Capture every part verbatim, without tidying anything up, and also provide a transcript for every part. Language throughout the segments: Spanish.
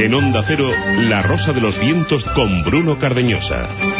En Onda Cero, La Rosa de los Vientos con Bruno Cardeñosa.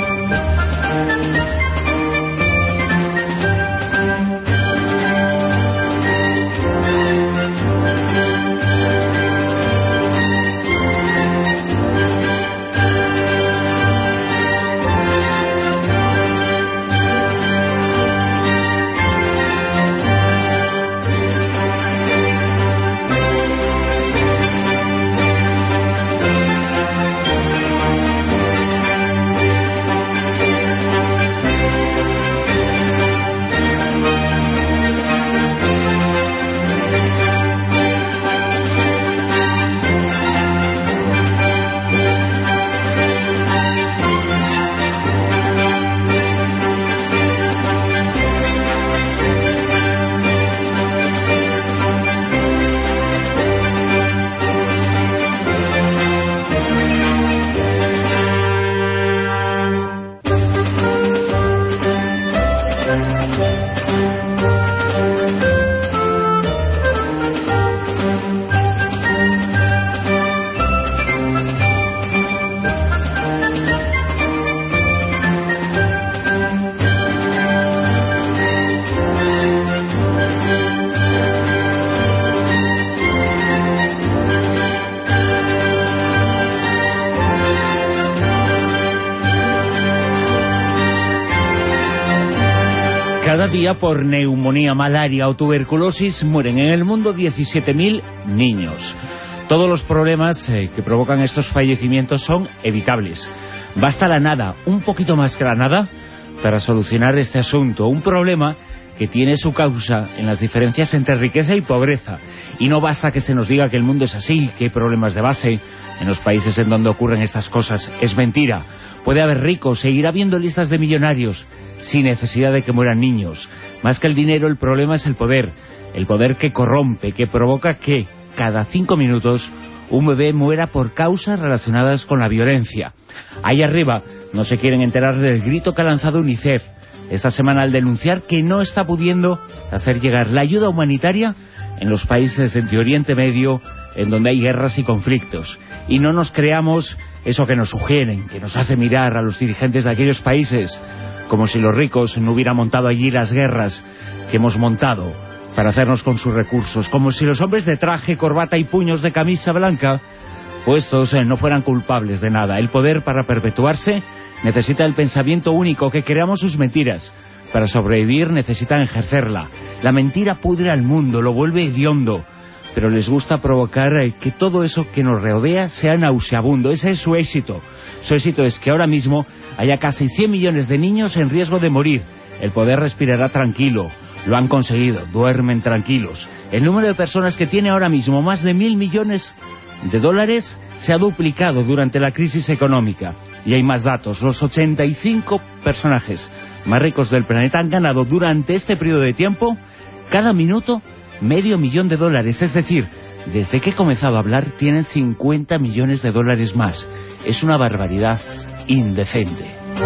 Cada día por neumonía, malaria o tuberculosis mueren en el mundo diecisiete mil niños. Todos los problemas eh, que provocan estos fallecimientos son evitables. Basta la nada, un poquito más que la nada, para solucionar este asunto. Un problema que tiene su causa en las diferencias entre riqueza y pobreza. Y no basta que se nos diga que el mundo es así, que hay problemas de base en los países en donde ocurren estas cosas. Es mentira. Puede haber ricos, seguir habiendo listas de millonarios sin necesidad de que mueran niños. Más que el dinero, el problema es el poder. El poder que corrompe, que provoca que cada cinco minutos un bebé muera por causas relacionadas con la violencia. Ahí arriba no se quieren enterar del grito que ha lanzado UNICEF esta semana al denunciar que no está pudiendo hacer llegar la ayuda humanitaria en los países de Oriente Medio, en donde hay guerras y conflictos. Y no nos creamos eso que nos sugieren, que nos hace mirar a los dirigentes de aquellos países como si los ricos no hubieran montado allí las guerras que hemos montado para hacernos con sus recursos, como si los hombres de traje, corbata y puños de camisa blanca puestos eh, no fueran culpables de nada. El poder, para perpetuarse, necesita el pensamiento único, que creamos sus mentiras. Para sobrevivir necesitan ejercerla. La mentira pudre al mundo, lo vuelve hediondo, pero les gusta provocar eh, que todo eso que nos rodea sea nauseabundo. Ese es su éxito. Su éxito es que ahora mismo haya casi cien millones de niños en riesgo de morir. El poder respirará tranquilo. Lo han conseguido, duermen tranquilos. El número de personas que tiene ahora mismo, más de mil millones de dólares, se ha duplicado durante la crisis económica. Y hay más datos. Los ochenta y cinco personajes más ricos del planeta han ganado durante este periodo de tiempo, cada minuto, medio millón de dólares. Es decir, desde que he comenzado a hablar, tienen cincuenta millones de dólares más. Es una barbaridad indecente.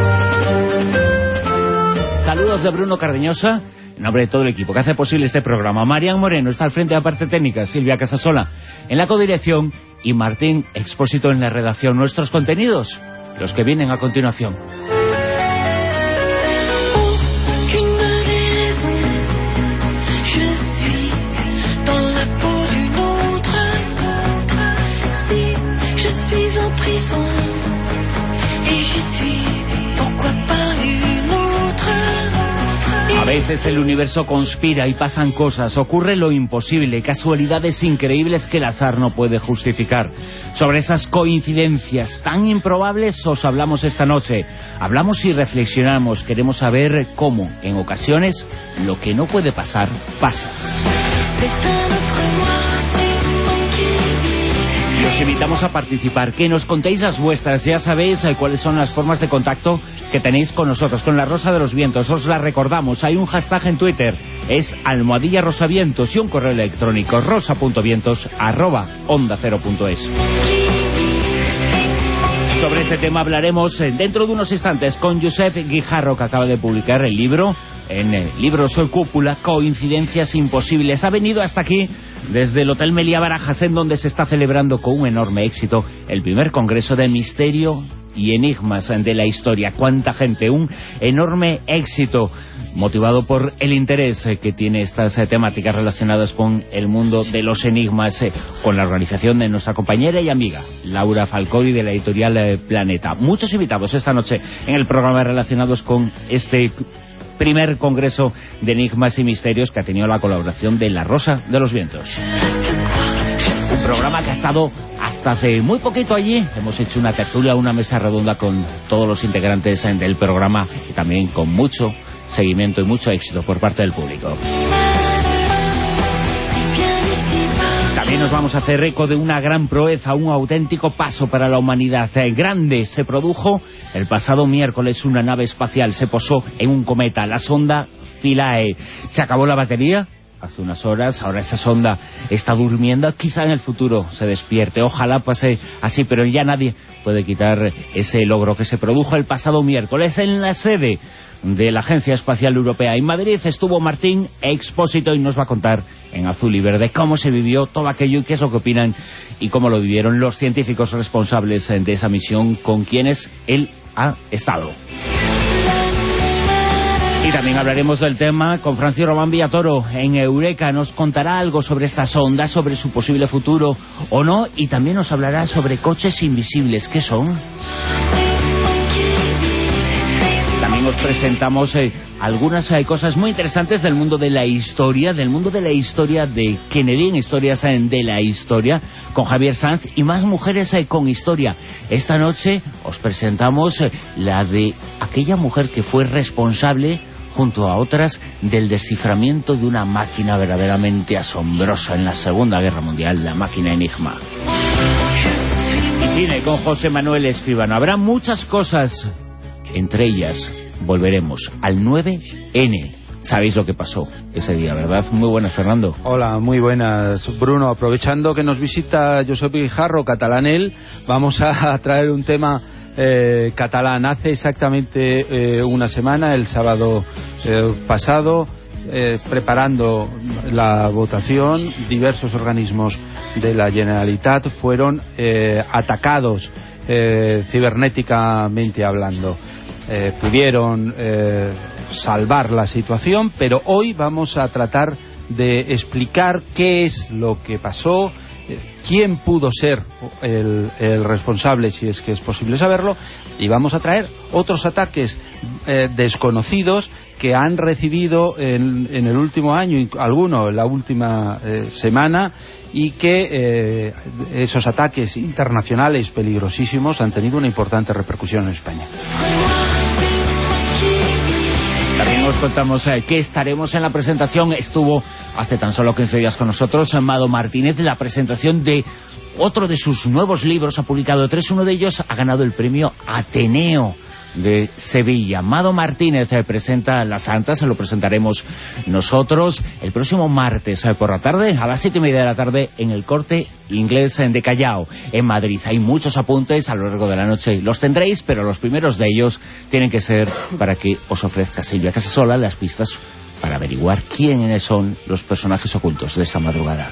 Saludos de Bruno Cardeñosa, en nombre de todo el equipo que hace posible este programa. Marian Moreno está al frente de la parte técnica, Silvia Casasola en la codirección y Martín Expósito en la redacción. Nuestros contenidos, los que vienen a continuación. A veces el universo conspira y pasan cosas, ocurre lo imposible, casualidades increíbles que el azar no puede justificar. Sobre esas coincidencias tan improbables os hablamos esta noche. Hablamos y reflexionamos, queremos saber cómo, en ocasiones, lo que no puede pasar, pasa. Y os invitamos a participar, que nos contéis las vuestras. Ya sabéis eh, cuáles son las formas de contacto que tenéis con nosotros, con La Rosa de los Vientos. Os la recordamos, hay un hashtag en Twitter, es almohadilla rosavientos, y un correo electrónico, rosa.vientos arroba onda cero punto es. Sobre este tema hablaremos eh, dentro de unos instantes con Josep Guijarro, que acaba de publicar el libro en eh, Libros o Cúpula, Coincidencias Imposibles. Ha venido hasta aquí desde el Hotel Meliá Barajas, en donde se está celebrando con un enorme éxito el primer Congreso de Misterio y Enigmas de la Historia. Cuánta gente, un enorme éxito motivado por el interés eh, que tiene estas eh, temáticas relacionadas con el mundo de los enigmas, eh, con la organización de nuestra compañera y amiga Laura Falconi, de la editorial eh, Planeta. Muchos invitados esta noche en el programa relacionados con este primer Congreso de Enigmas y Misterios, que ha tenido la colaboración de La Rosa de los Vientos. Un programa que ha estado hasta hace muy poquito allí. Hemos hecho una tertulia, una mesa redonda con todos los integrantes del programa y también con mucho seguimiento y mucho éxito por parte del público. También nos vamos a hacer eco de una gran proeza, un auténtico paso para la humanidad. Grande se produjo el pasado miércoles. Una nave espacial se posó en un cometa, la sonda Philae. ¿Se acabó la batería? Hace unas horas. Ahora esa sonda está durmiendo. Quizá en el futuro se despierte. Ojalá pase así, pero ya nadie puede quitar ese logro que se produjo el pasado miércoles en la sede de la Agencia Espacial Europea. En Madrid estuvo Martín Expósito y nos va a contar en azul y verde cómo se vivió todo aquello y qué es lo que opinan y cómo lo vivieron los científicos responsables de esa misión con quienes él ha estado. Y también hablaremos del tema con Francis Román Villatoro en Eureka. Nos contará algo sobre esta sonda, sobre su posible futuro o no, y también nos hablará sobre coches invisibles. ¿Qué son? También os presentamos eh, algunas eh, cosas muy interesantes del mundo de la historia, del mundo de la historia de Kennedy, en Historias eh, de la Historia, con Javier Sanz, y más mujeres eh, con historia. Esta noche os presentamos eh, la de aquella mujer que fue responsable, junto a otras, del desciframiento de una máquina verdaderamente asombrosa en la Segunda Guerra Mundial, la máquina Enigma. Y cine con José Manuel Escribano. Habrá muchas cosas. Entre ellas, volveremos al nueve ene. Sabéis lo que pasó ese día, ¿verdad? Muy buenas, Fernando. Hola, muy buenas, Bruno. Aprovechando que nos visita Josep Guijarro, catalán él, vamos a traer un tema eh, catalán. Hace exactamente eh, una semana, el sábado eh, pasado, eh, preparando la votación, diversos organismos de la Generalitat fueron eh, atacados eh, cibernéticamente hablando. Eh, pudieron eh, salvar la situación, pero hoy vamos a tratar de explicar qué es lo que pasó, eh, quién pudo ser el, el responsable, si es que es posible saberlo, y vamos a traer otros ataques eh, desconocidos que han recibido en, en el último año, alguno en la última eh, semana, y que eh, esos ataques internacionales peligrosísimos han tenido una importante repercusión en España. También os contamos eh, que estaremos en la presentación. Estuvo hace tan solo quince días con nosotros Mado Martínez, la presentación de otro de sus nuevos libros. Ha publicado tres, uno de ellos ha ganado el premio Ateneo de Sevilla. Mado Martínez eh, presenta La Santa, se lo presentaremos nosotros el próximo martes eh, por la tarde, a las siete y media de la tarde, en el Corte Inglés de Callao, en Madrid. Hay muchos apuntes a lo largo de la noche, los tendréis, pero los primeros de ellos tienen que ser para que os ofrezca Silvia Casasola las pistas para averiguar quiénes son los personajes ocultos de esta madrugada.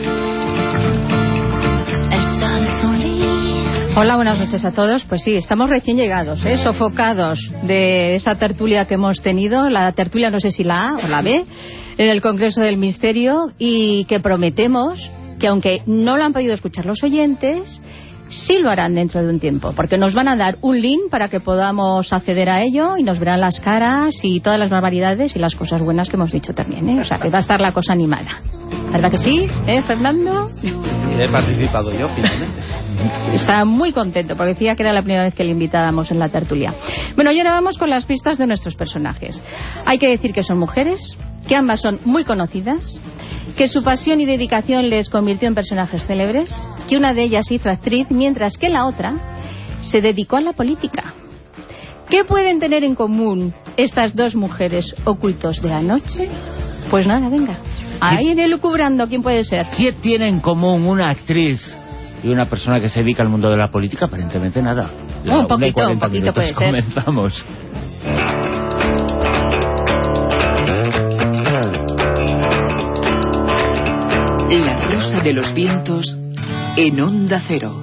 Hola, buenas noches a todos. Pues sí, estamos recién llegados, ¿eh? sofocados de esa tertulia que hemos tenido, la tertulia no sé si la A o la B, en el Congreso del Misterio, y que prometemos que aunque no lo han podido escuchar los oyentes, sí lo harán dentro de un tiempo, porque nos van a dar un link para que podamos acceder a ello y nos verán las caras y todas las barbaridades y las cosas buenas que hemos dicho también, ¿eh? O sea, que va a estar la cosa animada. ¿Verdad que sí, eh, Fernando? He participado yo, finalmente. Está muy contento porque decía que era la primera vez que le invitábamos en la tertulia. Bueno, y ahora vamos con las pistas de nuestros personajes. Hay que decir que son mujeres, que ambas son muy conocidas, que su pasión y dedicación les convirtió en personajes célebres, que una de ellas hizo actriz mientras que la otra se dedicó a la política. ¿Qué pueden tener en común estas dos mujeres ocultos de la noche? Pues nada, venga, ahí en el lucubrando, ¿quién puede ser? ¿Qué tiene en común una actriz y una persona que se dedica al mundo de la política? Aparentemente nada. La un poquito, un poquito puede ser. Comenzamos. de los vientos en Onda Cero.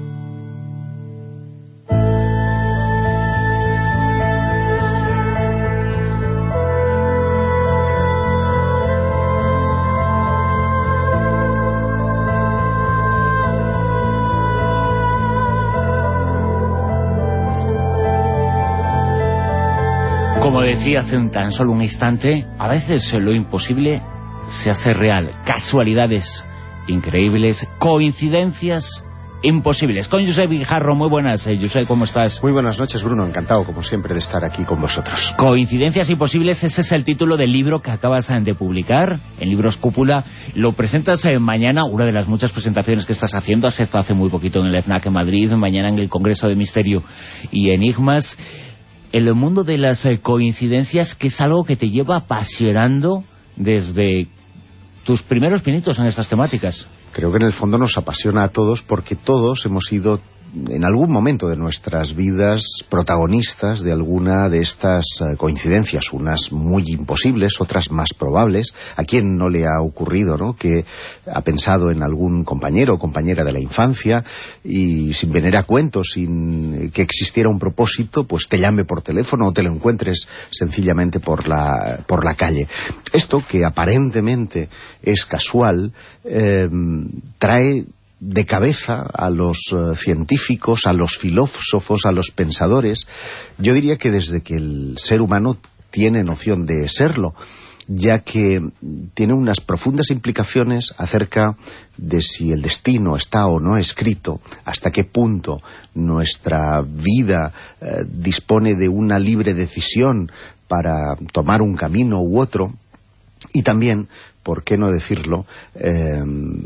Como decía hace un tan solo un instante, a veces lo imposible se hace real. Casualidades increíbles, coincidencias imposibles. Con Josep Guijarro, muy buenas. Eh, Josep, ¿cómo estás? Muy buenas noches, Bruno. Encantado, como siempre, de estar aquí con vosotros. Coincidencias imposibles, ese es el título del libro que acabas de publicar, en Libros Cúpula. Lo presentas eh, mañana, una de las muchas presentaciones que estás haciendo. Has hecho hace muy poquito en el FNAC en Madrid, mañana en el Congreso de Misterio y Enigmas. El mundo de las eh, coincidencias, que es algo que te lleva apasionando desde tus primeros pinitos en estas temáticas. Creo que en el fondo nos apasiona a todos porque todos hemos sido en algún momento de nuestras vidas protagonistas de alguna de estas uh, coincidencias, unas muy imposibles, otras más probables. ¿A quién no le ha ocurrido, no?, que ha pensado en algún compañero o compañera de la infancia y sin venir a cuento, sin que existiera un propósito, pues te llame por teléfono o te lo encuentres sencillamente por la, por la calle? Esto, que aparentemente es casual, eh, trae de cabeza a los uh, científicos, a los filósofos, a los pensadores. Yo diría que desde que el ser humano tiene noción de serlo, ya que tiene unas profundas implicaciones acerca de si el destino está o no escrito, hasta qué punto nuestra vida eh, dispone de una libre decisión para tomar un camino u otro, y también, por qué no decirlo, eh,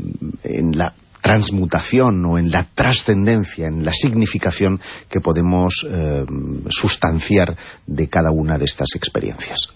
en la transmutación o en la trascendencia, en la significación que podemos eh, sustanciar de cada una de estas experiencias.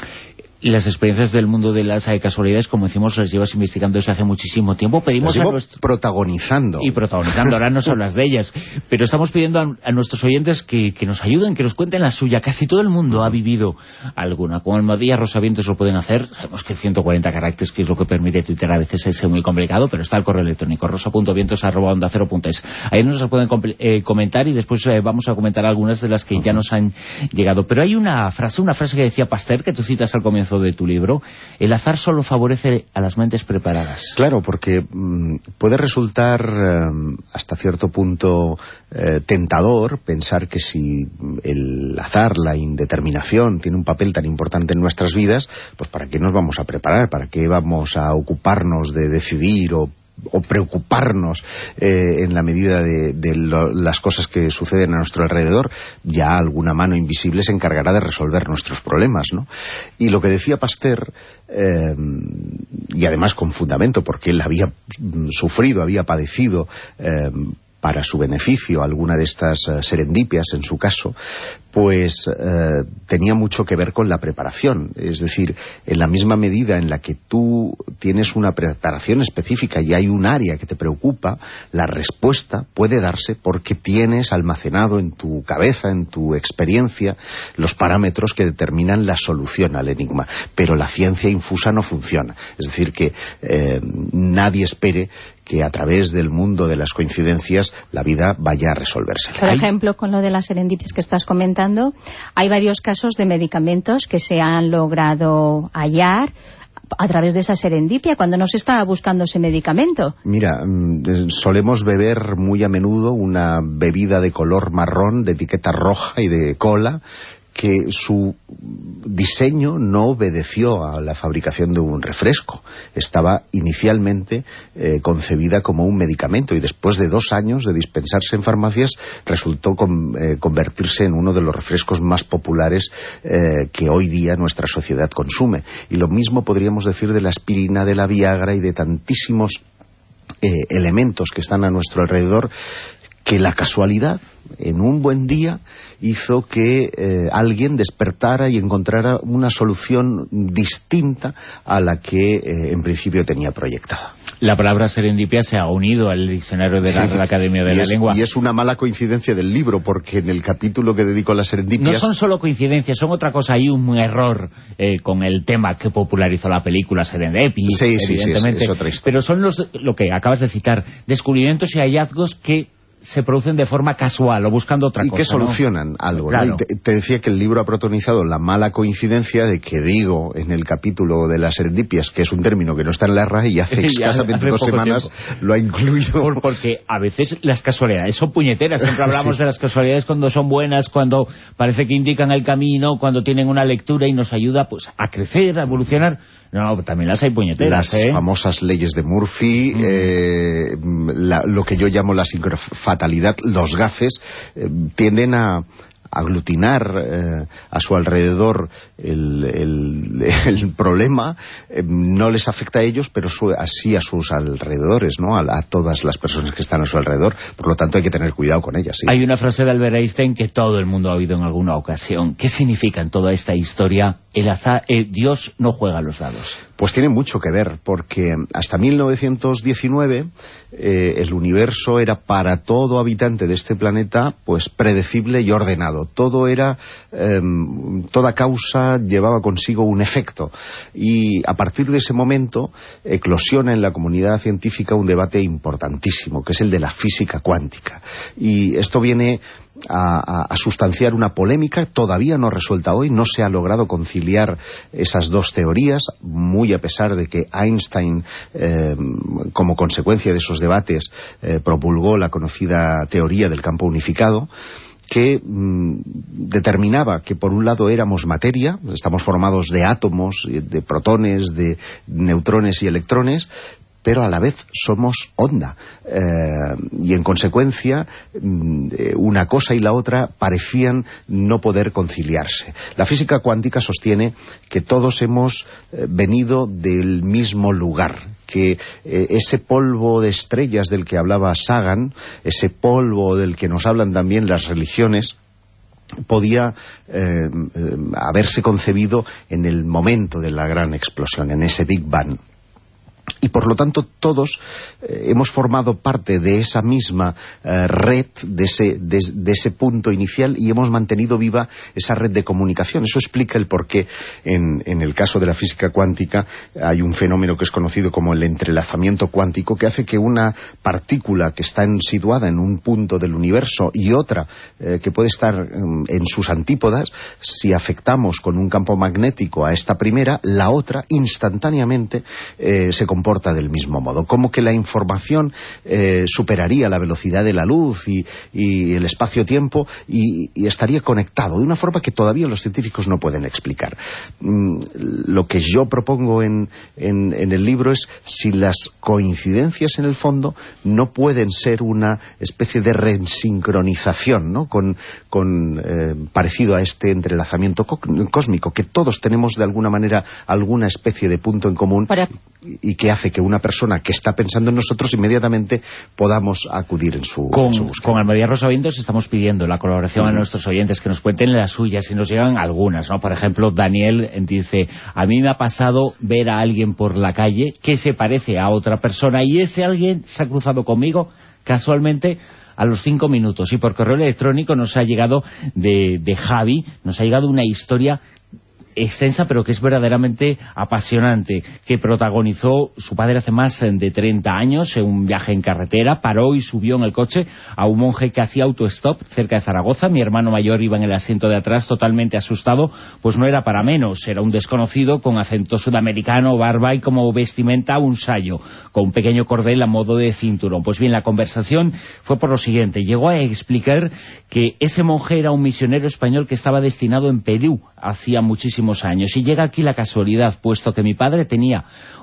Las experiencias del mundo de las casualidades, como decimos, las llevas investigando desde hace muchísimo tiempo. Pedimos las a nuestro... protagonizando. Y protagonizando, ahora nos hablas de ellas. Pero estamos pidiendo a, a nuestros oyentes que, que nos ayuden, que nos cuenten la suya. Casi todo el mundo ha vivido alguna. Como Almadía Rosavientos lo pueden hacer. Sabemos que ciento cuarenta caracteres, que es lo que permite Twitter, a veces es muy complicado, pero está el correo electrónico rosa punto vientos arroba onda cero punto es. Ahí nos las pueden eh, comentar y después eh, vamos a comentar algunas de las que ya nos han llegado. Pero hay una frase, una frase que decía Pasteur, que tú citas al comienzo de tu libro: el azar solo favorece a las mentes preparadas. Claro, porque mmm, puede resultar eh, hasta cierto punto eh, tentador pensar que si el azar, la indeterminación, tiene un papel tan importante en nuestras vidas, pues ¿para qué nos vamos a preparar? ¿Para qué vamos a ocuparnos de decidir o o preocuparnos eh, en la medida de, de lo, las cosas que suceden a nuestro alrededor? Ya alguna mano invisible se encargará de resolver nuestros problemas, ¿no? Y lo que decía Pasteur, eh, y además con fundamento, porque él había sufrido, había padecido eh, para su beneficio alguna de estas uh, serendipias, en su caso, pues uh, tenía mucho que ver con la preparación. Es decir, en la misma medida en la que tú tienes una preparación específica y hay un área que te preocupa, la respuesta puede darse porque tienes almacenado en tu cabeza, en tu experiencia, los parámetros que determinan la solución al enigma. Pero la ciencia infusa no funciona. Es decir, que eh, nadie espere que a través del mundo de las coincidencias la vida vaya a resolverse. Por ejemplo, con lo de las serendipias que estás comentando, hay varios casos de medicamentos que se han logrado hallar a través de esa serendipia, cuando no se estaba buscando ese medicamento. Mira, solemos beber muy a menudo una bebida de color marrón, de etiqueta roja y de cola, que su diseño no obedeció a la fabricación de un refresco. Estaba inicialmente eh, concebida como un medicamento y después de dos años de dispensarse en farmacias resultó con, eh, convertirse en uno de los refrescos más populares eh, que hoy día nuestra sociedad consume. Y lo mismo podríamos decir de la aspirina, de la Viagra y de tantísimos eh, elementos que están a nuestro alrededor, que la casualidad, en un buen día, hizo que eh, alguien despertara y encontrara una solución distinta a la que eh, en principio tenía proyectada. La palabra serendipia se ha unido al diccionario de la, sí, la Academia de la es, Lengua. Y es una mala coincidencia del libro, porque en el capítulo que dedico a las serendipias... No son solo coincidencias, son otra cosa. Hay un error eh, con el tema que popularizó la película Serendipia, sí, evidentemente. Sí, es, es otra historia. Pero son los, lo que acabas de citar, descubrimientos y hallazgos que se producen de forma casual o buscando otra y cosa. Y que solucionan, ¿no?, algo. Claro. ¿no? Te, te decía que el libro ha protagonizado la mala coincidencia de que digo en el capítulo de las serendipias, que es un término que no está en la R A E, y hace escasamente hace dos semanas tiempo. Lo ha incluido. Por, porque a veces las casualidades son puñeteras. Siempre hablamos sí. de las casualidades cuando son buenas, cuando parece que indican el camino, cuando tienen una lectura y nos ayuda pues a crecer, a evolucionar. No, también las hay puñeteras, Las ¿eh? famosas leyes de Murphy, mm. eh, la, lo que yo llamo la sincrofatalidad, los gafes, eh, tienden a aglutinar eh, a su alrededor el, el, el problema, eh, no les afecta a ellos, pero su, así a sus alrededores, ¿no? A, a todas las personas que están a su alrededor. Por lo tanto, hay que tener cuidado con ellas. ¿Sí? Hay una frase de Albert Einstein que todo el mundo ha oído en alguna ocasión. ¿Qué significa en toda esta historia el azar? Eh, Dios no juega los dados. Pues tiene mucho que ver, porque hasta mil novecientos diecinueve eh, el universo era para todo habitante de este planeta pues predecible y ordenado. Todo era, eh, toda causa llevaba consigo un efecto, y a partir de ese momento eclosiona en la comunidad científica un debate importantísimo, que es el de la física cuántica, y esto viene A, a, a sustanciar una polémica todavía no resuelta hoy. No se ha logrado conciliar esas dos teorías, muy a pesar de que Einstein, eh, como consecuencia de esos debates, eh, promulgó la conocida teoría del campo unificado, que mmm, determinaba que por un lado éramos materia, estamos formados de átomos, de protones, de neutrones y electrones, pero a la vez somos onda, eh, y en consecuencia una cosa y la otra parecían no poder conciliarse. La física cuántica sostiene que todos hemos eh, venido del mismo lugar, que eh, ese polvo de estrellas del que hablaba Sagan, ese polvo del que nos hablan también las religiones, podía eh, eh, haberse concebido en el momento de la gran explosión, en ese Big Bang. Y por lo tanto todos eh, hemos formado parte de esa misma eh, red, de ese, de, de ese punto inicial, y hemos mantenido viva esa red de comunicación. Eso explica el por qué en, en el caso de la física cuántica hay un fenómeno que es conocido como el entrelazamiento cuántico, que hace que una partícula que está en, situada en un punto del universo y otra eh, que puede estar eh, en sus antípodas, si afectamos con un campo magnético a esta primera, la otra instantáneamente eh, se comporta del mismo modo, como que la información eh, superaría la velocidad de la luz y, y el espacio-tiempo y, y estaría conectado de una forma que todavía los científicos no pueden explicar. Mm, lo que yo propongo en, en, en el libro es si las coincidencias en el fondo no pueden ser una especie de resincronización, ¿no? con, con eh, parecido a este entrelazamiento cósmico, que todos tenemos de alguna manera alguna especie de punto en común. Para... y que hace que una persona que está pensando en nosotros inmediatamente podamos acudir en su, con, en su búsqueda. Con Almería Rosavientos estamos pidiendo la colaboración uh-huh. a nuestros oyentes, que nos cuenten las suyas, y nos llegan algunas, ¿no? Por ejemplo, Daniel dice: a mí me ha pasado ver a alguien por la calle que se parece a otra persona, y ese alguien se ha cruzado conmigo casualmente a los cinco minutos, y por correo electrónico nos ha llegado de, de Javi, nos ha llegado una historia extensa, pero que es verdaderamente apasionante, que protagonizó su padre hace más de treinta años en un viaje en carretera. Paró y subió en el coche a un monje que hacía autostop cerca de Zaragoza. Mi hermano mayor iba en el asiento de atrás totalmente asustado, pues no era para menos, era un desconocido con acento sudamericano, barba y como vestimenta un sayo, con un pequeño cordel a modo de cinturón. Pues bien, la conversación fue por lo siguiente: llegó a explicar que ese monje era un misionero español que estaba destinado en Perú hacía muchísimos años, y llega aquí la casualidad, puesto que mi padre tenía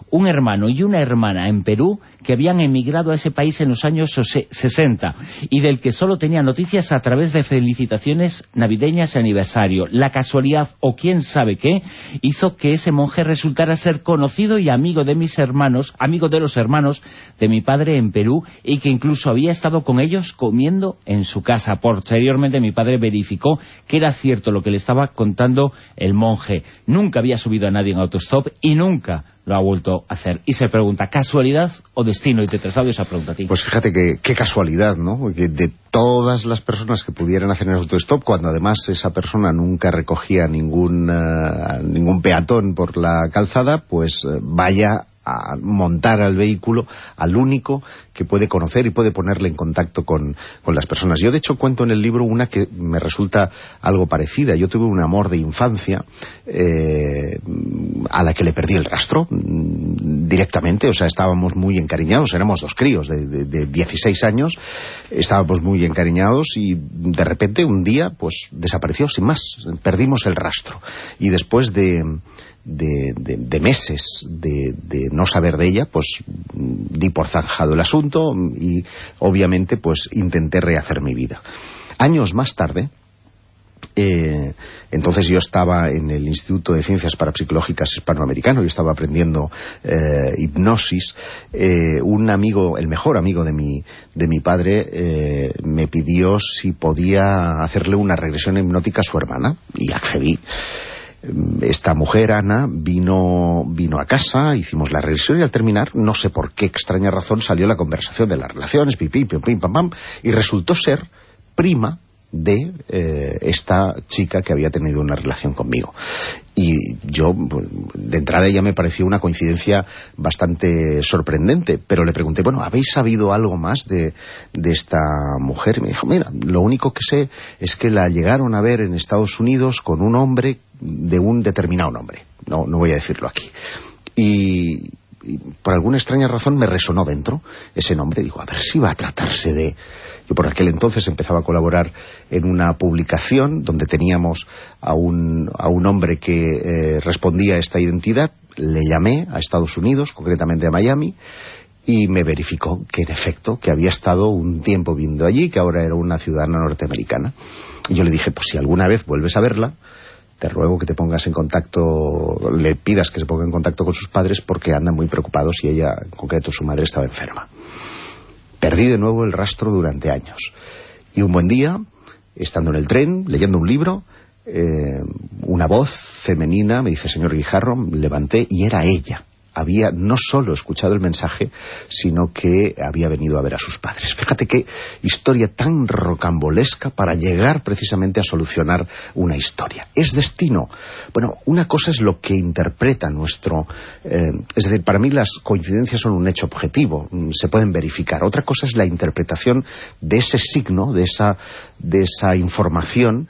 un hermano y una hermana en Perú que habían emigrado a ese país en los años sesenta y del que solo tenía noticias a través de felicitaciones navideñas y aniversario. La casualidad, o quién sabe qué, hizo que ese monje resultara ser conocido y amigo de mis hermanos, amigo de los hermanos de mi padre en Perú, y que incluso había estado con ellos comiendo en su casa. Posteriormente mi padre verificó que era cierto lo que le estaba contando el monje. Nunca había subido a nadie en autostop y nunca lo ha vuelto a hacer. Y se pregunta, ¿casualidad o destino? Y te traslado esa pregunta a ti. Pues fíjate que qué casualidad, ¿no? Que de todas las personas que pudieran hacer el autostop, cuando además esa persona nunca recogía ningún, uh, ningún peatón por la calzada, pues uh, vaya a montar al vehículo al único que puede conocer y puede ponerle en contacto con, con las personas. Yo de hecho cuento en el libro una que me resulta algo parecida. Yo tuve un amor de infancia eh, a la que le perdí el rastro directamente, o sea, estábamos muy encariñados, éramos dos críos de, de, de dieciséis años, estábamos muy encariñados y de repente un día pues desapareció sin más, perdimos el rastro. Y después de De, de, de meses de, de no saber de ella, pues di por zanjado el asunto y obviamente pues intenté rehacer mi vida. Años más tarde, eh, entonces yo estaba en el Instituto de Ciencias Parapsicológicas Hispanoamericano y estaba aprendiendo eh, hipnosis. Eh, un amigo, el mejor amigo de mi, de mi padre, eh, me pidió si podía hacerle una regresión hipnótica a su hermana y accedí. Esta mujer, Ana, vino vino a casa, hicimos la regresión y al terminar, no sé por qué extraña razón, salió la conversación de las relaciones, pipí, pim, pim, pam, pam, y resultó ser prima de eh, esta chica que había tenido una relación conmigo. Y yo, de entrada, ella me pareció una coincidencia bastante sorprendente, pero le pregunté, bueno, ¿habéis sabido algo más de, de esta mujer? Y me dijo, mira, lo único que sé es que la llegaron a ver en Estados Unidos con un hombre de un determinado nombre. No, no voy a decirlo aquí. Y, y por alguna extraña razón me resonó dentro ese nombre. Digo, a ver si va a tratarse de... Yo por aquel entonces empezaba a colaborar en una publicación donde teníamos a un, a un hombre que eh, respondía a esta identidad. Le llamé a Estados Unidos, concretamente a Miami, y me verificó que en efecto, que había estado un tiempo viviendo allí, que ahora era una ciudadana norteamericana. Y yo le dije, pues si alguna vez vuelves a verla, te ruego que te pongas en contacto, le pidas que se ponga en contacto con sus padres porque andan muy preocupados y ella, en concreto su madre, estaba enferma. Perdí de nuevo el rastro durante años. Y un buen día, estando en el tren, leyendo un libro, eh, una voz femenina me dice, señor Guijarro, me levanté y era ella. Había no solo escuchado el mensaje, sino que había venido a ver a sus padres. Fíjate qué historia tan rocambolesca para llegar precisamente a solucionar una historia. ¿Es destino? Bueno, una cosa es lo que interpreta nuestro... Eh, es decir, para mí las coincidencias son un hecho objetivo, se pueden verificar. Otra cosa es la interpretación de ese signo, de esa, de esa información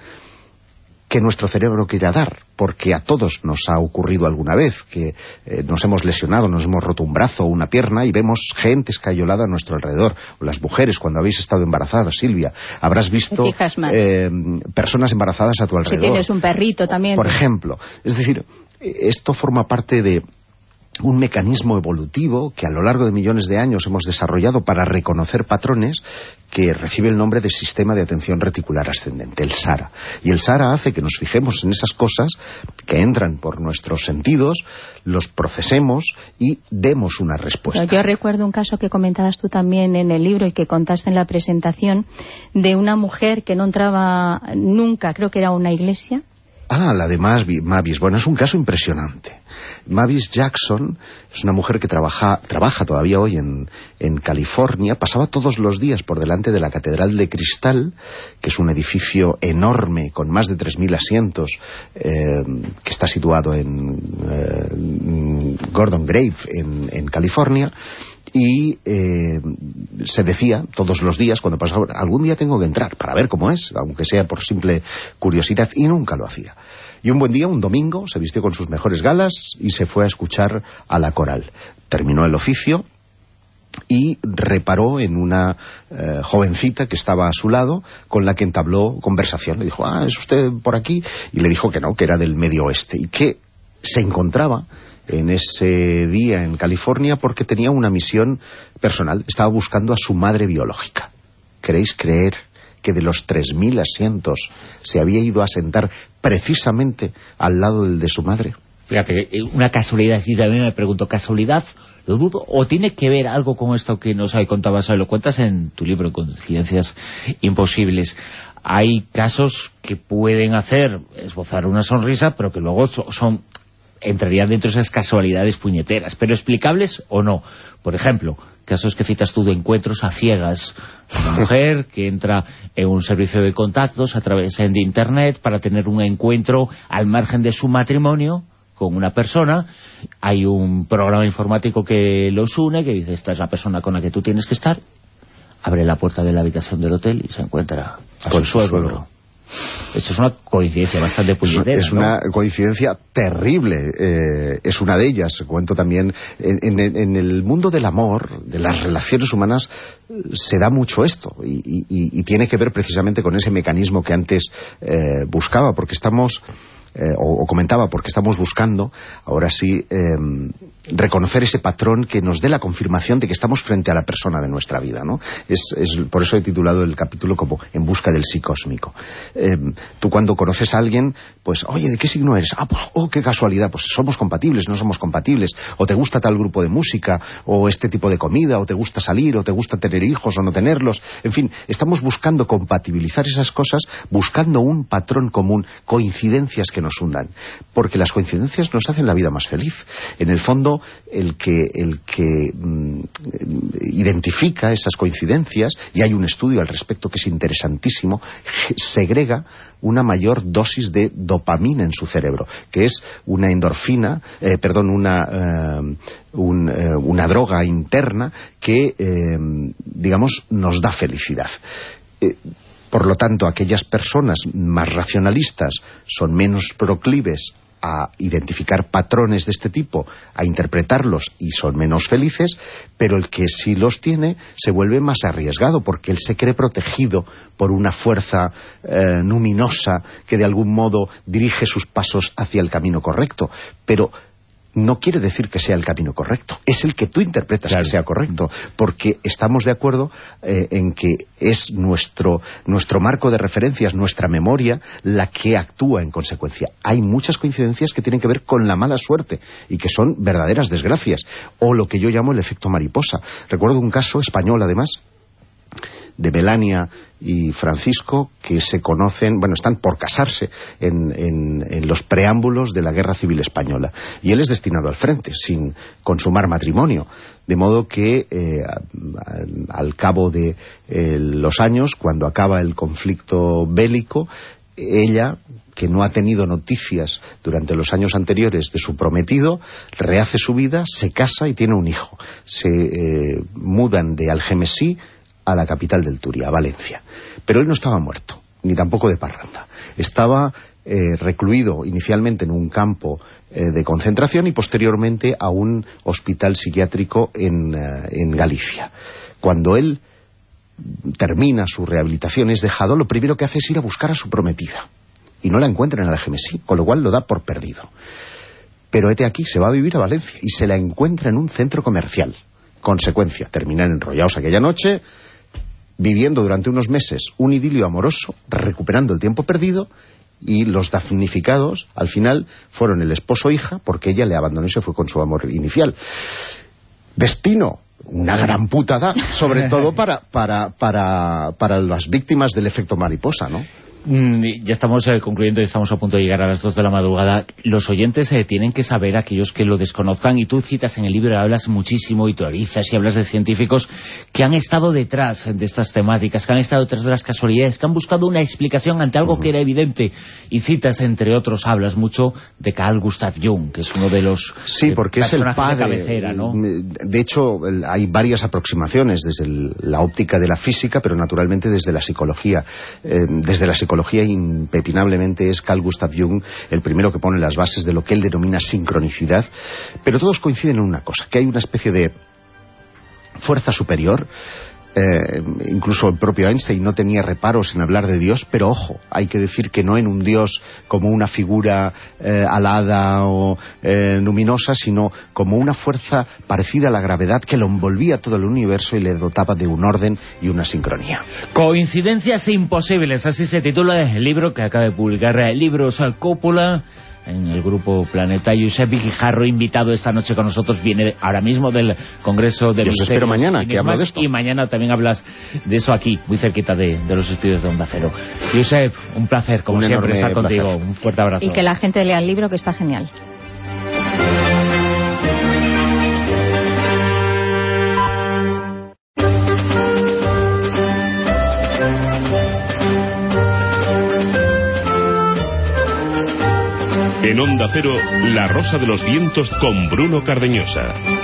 que nuestro cerebro quiera dar, porque a todos nos ha ocurrido alguna vez que eh, nos hemos lesionado, nos hemos roto un brazo o una pierna y vemos gente escayolada a nuestro alrededor. O las mujeres, cuando habéis estado embarazadas, Silvia, habrás visto eh, personas embarazadas a tu alrededor. Si tienes un perrito también. Por ejemplo. Es decir, esto forma parte de un mecanismo evolutivo que a lo largo de millones de años hemos desarrollado para reconocer patrones, que recibe el nombre de Sistema de Atención Reticular Ascendente, el SARA. Y el SARA hace que nos fijemos en esas cosas que entran por nuestros sentidos, los procesemos y demos una respuesta. Yo recuerdo un caso que comentabas tú también en el libro y que contaste en la presentación, de una mujer que no entraba nunca, creo que era una iglesia. Ah, la de Mavis. Bueno, es un caso impresionante. Mavis Jackson es una mujer que trabaja, trabaja todavía hoy en, en California. Pasaba todos los días por delante de la Catedral de Cristal, que es un edificio enorme con más de tres mil asientos, eh, que está situado en eh, Gordon Grave, en, en California. Y eh, se decía todos los días cuando pasaba, algún día tengo que entrar para ver cómo es, aunque sea por simple curiosidad, y nunca lo hacía. Y un buen día, un domingo, se vistió con sus mejores galas y se fue a escuchar a la coral. Terminó el oficio y reparó en una eh, jovencita que estaba a su lado, con la que entabló conversación. Le dijo, ah, ¿es usted por aquí? Y le dijo que no, que era del Medio Oeste y que se encontraba en ese día en California porque tenía una misión personal. Estaba buscando a su madre biológica. ¿Queréis creer que de los tres mil asientos se había ido a sentar precisamente al lado del de su madre? Fíjate, una casualidad, y también me pregunto, ¿casualidad? Lo dudo, ¿o tiene que ver algo con esto que nos contabas hoy? Lo cuentas en tu libro, Coincidencias Imposibles. Hay casos que pueden hacer esbozar una sonrisa, pero que luego son, entrarían dentro de esas casualidades puñeteras, pero explicables o no. Por ejemplo, casos que citas tú de encuentros a ciegas. Una mujer que entra en un servicio de contactos a través de Internet para tener un encuentro al margen de su matrimonio con una persona. Hay un programa informático que los une, que dice, esta es la persona con la que tú tienes que estar. Abre la puerta de la habitación del hotel y se encuentra a con su suegro. Esto es una coincidencia bastante puñetera, Es una ¿no? coincidencia terrible, eh, es una de ellas. Cuento también, en, en, en el mundo del amor, de las relaciones humanas, se da mucho esto, y, y, y tiene que ver precisamente con ese mecanismo que antes eh, buscaba, porque estamos... Eh, o, o comentaba, porque estamos buscando, ahora sí, eh, reconocer ese patrón que nos dé la confirmación de que estamos frente a la persona de nuestra vida, ¿no? Es, es, por eso he titulado el capítulo como En busca del sí cósmico. Eh, tú cuando conoces a alguien, pues, oye, ¿de qué signo eres? Ah, pues, oh, qué casualidad, pues somos compatibles, no somos compatibles, o te gusta tal grupo de música, o este tipo de comida, o te gusta salir, o te gusta tener hijos o no tenerlos, en fin, estamos buscando compatibilizar esas cosas, buscando un patrón común, coincidencias que nos hundan, porque las coincidencias nos hacen la vida más feliz. En el fondo, el que, el que mmm, identifica esas coincidencias, y hay un estudio al respecto que es interesantísimo, segrega una mayor dosis de dopamina en su cerebro, que es una endorfina, eh, perdón, una, eh, un, eh, una droga interna que, eh, digamos, nos da felicidad. Eh, Por lo tanto, aquellas personas más racionalistas son menos proclives a identificar patrones de este tipo, a interpretarlos, y son menos felices, pero el que sí los tiene se vuelve más arriesgado, porque él se cree protegido por una fuerza eh, luminosa que de algún modo dirige sus pasos hacia el camino correcto. Pero no quiere decir que sea el camino correcto, es el que tú interpretas, claro, que sea correcto, porque estamos de acuerdo eh, en que es nuestro, nuestro marco de referencias, nuestra memoria, la que actúa en consecuencia. Hay muchas coincidencias que tienen que ver con la mala suerte y que son verdaderas desgracias, o lo que yo llamo el efecto mariposa. Recuerdo un caso español, además, de Melania y Francisco, que se conocen, bueno, están por casarse en, en, en los preámbulos de la Guerra Civil Española, y él es destinado al frente, sin consumar matrimonio, de modo que eh, al cabo de eh, los años, cuando acaba el conflicto bélico, ella, que no ha tenido noticias durante los años anteriores de su prometido, rehace su vida, se casa y tiene un hijo. Se eh, mudan de Algemesí a la capital del Turia, a Valencia. Pero él no estaba muerto, ni tampoco de parranda. Estaba eh, recluido inicialmente en un campo eh, de concentración y posteriormente a un hospital psiquiátrico en, uh, en Galicia. Cuando él termina su rehabilitación, es dejado, lo primero que hace es ir a buscar a su prometida. Y no la encuentra en el Algemesí, con lo cual lo da por perdido. Pero hete aquí, se va a vivir a Valencia y se la encuentra en un centro comercial. Consecuencia, terminan enrollados aquella noche, viviendo durante unos meses un idilio amoroso, recuperando el tiempo perdido, y los damnificados al final fueron el esposo e hija, porque ella le abandonó y se fue con su amor inicial. Destino, una gran putada, sobre todo para, para, para, para las víctimas del efecto mariposa, ¿no? Mm, ya estamos eh, concluyendo y estamos a punto de llegar a las dos de la madrugada. Los oyentes eh, tienen que saber, aquellos que lo desconozcan, y tú citas en el libro, hablas muchísimo y teorizas y hablas de científicos que han estado detrás de estas temáticas, que han estado detrás de las casualidades, que han buscado una explicación ante algo uh-huh. que era evidente, y citas, entre otros, hablas mucho de Carl Gustav Jung, que es uno de los sí, porque eh, es el padre, de cabecera, ¿no? De hecho, hay varias aproximaciones desde el, la óptica de la física, pero naturalmente desde la psicología. Eh, desde la psicología impepinablemente es Carl Gustav Jung el primero que pone las bases de lo que él denomina sincronicidad, pero todos coinciden en una cosa, que hay una especie de fuerza superior Eh, incluso el propio Einstein no tenía reparos en hablar de Dios, pero ojo, hay que decir que no en un Dios como una figura eh, alada o eh, luminosa, sino como una fuerza parecida a la gravedad que lo envolvía todo el universo y le dotaba de un orden y una sincronía. Coincidencias imposibles, así se titula el libro que acaba de publicar Libros al Cúpula en el Grupo Planeta. Josep Guijarro, invitado esta noche con nosotros, viene ahora mismo del Congreso de Misterios. Espero mañana que hablo de esto. Y mañana también hablas de eso aquí, muy cerquita de, de los estudios de Onda Cero. Josep, un placer, como un siempre, estar contigo. Placer. Un fuerte abrazo. Y que la gente lea el libro, que está genial. En Onda Cero, La Rosa de los Vientos con Bruno Cardeñosa.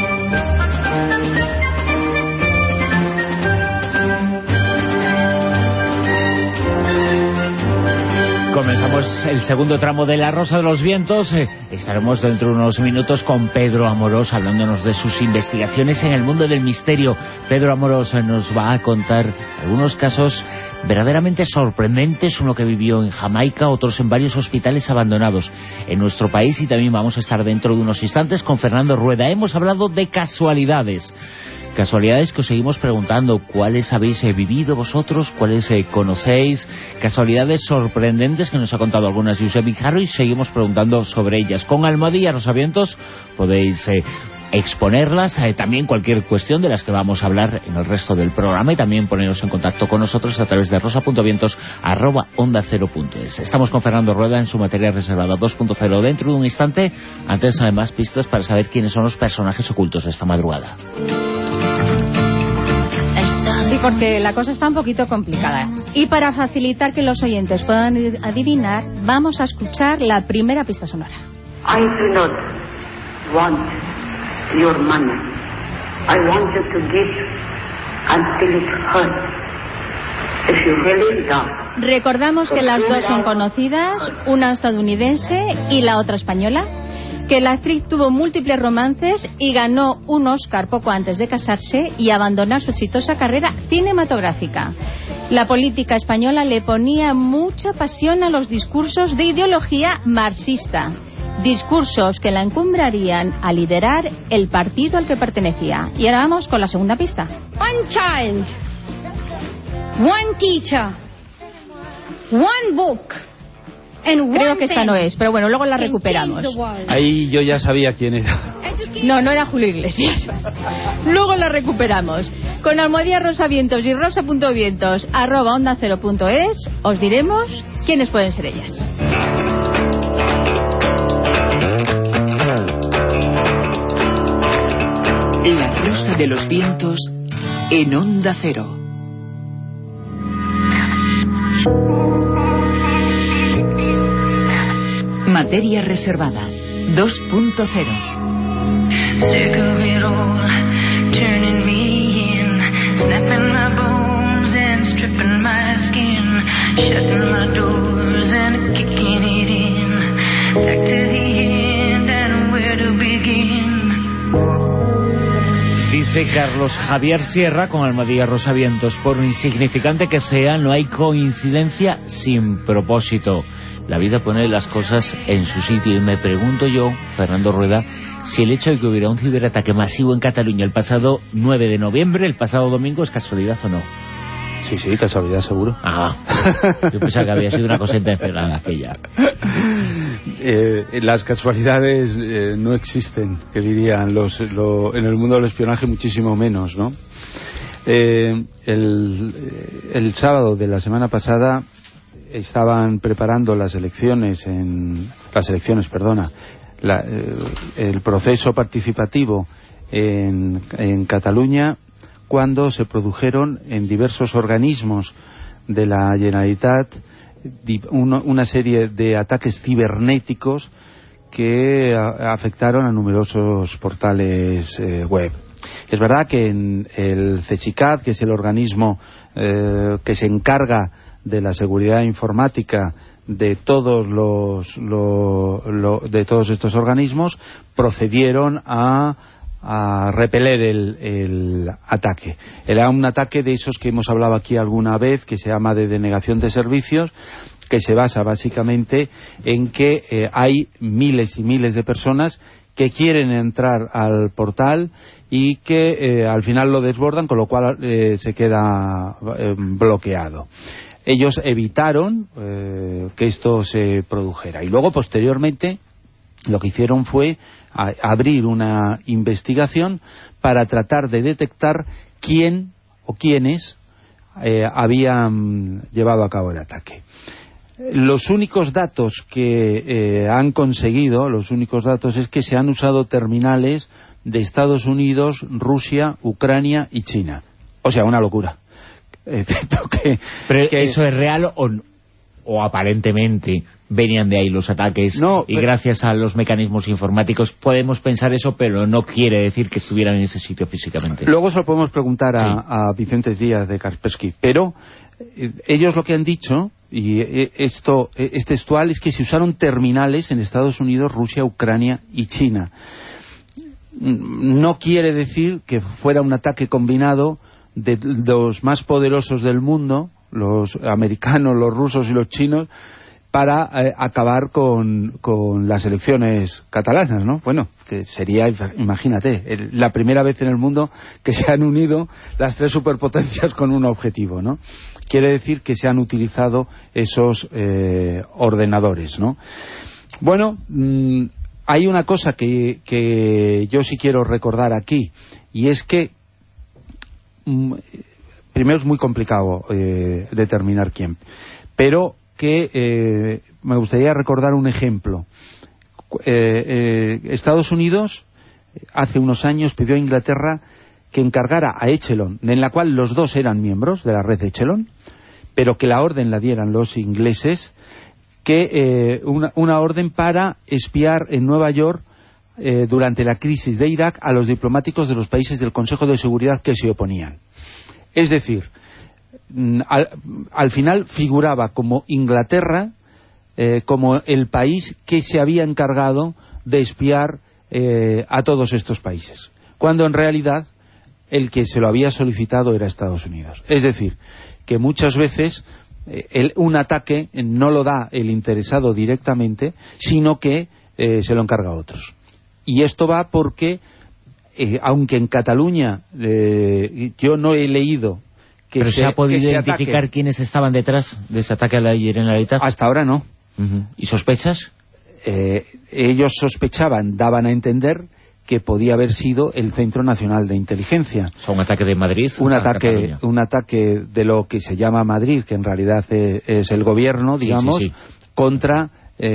Comenzamos el segundo tramo de La Rosa de los Vientos. Eh, estaremos dentro de unos minutos con Pedro Amorós hablándonos de sus investigaciones en el mundo del misterio. Pedro Amorós eh, nos va a contar algunos casos verdaderamente sorprendentes, uno que vivió en Jamaica, otros en varios hospitales abandonados en nuestro país, y también vamos a estar dentro de unos instantes con Fernando Rueda. Hemos hablado de casualidades. Casualidades que os seguimos preguntando, ¿cuáles habéis eh, vivido vosotros? ¿Cuáles eh, conocéis? Casualidades sorprendentes que nos ha contado algunas Josep Guijarro y seguimos preguntando sobre ellas. Con Almohadilla Rosavientos podéis eh, exponerlas, eh, también cualquier cuestión de las que vamos a hablar en el resto del programa, y también poneros en contacto con nosotros a través de rosa punto vientos arroba onda cero punto es. Estamos con Fernando Rueda en su materia reservada dos punto cero dentro de un instante. Antes, además, pistas para saber quiénes son los personajes ocultos de esta madrugada. Sí, porque la cosa está un poquito complicada. Y para facilitar que los oyentes puedan adivinar, vamos a escuchar la primera pista sonora. I do not want your money. I want you to give until it hurts. If you really love. Recordamos que las dos son conocidas, una estadounidense y la otra española, que la actriz tuvo múltiples romances y ganó un Oscar poco antes de casarse y abandonar su exitosa carrera cinematográfica. La política española le ponía mucha pasión a los discursos de ideología marxista, discursos que la encumbrarían a liderar el partido al que pertenecía. Y ahora vamos con la segunda pista. One child, one teacher, one book. Creo que esta no es, pero bueno, luego la recuperamos. Ahí yo ya sabía quién era. No, no era Julio Iglesias. Luego la recuperamos. Con Almohadilla Rosavientos y rosa punto vientos arroba onda cero punto es os diremos quiénes pueden ser ellas. La Rosa de los Vientos en Onda Cero. Materia reservada dos punto cero. Dice Carlos Javier Sierra con Almohadilla Rosavientos: por insignificante que sea, no hay coincidencia sin propósito. La vida pone las cosas en su sitio, y me pregunto yo, Fernando Rueda, si el hecho de que hubiera un ciberataque masivo en Cataluña el pasado nueve de noviembre, el pasado domingo, es casualidad o no. Sí, sí, casualidad seguro. Ah, yo pensaba que había sido una cosa intencional aquella. Eh, las casualidades eh, no existen, que dirían los, lo, en el mundo del espionaje muchísimo menos, ¿no? Eh, el, el sábado de la semana pasada estaban preparando las elecciones en las elecciones, perdona, la, eh, el proceso participativo en, en Cataluña, cuando se produjeron en diversos organismos de la Generalitat una, una serie de ataques cibernéticos que a, afectaron a numerosos portales eh, web. Es verdad que en el CSICAT, que es el organismo eh, que se encarga de la seguridad informática de todos los lo, lo, de todos estos organismos, procedieron a, a repeler el, el ataque. Era un ataque de esos que hemos hablado aquí alguna vez, que se llama de denegación de servicios, que se basa básicamente en que eh, hay miles y miles de personas que quieren entrar al portal y que eh, al final lo desbordan, con lo cual eh, se queda eh, bloqueado. Ellos evitaron eh, que esto se produjera. Y luego, posteriormente, lo que hicieron fue a, abrir una investigación para tratar de detectar quién o quiénes eh, habían llevado a cabo el ataque. Los únicos datos que eh, han conseguido, los únicos datos es que se han usado terminales de Estados Unidos, Rusia, Ucrania y China. O sea, una locura. Eh, que, Pero que... ¿eso es real o, o aparentemente venían de ahí los ataques? No, y pero... gracias a los mecanismos informáticos podemos pensar eso, pero no quiere decir que estuvieran en ese sitio físicamente. Luego se lo podemos preguntar a, sí. a Vicente Díaz de Kaspersky, pero eh, ellos lo que han dicho, y eh, esto eh, es textual, es que se usaron terminales en Estados Unidos, Rusia, Ucrania y China. No quiere decir que fuera un ataque combinado de los más poderosos del mundo, los americanos, los rusos y los chinos, para eh, acabar con, con las elecciones catalanas, ¿no? Bueno, que sería, imagínate, el, la primera vez en el mundo que se han unido las tres superpotencias con un objetivo, ¿no? Quiere decir que se han utilizado esos eh, ordenadores, ¿no? Bueno, mmm, hay una cosa que, que yo sí quiero recordar aquí, y es que mmm, primero es muy complicado eh, determinar quién, pero que eh, me gustaría recordar un ejemplo. Eh, eh, Estados Unidos hace unos años pidió a Inglaterra que encargara a Echelon, en la cual los dos eran miembros de la red Echelon, pero que la orden la dieran los ingleses, que eh, una, una orden para espiar en Nueva York eh, durante la crisis de Irak a los diplomáticos de los países del Consejo de Seguridad que se oponían. Es decir, Al, al final figuraba como Inglaterra eh, como el país que se había encargado de espiar eh, a todos estos países, cuando en realidad el que se lo había solicitado era Estados Unidos. Es decir, que muchas veces eh, el, un ataque no lo da el interesado directamente, sino que eh, se lo encarga a otros. Y esto va porque eh, aunque en Cataluña eh, yo no he leído que ¿Pero se, se ha podido se identificar ataque. quiénes estaban detrás de ese ataque a la Generalitat? Hasta ahora no. Uh-huh. ¿Y sospechas? Eh, ellos sospechaban, daban a entender que podía haber sido el Centro Nacional de Inteligencia. O sea, un ataque de Madrid. Un ataque, un ataque de lo que se llama Madrid, que en realidad es, es el gobierno, digamos, sí, sí, sí. contra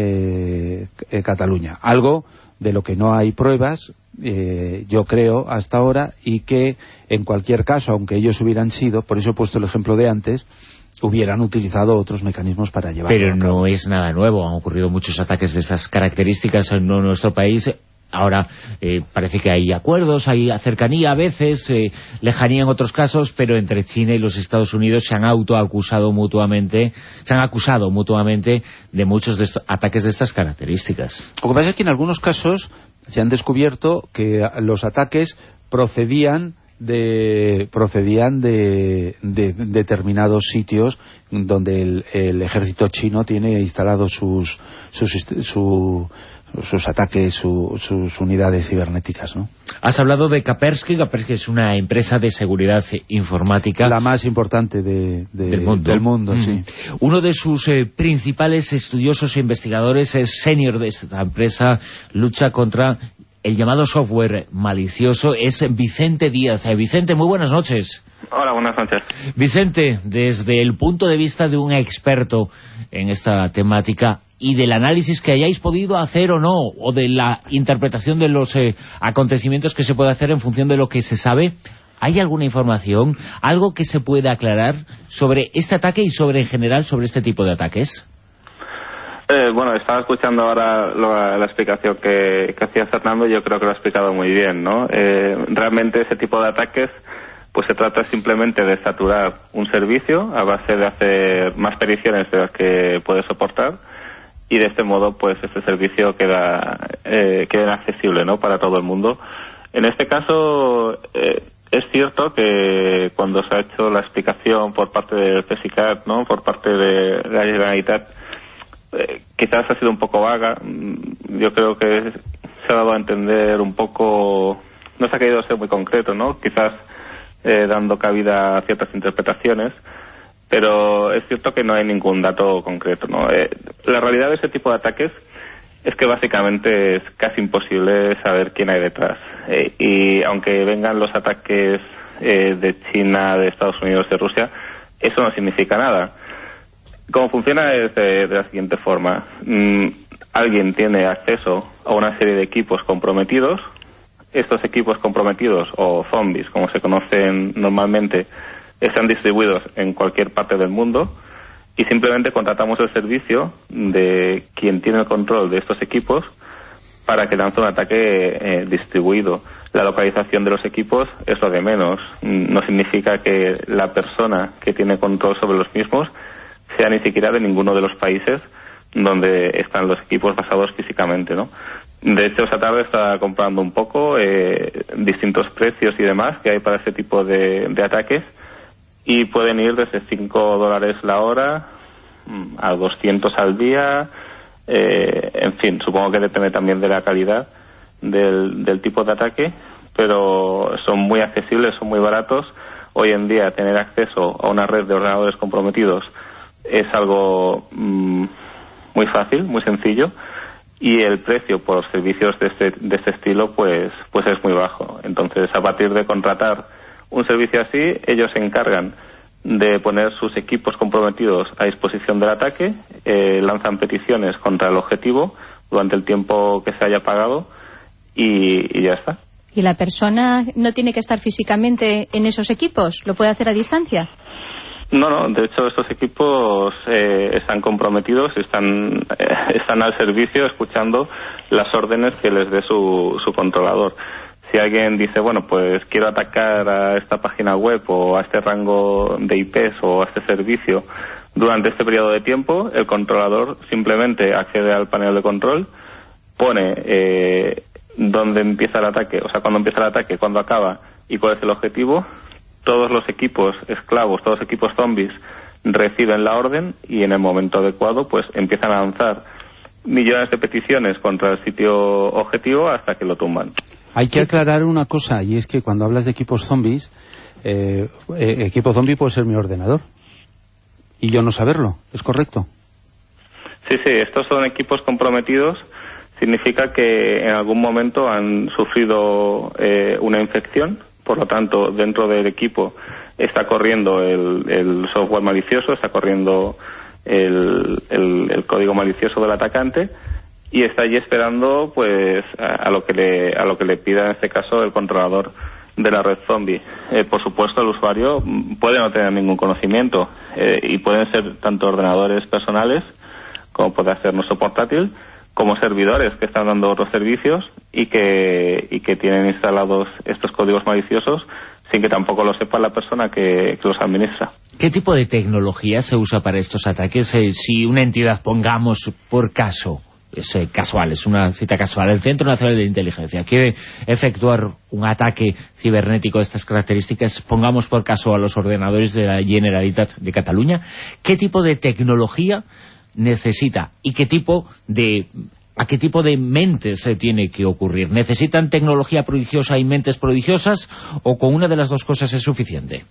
eh, eh, Cataluña. Algo de lo que no hay pruebas, eh, yo creo, hasta ahora, y que en cualquier caso, aunque ellos hubieran sido, por eso he puesto el ejemplo de antes, hubieran utilizado otros mecanismos para llevarlo Pero a cabo. No es nada nuevo, han ocurrido muchos ataques de estas características en nuestro país. Ahora eh, parece que hay acuerdos, hay cercanía a veces, eh, lejanía en otros casos, pero entre China y los Estados Unidos se han autoacusado mutuamente, se han acusado mutuamente de muchos de estos ataques de estas características. Lo que pasa es que en algunos casos se han descubierto que los ataques procedían de procedían de, de, de determinados sitios donde el, el ejército chino tiene instalados sus sus su, sus ataques, su, sus unidades cibernéticas, ¿no? Has hablado de Kaspersky. Kaspersky es una empresa de seguridad informática, la más importante de, de, del mundo, del mundo mm. sí. Uno de sus eh, principales estudiosos e investigadores es senior de esta empresa, lucha contra el llamado software malicioso, es Vicente Díaz. Eh, Vicente, muy buenas noches. Hola, buenas noches. Vicente, desde el punto de vista de un experto en esta temática y del análisis que hayáis podido hacer o no, o de la interpretación de los eh, acontecimientos que se puede hacer en función de lo que se sabe, ¿hay alguna información, algo que se pueda aclarar sobre este ataque y sobre en general sobre este tipo de ataques? Eh, bueno, estaba escuchando ahora lo, la explicación que, que hacía Fernando y yo creo que lo ha explicado muy bien, ¿no? Eh, realmente ese tipo de ataques, pues se trata simplemente de saturar un servicio a base de hacer más peticiones de las que puede soportar, y de este modo pues este servicio queda, eh, queda inaccesible, ¿no?, para todo el mundo, En este caso, eh, es cierto que cuando se ha hecho la explicación por parte del CSICAT, ¿no?, por parte de la Generalitat, eh, quizás ha sido un poco vaga. Yo creo que se ha dado a entender un poco, no se ha querido ser muy concreto, ¿no?, quizás eh, dando cabida a ciertas interpretaciones, pero es cierto que no hay ningún dato concreto, ¿no? Eh, la realidad de ese tipo de ataques es que básicamente es casi imposible saber quién hay detrás. Eh, y aunque vengan los ataques eh, de China, de Estados Unidos, de Rusia, eso no significa nada. Cómo funciona es de, de la siguiente forma. Mm, alguien tiene acceso a una serie de equipos comprometidos. Estos equipos comprometidos, o zombies, como se conocen normalmente, están distribuidos en cualquier parte del mundo. Y simplemente contratamos el servicio de quien tiene el control de estos equipos para que lance un ataque eh, distribuido. La localización de los equipos es lo de menos. No significa que la persona que tiene control sobre los mismos sea ni siquiera de ninguno de los países donde están los equipos basados físicamente, ¿no? De hecho, esta tarde estaba comprando un poco eh, distintos precios y demás que hay para este tipo de, de ataques. Y pueden ir desde cinco dólares la hora a doscientos al día. Eh, en fin, supongo que depende también de la calidad del, del tipo de ataque, pero son muy accesibles, son muy baratos. Hoy en día tener acceso a una red de ordenadores comprometidos es algo mmm, muy fácil, muy sencillo, y el precio por servicios de este, de este estilo pues, pues es muy bajo. Entonces, a partir de contratar un servicio así, ellos se encargan de poner sus equipos comprometidos a disposición del ataque, eh, lanzan peticiones contra el objetivo durante el tiempo que se haya pagado y, y ya está. ¿Y la persona no tiene que estar físicamente en esos equipos? ¿Lo puede hacer a distancia? No, no, de hecho estos equipos eh, están comprometidos, están, eh, están al servicio escuchando las órdenes que les dé su, su controlador. Si alguien dice, bueno, pues quiero atacar a esta página web o a este rango de I Pes o a este servicio durante este periodo de tiempo, el controlador simplemente accede al panel de control, pone eh, dónde empieza el ataque, o sea, cuándo empieza el ataque, cuándo acaba y cuál es el objetivo. Todos los equipos esclavos, todos los equipos zombies reciben la orden y en el momento adecuado pues empiezan a lanzar millones de peticiones contra el sitio objetivo hasta que lo tumban. Hay que aclarar una cosa, y es que cuando hablas de equipos zombies, eh, eh, equipo zombie puede ser mi ordenador y yo no saberlo, ¿es correcto? Sí, sí, estos son equipos comprometidos. Significa que en algún momento han sufrido eh, una infección, por lo tanto dentro del equipo está corriendo el, el software malicioso, está corriendo el, el, el código malicioso del atacante y está allí esperando pues a, a lo que le a lo que le pida en este caso el controlador de la red zombie. Eh, por supuesto el usuario puede no tener ningún conocimiento eh, y pueden ser tanto ordenadores personales como puede ser nuestro portátil como servidores que están dando otros servicios y que y que tienen instalados estos códigos maliciosos sin que tampoco lo sepa la persona que, que los administra. ¿Qué tipo de tecnología se usa para estos ataques? Eh, si una entidad, pongamos por caso, es eh, casual, es una cita casual, el Centro Nacional de Inteligencia quiere efectuar un ataque cibernético de estas características, pongamos por caso a los ordenadores de la Generalitat de Cataluña, ¿qué tipo de tecnología necesita y qué tipo de a qué tipo de mentes se tiene que ocurrir? ¿Necesitan tecnología prodigiosa y mentes prodigiosas o con una de las dos cosas es suficiente?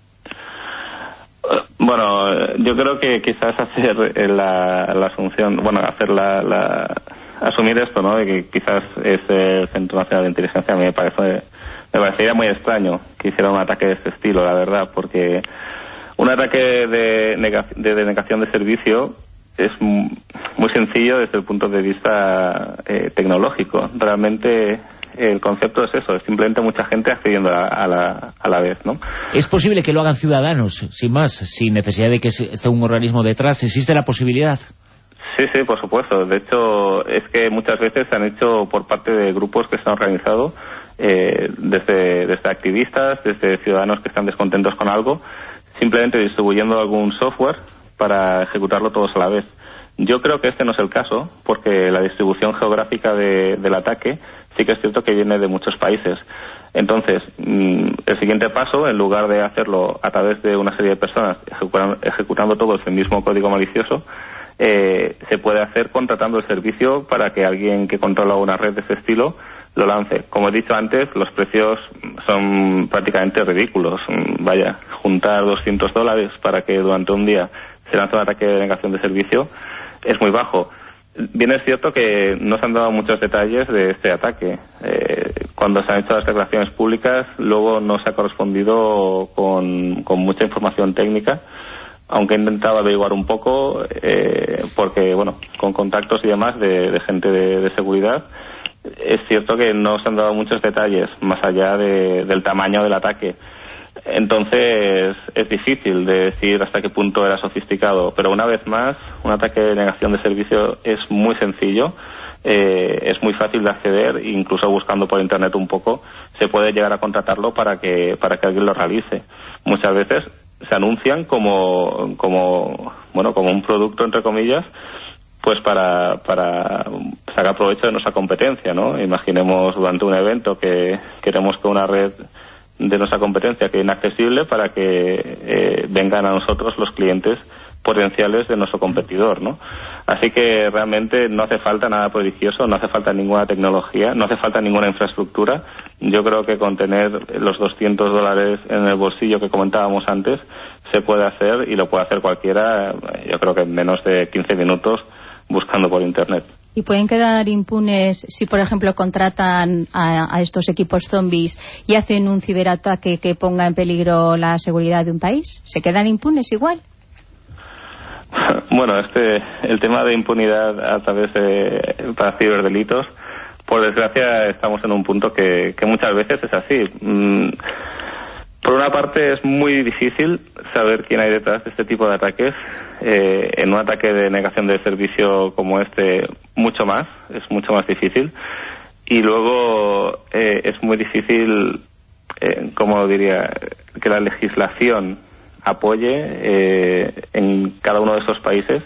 Bueno, yo creo que quizás hacer la, la asunción, bueno, hacer la, la asumir esto, ¿no? De que quizás es el Centro Nacional de Inteligencia, a mí me parece me parecería muy extraño que hiciera un ataque de este estilo, la verdad, porque un ataque de, nega, de denegación de servicio es muy sencillo desde el punto de vista eh, tecnológico. Realmente el concepto es eso, es simplemente mucha gente accediendo a, a, la, a la vez, ¿no? ¿Es posible que lo hagan ciudadanos, sin más, sin necesidad de que esté un organismo detrás? ¿Existe la posibilidad? Sí, sí, por supuesto. De hecho, es que muchas veces se han hecho por parte de grupos que se han organizado, eh, desde, desde activistas, desde ciudadanos que están descontentos con algo, simplemente distribuyendo algún software para ejecutarlo todos a la vez. Yo creo que este no es el caso, porque la distribución geográfica de, del ataque sí que es cierto que viene de muchos países. Entonces, el siguiente paso, en lugar de hacerlo a través de una serie de personas ejecutando, ejecutando todos el mismo código malicioso, eh, se puede hacer contratando el servicio para que alguien que controla una red de ese estilo lo lance. Como he dicho antes, los precios son prácticamente ridículos. Vaya, juntar doscientos dólares para que durante un día se lance un ataque de denegación de servicio es muy bajo. Bien es cierto que no se han dado muchos detalles de este ataque. Eh, cuando se han hecho las declaraciones públicas, luego no se ha correspondido con, con mucha información técnica, aunque he intentado averiguar un poco, eh, porque, bueno, con contactos y demás de, de gente de, de seguridad, es cierto que no se han dado muchos detalles, más allá de, del tamaño del ataque. Entonces es difícil de decir hasta qué punto era sofisticado, pero una vez más, un ataque de denegación de servicio es muy sencillo, eh, es muy fácil de acceder, incluso buscando por internet un poco se puede llegar a contratarlo para que para que alguien lo realice. Muchas veces se anuncian como como bueno como un producto, entre comillas, pues para para sacar provecho de nuestra competencia, ¿no? Imaginemos durante un evento que queremos que una red de nuestra competencia que es inaccesible para que eh, vengan a nosotros los clientes potenciales de nuestro competidor, ¿no? Así que realmente no hace falta nada prodigioso, no hace falta ninguna tecnología, no hace falta ninguna infraestructura. Yo creo que con tener los doscientos dólares en el bolsillo que comentábamos antes se puede hacer, y lo puede hacer cualquiera, yo creo que en menos de quince minutos buscando por internet. ¿Y pueden quedar impunes si, por ejemplo, contratan a, a estos equipos zombies y hacen un ciberataque que ponga en peligro la seguridad de un país? ¿Se quedan impunes igual? Bueno, este el tema de impunidad a través de para ciberdelitos, por desgracia estamos en un punto que, que muchas veces es así. Mm, por una parte es muy difícil saber quién hay detrás de este tipo de ataques. Eh, en un ataque de negación de servicio como este, mucho más, es mucho más difícil. Y luego eh, es muy difícil, eh, como diría, que la legislación apoye eh, en cada uno de esos países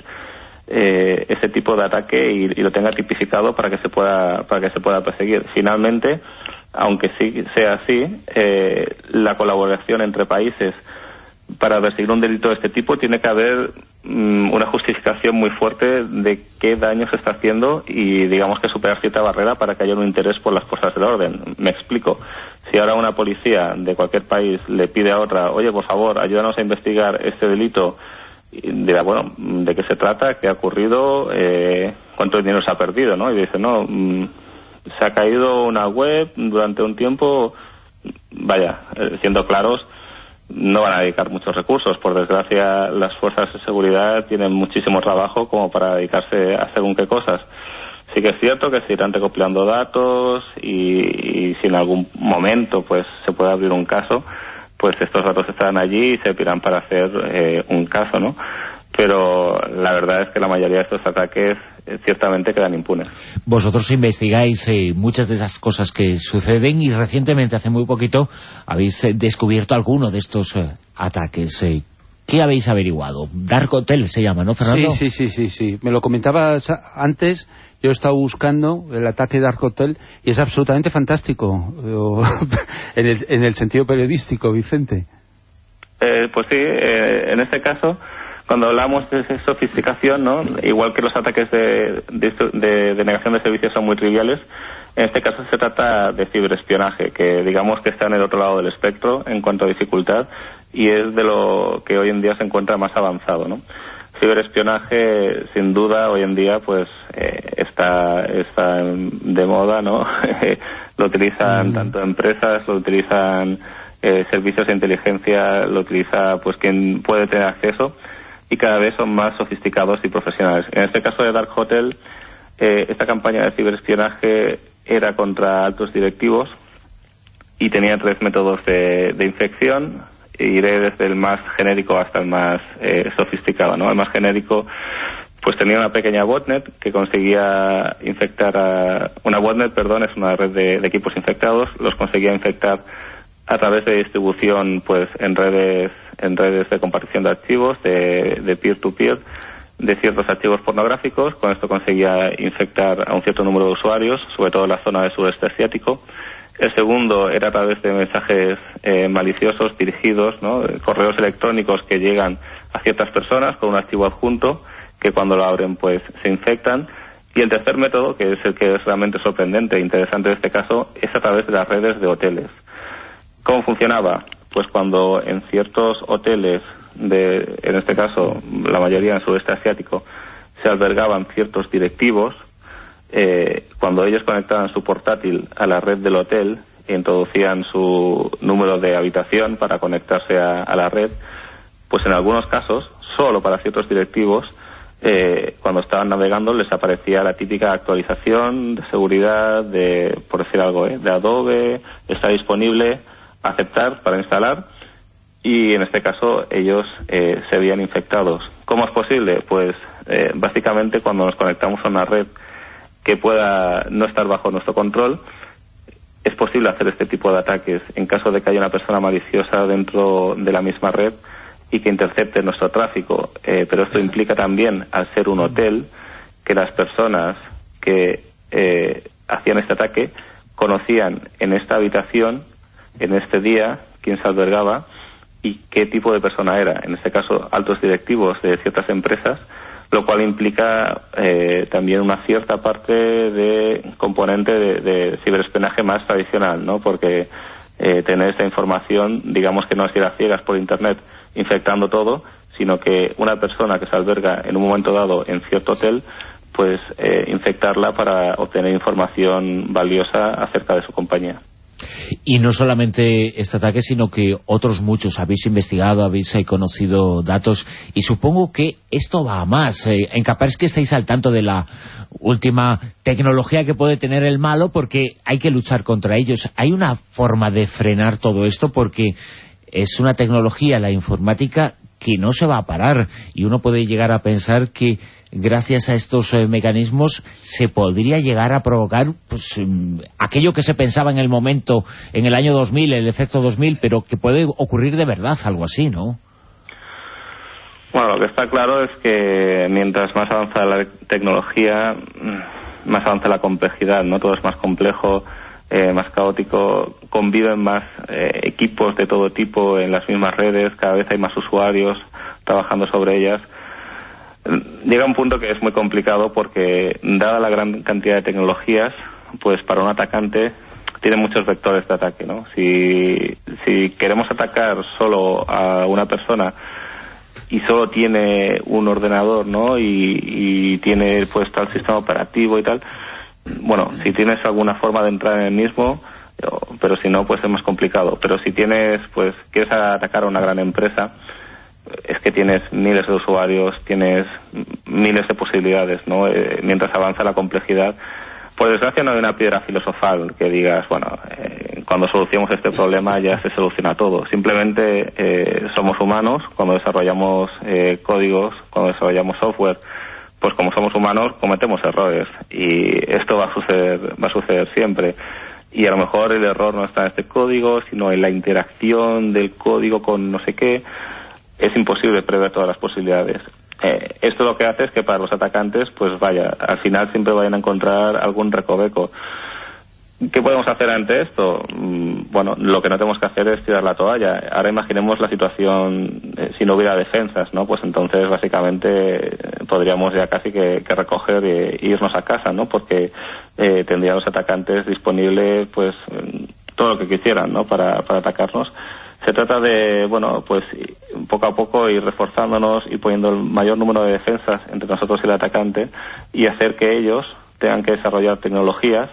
eh, ese tipo de ataque y, y lo tenga tipificado para que se pueda para que se pueda perseguir. Finalmente, aunque sí sea así, eh, la colaboración entre países para perseguir un delito de este tipo tiene que haber um, una justificación muy fuerte de qué daño se está haciendo y digamos que superar cierta barrera para que haya un interés por las fuerzas del orden. Me explico. Si ahora una policía de cualquier país le pide a otra, oye, por favor, ayúdanos a investigar este delito, y dirá, bueno, ¿de qué se trata? ¿Qué ha ocurrido? Eh, ¿Cuánto dinero se ha perdido? ¿No? Y dice, no, mmm, se ha caído una web durante un tiempo. Vaya, eh, siendo claros, no van a dedicar muchos recursos. Por desgracia, las fuerzas de seguridad tienen muchísimo trabajo como para dedicarse a según qué cosas. Sí que es cierto que se irán recopilando datos y, y si en algún momento pues se puede abrir un caso, pues estos datos estarán allí y se pedirán para hacer eh, un caso, ¿no? Pero la verdad es que la mayoría de estos ataques eh, ciertamente quedan impunes. Vosotros investigáis eh, muchas de esas cosas que suceden y recientemente, hace muy poquito, habéis eh, descubierto alguno de estos eh, ataques. Eh, ¿Qué habéis averiguado? Dark Hotel se llama, ¿no, Fernando? Sí, sí, sí, sí, sí. Me lo comentabas antes. Yo he estado buscando el ataque de Dark Hotel y es absolutamente fantástico en, el, en el sentido periodístico, Vicente. Eh, pues sí, eh, en este caso, cuando hablamos de sofisticación, ¿no? Igual que los ataques de, de, de, de negación de servicios son muy triviales, en este caso se trata de ciberespionaje, que digamos que está en el otro lado del espectro en cuanto a dificultad y es de lo que hoy en día se encuentra más avanzado, ¿no? Ciberespionaje, sin duda, hoy en día pues eh, está está de moda, ¿no? Lo utilizan mm. tanto empresas, lo utilizan eh, servicios de inteligencia, lo utiliza pues quien puede tener acceso y cada vez son más sofisticados y profesionales. En este caso de Dark Hotel, eh, esta campaña de ciberespionaje era contra altos directivos y tenía tres métodos de, de infección. Iré desde el más genérico hasta el más eh, sofisticado, ¿no? El más genérico, pues tenía una pequeña botnet que conseguía infectar a... Una botnet, perdón, es una red de, de equipos infectados, los conseguía infectar a través de distribución, pues en redes en redes de compartición de archivos, de, de peer-to-peer, de ciertos archivos pornográficos. Con esto conseguía infectar a un cierto número de usuarios, sobre todo en la zona del sudeste asiático. El segundo era a través de mensajes eh, maliciosos dirigidos, ¿no? Correos electrónicos que llegan a ciertas personas con un archivo adjunto, que cuando lo abren pues se infectan. Y el tercer método, que es el que es realmente sorprendente e interesante en este caso, es a través de las redes de hoteles. ¿Cómo funcionaba? Pues cuando en ciertos hoteles, de, en este caso la mayoría en el sudeste asiático, se albergaban ciertos directivos, eh, cuando ellos conectaban su portátil a la red del hotel e introducían su número de habitación para conectarse a, a la red, pues en algunos casos, solo para ciertos directivos, eh, cuando estaban navegando les aparecía la típica actualización de seguridad, de, por decir algo, ¿eh? de Adobe, está disponible, aceptar para instalar, y en este caso ellos eh, se veían infectados. ¿Cómo es posible? Pues eh, básicamente cuando nos conectamos a una red que pueda no estar bajo nuestro control, es posible hacer este tipo de ataques en caso de que haya una persona maliciosa dentro de la misma red y que intercepte nuestro tráfico. Eh, pero esto implica también, al ser un hotel, que las personas que eh, hacían este ataque conocían en esta habitación, en este día, quién se albergaba y qué tipo de persona era. En este caso, altos directivos de ciertas empresas, lo cual implica eh, también una cierta parte de componente de, de ciberespionaje más tradicional, ¿no? Porque eh, tener esta información, digamos que no es ir a ciegas por Internet infectando todo, sino que una persona que se alberga en un momento dado en cierto hotel, pues eh, infectarla para obtener información valiosa acerca de su compañía. Y no solamente este ataque, sino que otros muchos habéis investigado, habéis eh, conocido datos, y supongo que esto va a más. Eh, en Kaspersky estáis al tanto de la última tecnología que puede tener el malo, porque hay que luchar contra ellos. ¿Hay una forma de frenar todo esto? Porque es una tecnología, la informática, que no se va a parar, y uno puede llegar a pensar que gracias a estos eh, mecanismos se podría llegar a provocar pues um, aquello que se pensaba en el momento, en el año dos mil, el efecto dos mil, pero que puede ocurrir de verdad, algo así, ¿no? Bueno, lo que está claro es que mientras más avanza la tecnología, más avanza la complejidad, ¿no? Todo es más complejo, eh, más caótico, conviven más eh, equipos de todo tipo en las mismas redes, cada vez hay más usuarios trabajando sobre ellas. Llega un punto que es muy complicado porque, dada la gran cantidad de tecnologías, pues para un atacante tiene muchos vectores de ataque, ¿no? Si, si queremos atacar solo a una persona y solo tiene un ordenador, ¿no? Y, y tiene pues tal sistema operativo y tal, bueno, si tienes alguna forma de entrar en el mismo, pero si no, pues es más complicado. Pero si tienes, pues quieres atacar a una gran empresa, es que tienes miles de usuarios, tienes miles de posibilidades, ¿no? Eh, mientras avanza la complejidad. Por desgracia no hay una piedra filosofal que digas, bueno, eh, cuando solucionemos este problema ya se soluciona todo. Simplemente eh, somos humanos, cuando desarrollamos eh, códigos, cuando desarrollamos software, pues como somos humanos cometemos errores, y esto va a suceder, va a suceder siempre. Y a lo mejor el error no está en este código, sino en la interacción del código con no sé qué. Es imposible prever todas las posibilidades. Eh, esto lo que hace es que para los atacantes, pues vaya, al final siempre vayan a encontrar algún recoveco. ¿Qué podemos hacer ante esto? Mm, bueno, lo que no tenemos que hacer es tirar la toalla. Ahora imaginemos la situación eh, si no hubiera defensas, ¿no? Pues entonces básicamente eh, podríamos ya casi que, que recoger e irnos a casa, ¿no? Porque eh, tendrían los atacantes disponible pues todo lo que quisieran, ¿no? Para, para atacarnos. Se trata de, bueno, pues poco a poco ir reforzándonos y poniendo el mayor número de defensas entre nosotros y el atacante, y hacer que ellos tengan que desarrollar tecnologías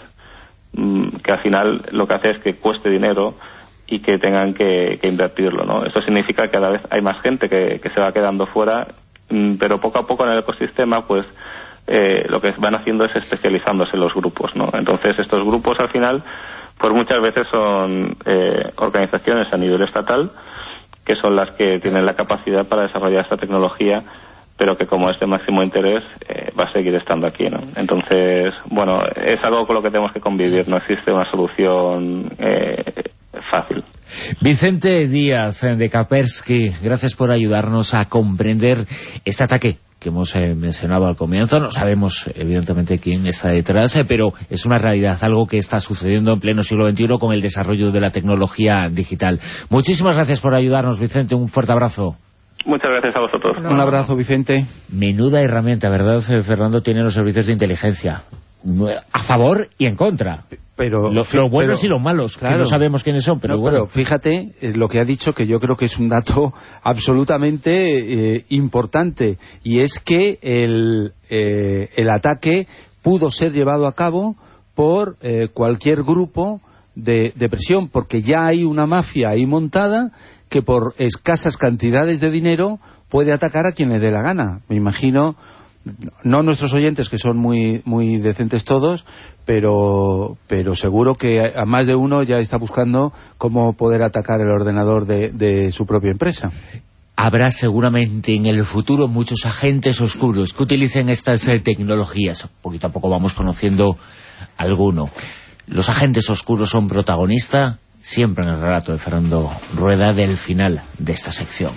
mmm, que al final lo que hace es que cueste dinero y que tengan que, que invertirlo, ¿no? Esto significa que cada vez hay más gente que, que se va quedando fuera, mmm, pero poco a poco en el ecosistema, pues eh, lo que van haciendo es especializándose en los grupos, ¿no? Entonces estos grupos al final pues muchas veces son eh, organizaciones a nivel estatal que son las que tienen la capacidad para desarrollar esta tecnología, pero que como es de máximo interés eh, va a seguir estando aquí, ¿no? Entonces, bueno, es algo con lo que tenemos que convivir, no existe una solución eh, fácil. Vicente Díaz de Kaspersky, gracias por ayudarnos a comprender este ataque que hemos eh, mencionado al comienzo. No sabemos, evidentemente, quién está detrás, eh, pero es una realidad, algo que está sucediendo en pleno siglo veintiuno con el desarrollo de la tecnología digital. Muchísimas gracias por ayudarnos, Vicente. Un fuerte abrazo. Muchas gracias a vosotros. Un abrazo, Vicente. Menuda herramienta, ¿verdad, Fernando? Tienen los servicios de inteligencia. A favor y en contra. Pero los, los buenos pero, y los malos, claro, que no sabemos quiénes son, pero no, bueno. Pero fíjate eh, lo que ha dicho, que yo creo que es un dato absolutamente eh, importante, y es que el, eh, el ataque pudo ser llevado a cabo por eh, cualquier grupo de, de presión, porque ya hay una mafia ahí montada que por escasas cantidades de dinero puede atacar a quien le dé la gana. Me imagino, no nuestros oyentes, que son muy muy decentes todos, pero pero seguro que a más de uno ya está buscando cómo poder atacar el ordenador de, de su propia empresa. Habrá seguramente en el futuro muchos agentes oscuros que utilicen estas eh, tecnologías. Poquito a poco vamos conociendo alguno. Los agentes oscuros son protagonistas siempre en el relato de Fernando Rueda del final de esta sección.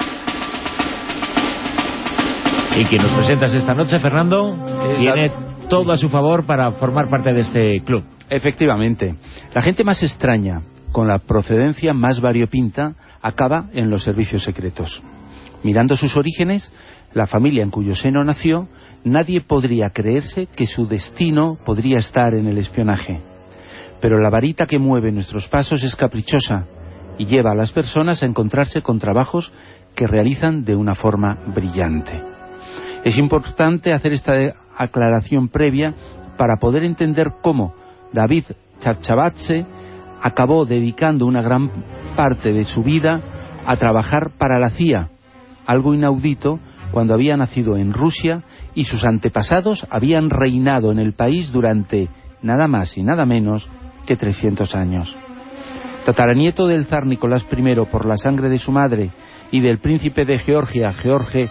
Y quien nos presentas esta noche, Fernando, es tiene la... todo a su favor para formar parte de este club. Efectivamente. La gente más extraña, con la procedencia más variopinta, acaba en los servicios secretos. Mirando sus orígenes, la familia en cuyo seno nació, nadie podría creerse que su destino podría estar en el espionaje. Pero la varita que mueve nuestros pasos es caprichosa y lleva a las personas a encontrarse con trabajos que realizan de una forma brillante. Es importante hacer esta aclaración previa para poder entender cómo David Chatchabatse acabó dedicando una gran parte de su vida a trabajar para la C I A, algo inaudito cuando había nacido en Rusia y sus antepasados habían reinado en el país durante nada más y nada menos que trescientos años. Tataranieto del zar Nicolás primero por la sangre de su madre y del príncipe de Georgia, George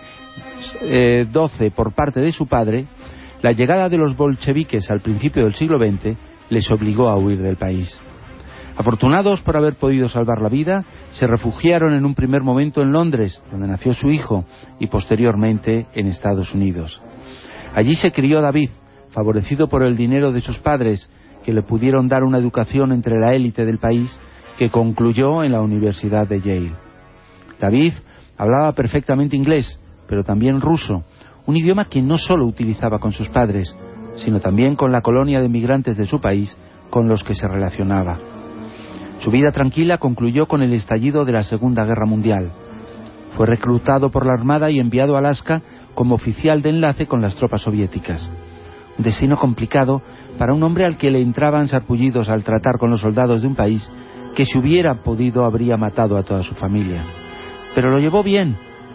eh, doce, por parte de su padre, la llegada de los bolcheviques al principio del siglo veinte les obligó a huir del país. Afortunados por haber podido salvar la vida, se refugiaron en un primer momento en Londres, donde nació su hijo, y posteriormente en Estados Unidos. Allí se crió David, favorecido por el dinero de sus padres, que le pudieron dar una educación entre la élite del país, que concluyó en la Universidad de Yale. David hablaba perfectamente inglés, pero también ruso, un idioma que no solo utilizaba con sus padres, sino también con la colonia de migrantes de su país, con los que se relacionaba. Su vida tranquila concluyó con el estallido de la Segunda Guerra Mundial. Fue reclutado por la Armada y enviado a Alaska como oficial de enlace con las tropas soviéticas. Un destino complicado para un hombre al que le entraban sarpullidos al tratar con los soldados de un país que, si hubiera podido, habría matado a toda su familia. Pero lo llevó bien,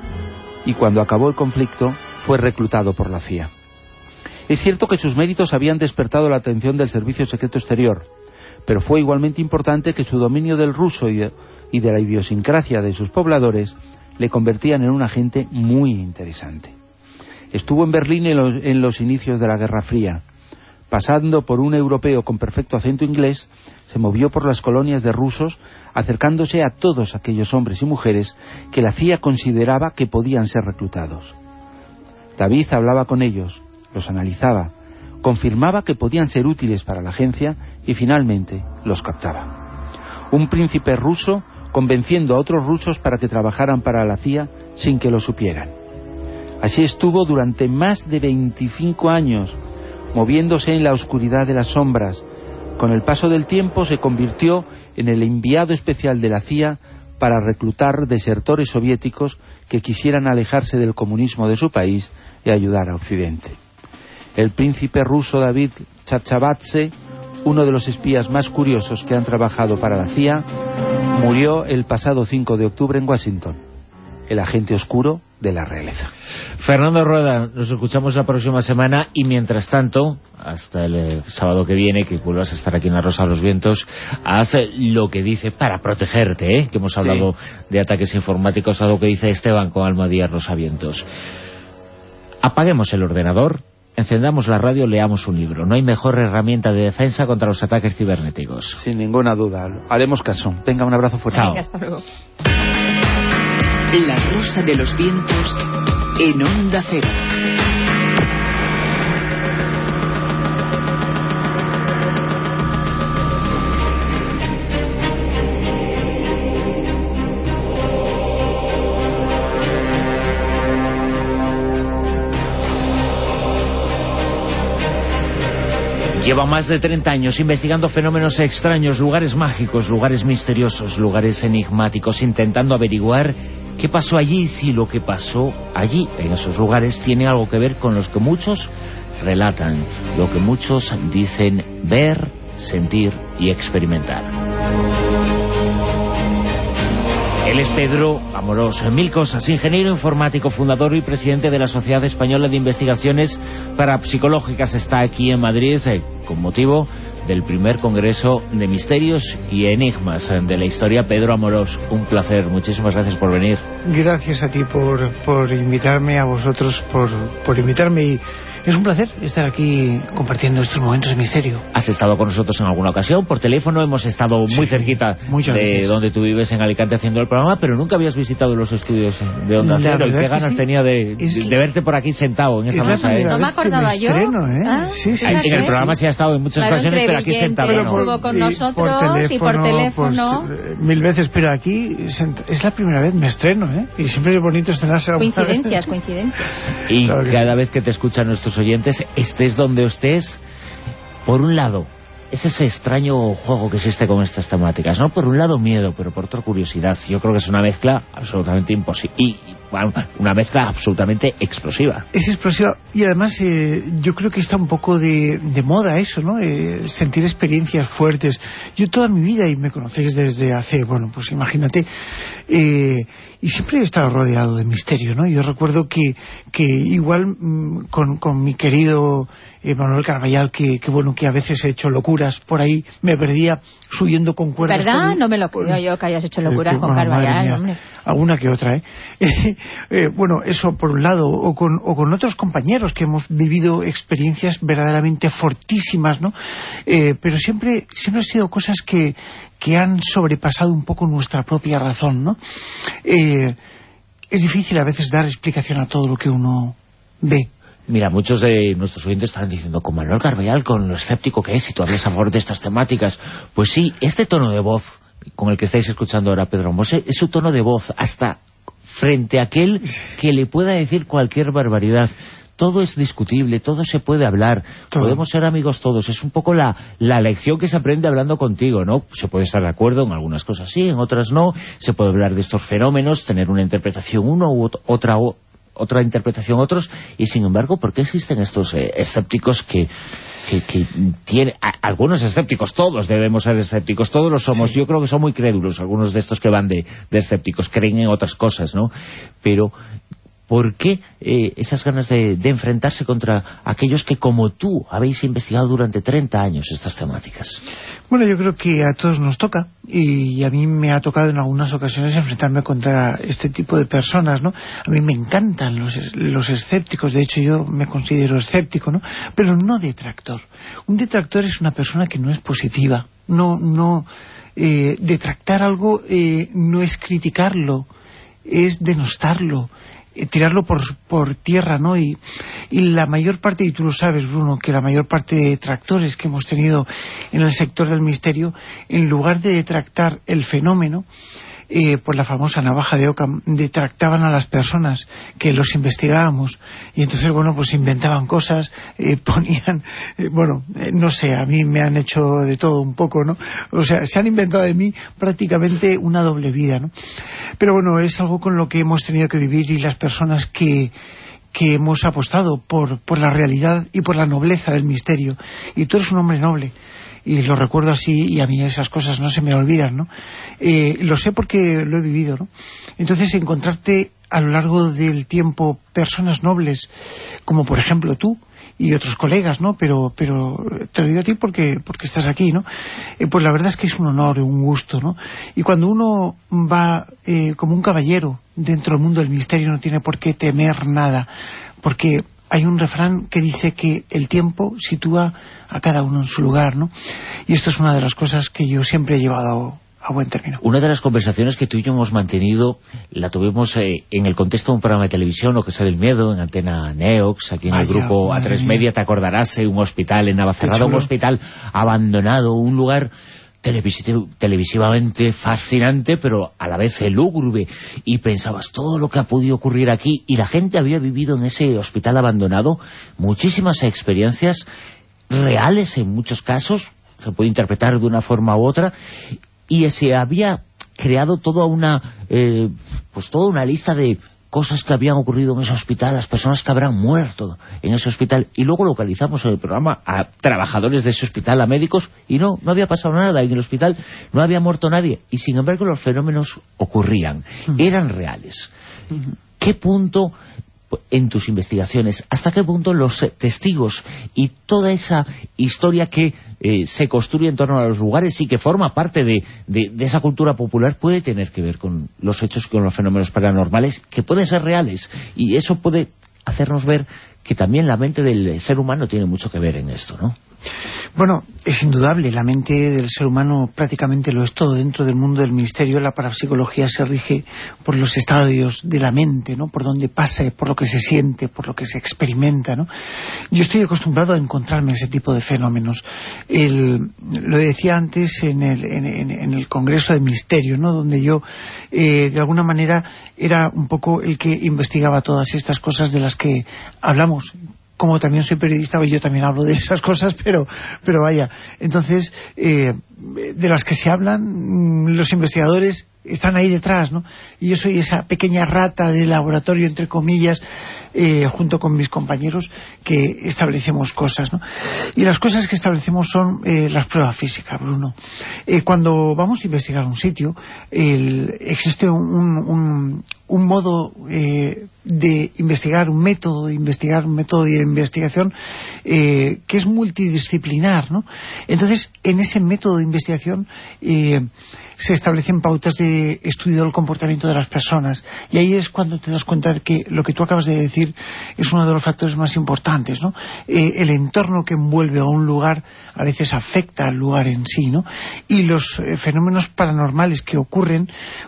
y cuando acabó el conflicto fue reclutado por la C I A. Es cierto que sus méritos habían despertado la atención del Servicio Secreto Exterior, pero fue igualmente importante que su dominio del ruso y de, y de la idiosincrasia de sus pobladores le convertían en un agente muy interesante. Estuvo en Berlín en los, en los inicios de la Guerra Fría. Pasando por un europeo con perfecto acento inglés, se movió por las colonias de rusos, acercándose a todos aquellos hombres y mujeres que la C I A consideraba que podían ser reclutados. David hablaba con ellos, los analizaba, confirmaba que podían ser útiles para la agencia y finalmente los captaba. Un príncipe ruso convenciendo a otros rusos para que trabajaran para la C I A sin que lo supieran. Así estuvo durante más de veinticinco años, moviéndose en la oscuridad de las sombras. Con el paso del tiempo se convirtió en el enviado especial de la C I A para reclutar desertores soviéticos que quisieran alejarse del comunismo de su país y ayudar a Occidente. El príncipe ruso David Chatchabatse, uno de los espías más curiosos que han trabajado para la C I A, murió el pasado cinco de octubre en Washington, el agente oscuro de la realeza. Fernando Rueda, nos escuchamos la próxima semana y mientras tanto, hasta el eh, sábado que viene, que vuelvas a estar aquí en La Rosa de los Vientos, haz lo que dice para protegerte, ¿eh? Que hemos hablado sí. de ataques informáticos, a lo que dice Esteban con Almadía Rosavientos. Apaguemos el ordenador, encendamos la radio, leamos un libro. No hay mejor herramienta de defensa contra los ataques cibernéticos. Sin ninguna duda, haremos caso. Venga, un abrazo fuerte. Chao. Venga, hasta luego. La Rosa de los Vientos en Onda Cero. Lleva más de treinta años investigando fenómenos extraños, lugares mágicos, lugares misteriosos, lugares enigmáticos, intentando averiguar qué pasó allí, si lo que pasó allí, en esos lugares, tiene algo que ver con los que muchos relatan, lo que muchos dicen ver, sentir y experimentar. Él es Pedro Amorós, mil cosas, ingeniero informático, fundador y presidente de la Sociedad Española de Investigaciones Parapsicológicas. Está aquí en Madrid eh, con motivo del primer Congreso de Misterios y Enigmas de la Historia. Pedro Amorós, un placer, muchísimas gracias por venir. Gracias a ti por, por invitarme, a vosotros por, por invitarme, y es un placer estar aquí compartiendo estos momentos de misterio. Has estado con nosotros en alguna ocasión, por teléfono, hemos estado muy sí, cerquita de veces. Donde tú vives, en Alicante, haciendo el programa, pero nunca habías visitado los estudios de Onda Cero, y qué ganas sí. tenía de, es, de verte por aquí sentado en esta mesa. ¿eh? No me acordaba yo. Estreno, ¿eh? Ah, sí, sí, en sí, el sí. programa sí ha estado en muchas claro, ocasiones, pero aquí sentado. Pero no. estuvo con nosotros por teléfono, y por teléfono. Pues, mil veces, pero aquí es la primera vez, me estreno, ¿eh? Y siempre es bonito estrenarse. Coincidencias, coincidencias. Y claro cada vez que te escuchan nuestros oyentes, estés donde estés, por un lado, es ese extraño juego que existe con estas temáticas, ¿no? Por un lado miedo, pero por otro curiosidad. Yo creo que es una mezcla absolutamente imposible. Y, bueno, una mezcla absolutamente explosiva. Es explosiva y además eh, yo creo que está un poco de, de moda eso, ¿no? Eh, sentir experiencias fuertes. Yo toda mi vida, y me conocéis desde hace, bueno, pues imagínate, eh, y siempre he estado rodeado de misterio, ¿no? Yo recuerdo que, que igual mmm, con, con mi querido eh, Manuel Carballal, que, que bueno, que a veces he hecho locuras por ahí, me perdía subiendo con cuerdas. ¿Verdad? Por, no me lo creo yo que hayas hecho locuras eh, con bueno, Carballal, hombre. Alguna que otra, ¿eh? eh bueno, eso por un lado, o con, o con otros compañeros que hemos vivido experiencias verdaderamente fortísimas, ¿no? Eh, pero siempre, siempre han sido cosas que, que han sobrepasado un poco nuestra propia razón, ¿no? Eh, es difícil a veces dar explicación a todo lo que uno ve. Mira, muchos de nuestros oyentes están diciendo, con Manuel Carballal, con lo escéptico que es, si tú hablas a favor de estas temáticas. Pues sí, este tono de voz con el que estáis escuchando ahora Pedro Amorós, es su tono de voz hasta frente a aquel que le pueda decir cualquier barbaridad. Todo es discutible, todo se puede hablar, todo. Podemos ser amigos todos. Es un poco la, la lección que se aprende hablando contigo, ¿no? Se puede estar de acuerdo en algunas cosas sí, en otras no. Se puede hablar de estos fenómenos, tener una interpretación uno u otra otra interpretación otros, y sin embargo, ¿por qué existen estos eh, escépticos que, que, que tiene, a, algunos escépticos, todos debemos ser escépticos, todos lo somos, sí. Yo creo que son muy crédulos algunos de estos que van de, de escépticos, creen en otras cosas, ¿no? Pero ¿por qué eh, esas ganas de, de enfrentarse contra aquellos que, como tú, habéis investigado durante treinta años estas temáticas? Bueno, yo creo que a todos nos toca, y a mí me ha tocado en algunas ocasiones enfrentarme contra este tipo de personas, ¿no? A mí me encantan los, los escépticos, de hecho yo me considero escéptico, ¿no? Pero no detractor. Un detractor es una persona que no es positiva. No, no, eh, detractar algo eh, no es criticarlo, es denostarlo, tirarlo por, por tierra, ¿no? Y, y la mayor parte, y tú lo sabes, Bruno, que la mayor parte de detractores que hemos tenido en el sector del misterio, en lugar de detractar el fenómeno, eh, por la famosa navaja de Occam, detractaban a las personas que los investigábamos, y entonces, bueno, pues inventaban cosas, eh, ponían, eh, bueno, eh, no sé, a mí me han hecho de todo un poco, ¿no? O sea, se han inventado de mí prácticamente una doble vida, ¿no? Pero bueno, es algo con lo que hemos tenido que vivir, y las personas que que hemos apostado por, por la realidad y por la nobleza del misterio, y tú eres un hombre noble, y lo recuerdo así, y a mí esas cosas no se me olvidan, ¿no? Eh, lo sé porque lo he vivido, ¿no? Entonces, encontrarte a lo largo del tiempo personas nobles, como por ejemplo tú y otros colegas, ¿no? Pero pero te lo digo a ti porque porque estás aquí, ¿no? Eh, pues la verdad es que es un honor, un gusto, ¿no? Y cuando uno va eh, como un caballero dentro del mundo del misterio, no tiene por qué temer nada, porque hay un refrán que dice que el tiempo sitúa a cada uno en su lugar, ¿no? Y esto es una de las cosas que yo siempre he llevado a buen término. Una de las conversaciones que tú y yo hemos mantenido la tuvimos eh, en el contexto de un programa de televisión, Lo que sale el miedo, en Antena Neox, aquí en el Vaya, grupo A tres Media, te acordarás, eh, un hospital en Navacerrada, un hospital abandonado, un lugar televisi- televisivamente fascinante, pero a la vez lúgubre, y pensabas todo lo que ha podido ocurrir aquí, y la gente había vivido en ese hospital abandonado muchísimas experiencias reales en muchos casos, se puede interpretar de una forma u otra, y se había creado toda una eh, pues toda una lista de cosas que habían ocurrido en ese hospital, las personas que habrán muerto en ese hospital, y luego localizamos en el programa a trabajadores de ese hospital, a médicos, y no, no había pasado nada, en el hospital no había muerto nadie, y sin embargo los fenómenos ocurrían, eran reales. ¿Qué punto en tus investigaciones, hasta qué punto los testigos y toda esa historia que eh, se construye en torno a los lugares y que forma parte de, de, de esa cultura popular puede tener que ver con los hechos, con los fenómenos paranormales, que pueden ser reales, y eso puede hacernos ver que también la mente del ser humano tiene mucho que ver en esto, ¿no? Bueno, es indudable, la mente del ser humano prácticamente lo es todo. Dentro del mundo del misterio, la parapsicología se rige por los estadios de la mente, ¿no? Por donde pasa, por lo que se siente, por lo que se experimenta, ¿no? Yo estoy acostumbrado a encontrarme ese tipo de fenómenos. El, lo decía antes en el, en, en, en el Congreso de Misterio, ¿no? Donde yo, eh, de alguna manera, era un poco el que investigaba todas estas cosas de las que hablamos. Como también soy periodista, yo también hablo de esas cosas, pero pero vaya, entonces, eh, de las que se hablan, los investigadores están ahí detrás, ¿no? Y yo soy esa pequeña rata de laboratorio, entre comillas, eh, junto con mis compañeros, que establecemos cosas, ¿no? Y las cosas que establecemos son eh, las pruebas físicas, Bruno. Eh, cuando vamos a investigar un sitio, el, existe un, un, un modo eh, de investigar, un método de investigar, un método de investigación eh, que es multidisciplinar, ¿no? Entonces, en ese método de investigación eh, se establecen pautas de estudio del comportamiento de las personas, y ahí es cuando te das cuenta de que lo que tú acabas de decir es uno de los factores más importantes, ¿no? Eh, el entorno que envuelve a un lugar a veces afecta al lugar en sí, ¿no? Y los eh, fenómenos paranormales que ocurren,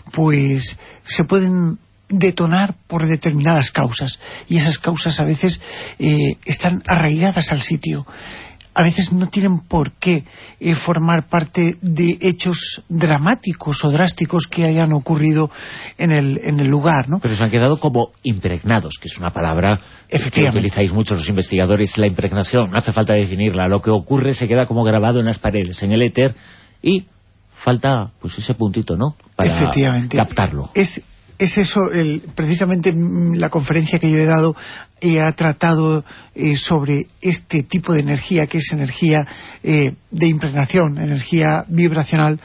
pues se pueden detonar por determinadas causas, y esas causas a veces eh, están arraigadas al sitio. A veces no tienen por qué eh, formar parte de hechos dramáticos o drásticos que hayan ocurrido en el, en el lugar, ¿no? Pero se han quedado como impregnados, que es una palabra que utilizáis mucho los investigadores, la impregnación, no hace falta definirla, lo que ocurre se queda como grabado en las paredes, en el éter, y falta pues ese puntito, ¿no?, para captarlo. Es Es eso, el, precisamente la conferencia que yo he dado eh, ha tratado eh, sobre este tipo de energía, que es energía eh, de impregnación, energía vibracional,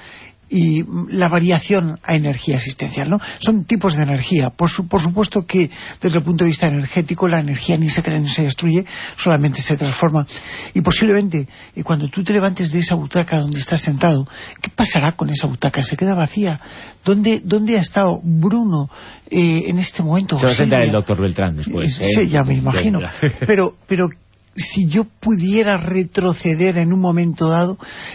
y la variación a energía existencial, ¿no? Son tipos de energía. Por, su, por supuesto que desde el punto de vista energético la energía ni se crea ni se destruye, solamente se transforma. Y posiblemente eh, cuando tú te levantes de esa butaca donde estás sentado, ¿qué pasará con esa butaca? ¿Se queda vacía? ¿Dónde, dónde ha estado Bruno eh, en este momento? Se va a sentar el doctor Beltrán después, ¿eh? Sí, ya me imagino. Pero... pero si yo pudiera retroceder en un momento dado,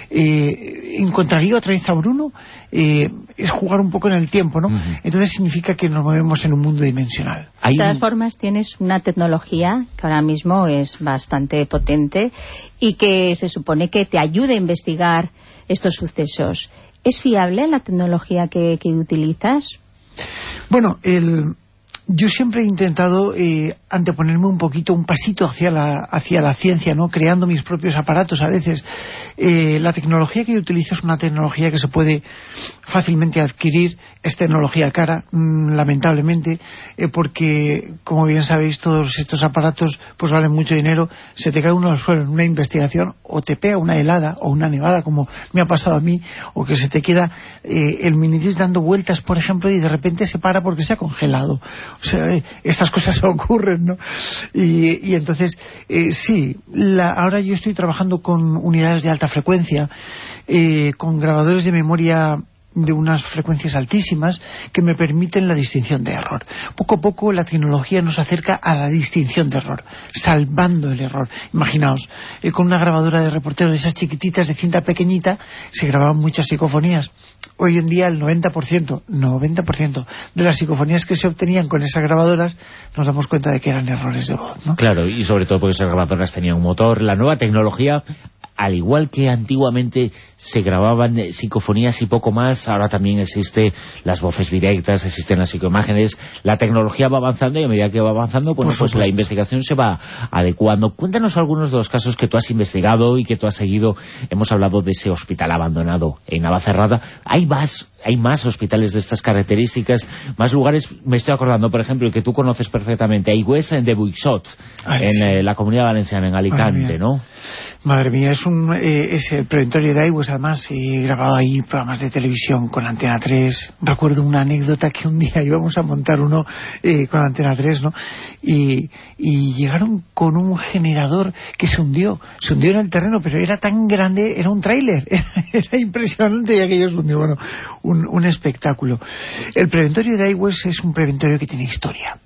eh, ¿encontraría otra vez a Bruno? Eh, es jugar un poco en el tiempo, ¿no? Uh-huh. Entonces significa que nos movemos en un mundo dimensional. De todas formas, tienes una tecnología que ahora mismo es bastante potente y que se supone que te ayuda a investigar estos sucesos. ¿Es fiable la tecnología que, que utilizas? Bueno, el... yo siempre he intentado eh, anteponerme un poquito, un pasito hacia la, hacia la ciencia, ¿no? Creando mis propios aparatos a veces. Eh, la tecnología que yo utilizo es una tecnología que se puede fácilmente adquirir, es tecnología cara, mmm, lamentablemente, eh, porque, como bien sabéis, todos estos aparatos pues valen mucho dinero, se te cae uno al suelo en una investigación, o te pega una helada o una nevada, como me ha pasado a mí, o que se te queda eh, el minidisc dando vueltas, por ejemplo, y de repente se para porque se ha congelado. O sea, eh, estas cosas ocurren, ¿no? Y, y entonces, eh, sí, la, ahora yo estoy trabajando con unidades de alta frecuencia, eh, con grabadores de memoria de unas frecuencias altísimas que me permiten la distinción de error. Poco a poco la tecnología nos acerca a la distinción de error, salvando el error. Imaginaos, eh, con una grabadora de reportero de esas chiquititas de cinta pequeñita se grababan muchas psicofonías. Hoy en día el noventa por ciento, noventa por ciento de las psicofonías que se obtenían con esas grabadoras nos damos cuenta de que eran errores de voz, ¿no? Claro, y sobre todo porque esas grabadoras tenían un motor. La nueva tecnología, al igual que antiguamente se grababan psicofonías y poco más, ahora también existe las voces directas, existen las psicoimágenes. La tecnología va avanzando y a medida que va avanzando, bueno, pues la investigación se va adecuando. Cuéntanos algunos de los casos que tú has investigado y que tú has seguido. Hemos hablado de ese hospital abandonado en Navacerrada. Hay más, hay más hospitales de estas características, más lugares. Me estoy acordando, por ejemplo, que tú conoces perfectamente, Aigües de Buixot, Ay, en sí. eh, la Comunidad Valenciana, en Alicante, ¿no? Madre mía, es un eh, es el preventorio de Aigües, además, y he grabado ahí programas de televisión con Antena tres. Recuerdo una anécdota que un día íbamos a montar uno eh, con Antena tres, ¿no? Y, y llegaron con un generador que se hundió, se hundió en el terreno, pero era tan grande, era un tráiler, era, era impresionante, y aquello se hundió. Bueno, un, un espectáculo. El preventorio de Aigües es un preventorio que tiene historia.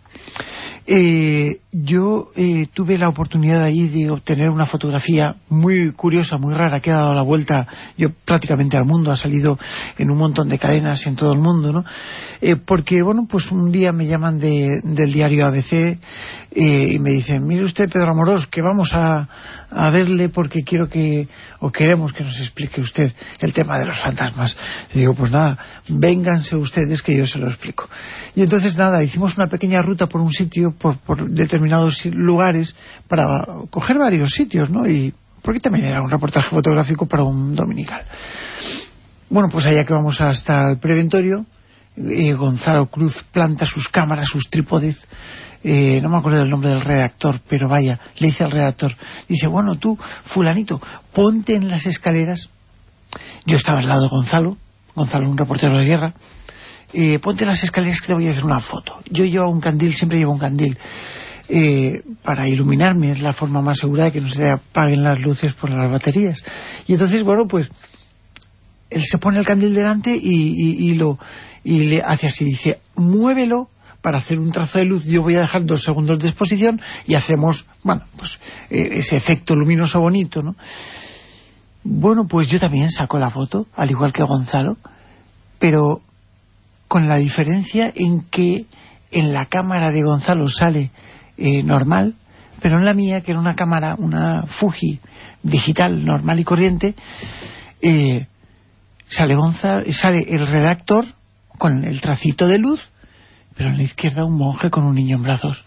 Eh, yo eh, tuve la oportunidad ahí de obtener una fotografía muy curiosa, muy rara, que ha dado la vuelta yo prácticamente al mundo, ha salido en un montón de cadenas en todo el mundo, ¿no? Eh, porque, bueno, pues un día me llaman de, del diario A B C eh, y me dicen, mire usted, Pedro Amorós, que vamos a, a verle porque quiero que, o queremos que nos explique usted el tema de los fantasmas. Y digo, pues nada, vénganse ustedes que yo se lo explico. Y entonces nada, hicimos una pequeña ruta por un sitio, por, por determinados lugares, para coger varios sitios, ¿no? Y porque también era un reportaje fotográfico para un dominical. Bueno, pues allá que vamos hasta el preventorio, eh, Gonzalo Cruz planta sus cámaras, sus trípodes. Eh, no me acuerdo del nombre del redactor, pero vaya, le dice al redactor, dice, bueno, tú, fulanito, ponte en las escaleras. Yo estaba al lado de Gonzalo, Gonzalo, un reportero de guerra. Eh, ponte en las escaleras que te voy a hacer una foto. Yo llevo un candil, siempre llevo un candil eh, para iluminarme, es la forma más segura de que no se apaguen las luces por las baterías. Y entonces, bueno, pues él se pone el candil delante y, y, y lo y le hace así, dice, muévelo para hacer un trazo de luz. Yo voy a dejar dos segundos de exposición y hacemos, bueno, pues eh, ese efecto luminoso bonito, ¿no? Bueno, pues yo también saco la foto, al igual que Gonzalo, pero con la diferencia en que en la cámara de Gonzalo sale eh, normal, pero en la mía, que era una cámara, una Fuji digital normal y corriente, eh, sale Gonzalo, sale el redactor con el tracito de luz, pero en la izquierda un monje con un niño en brazos.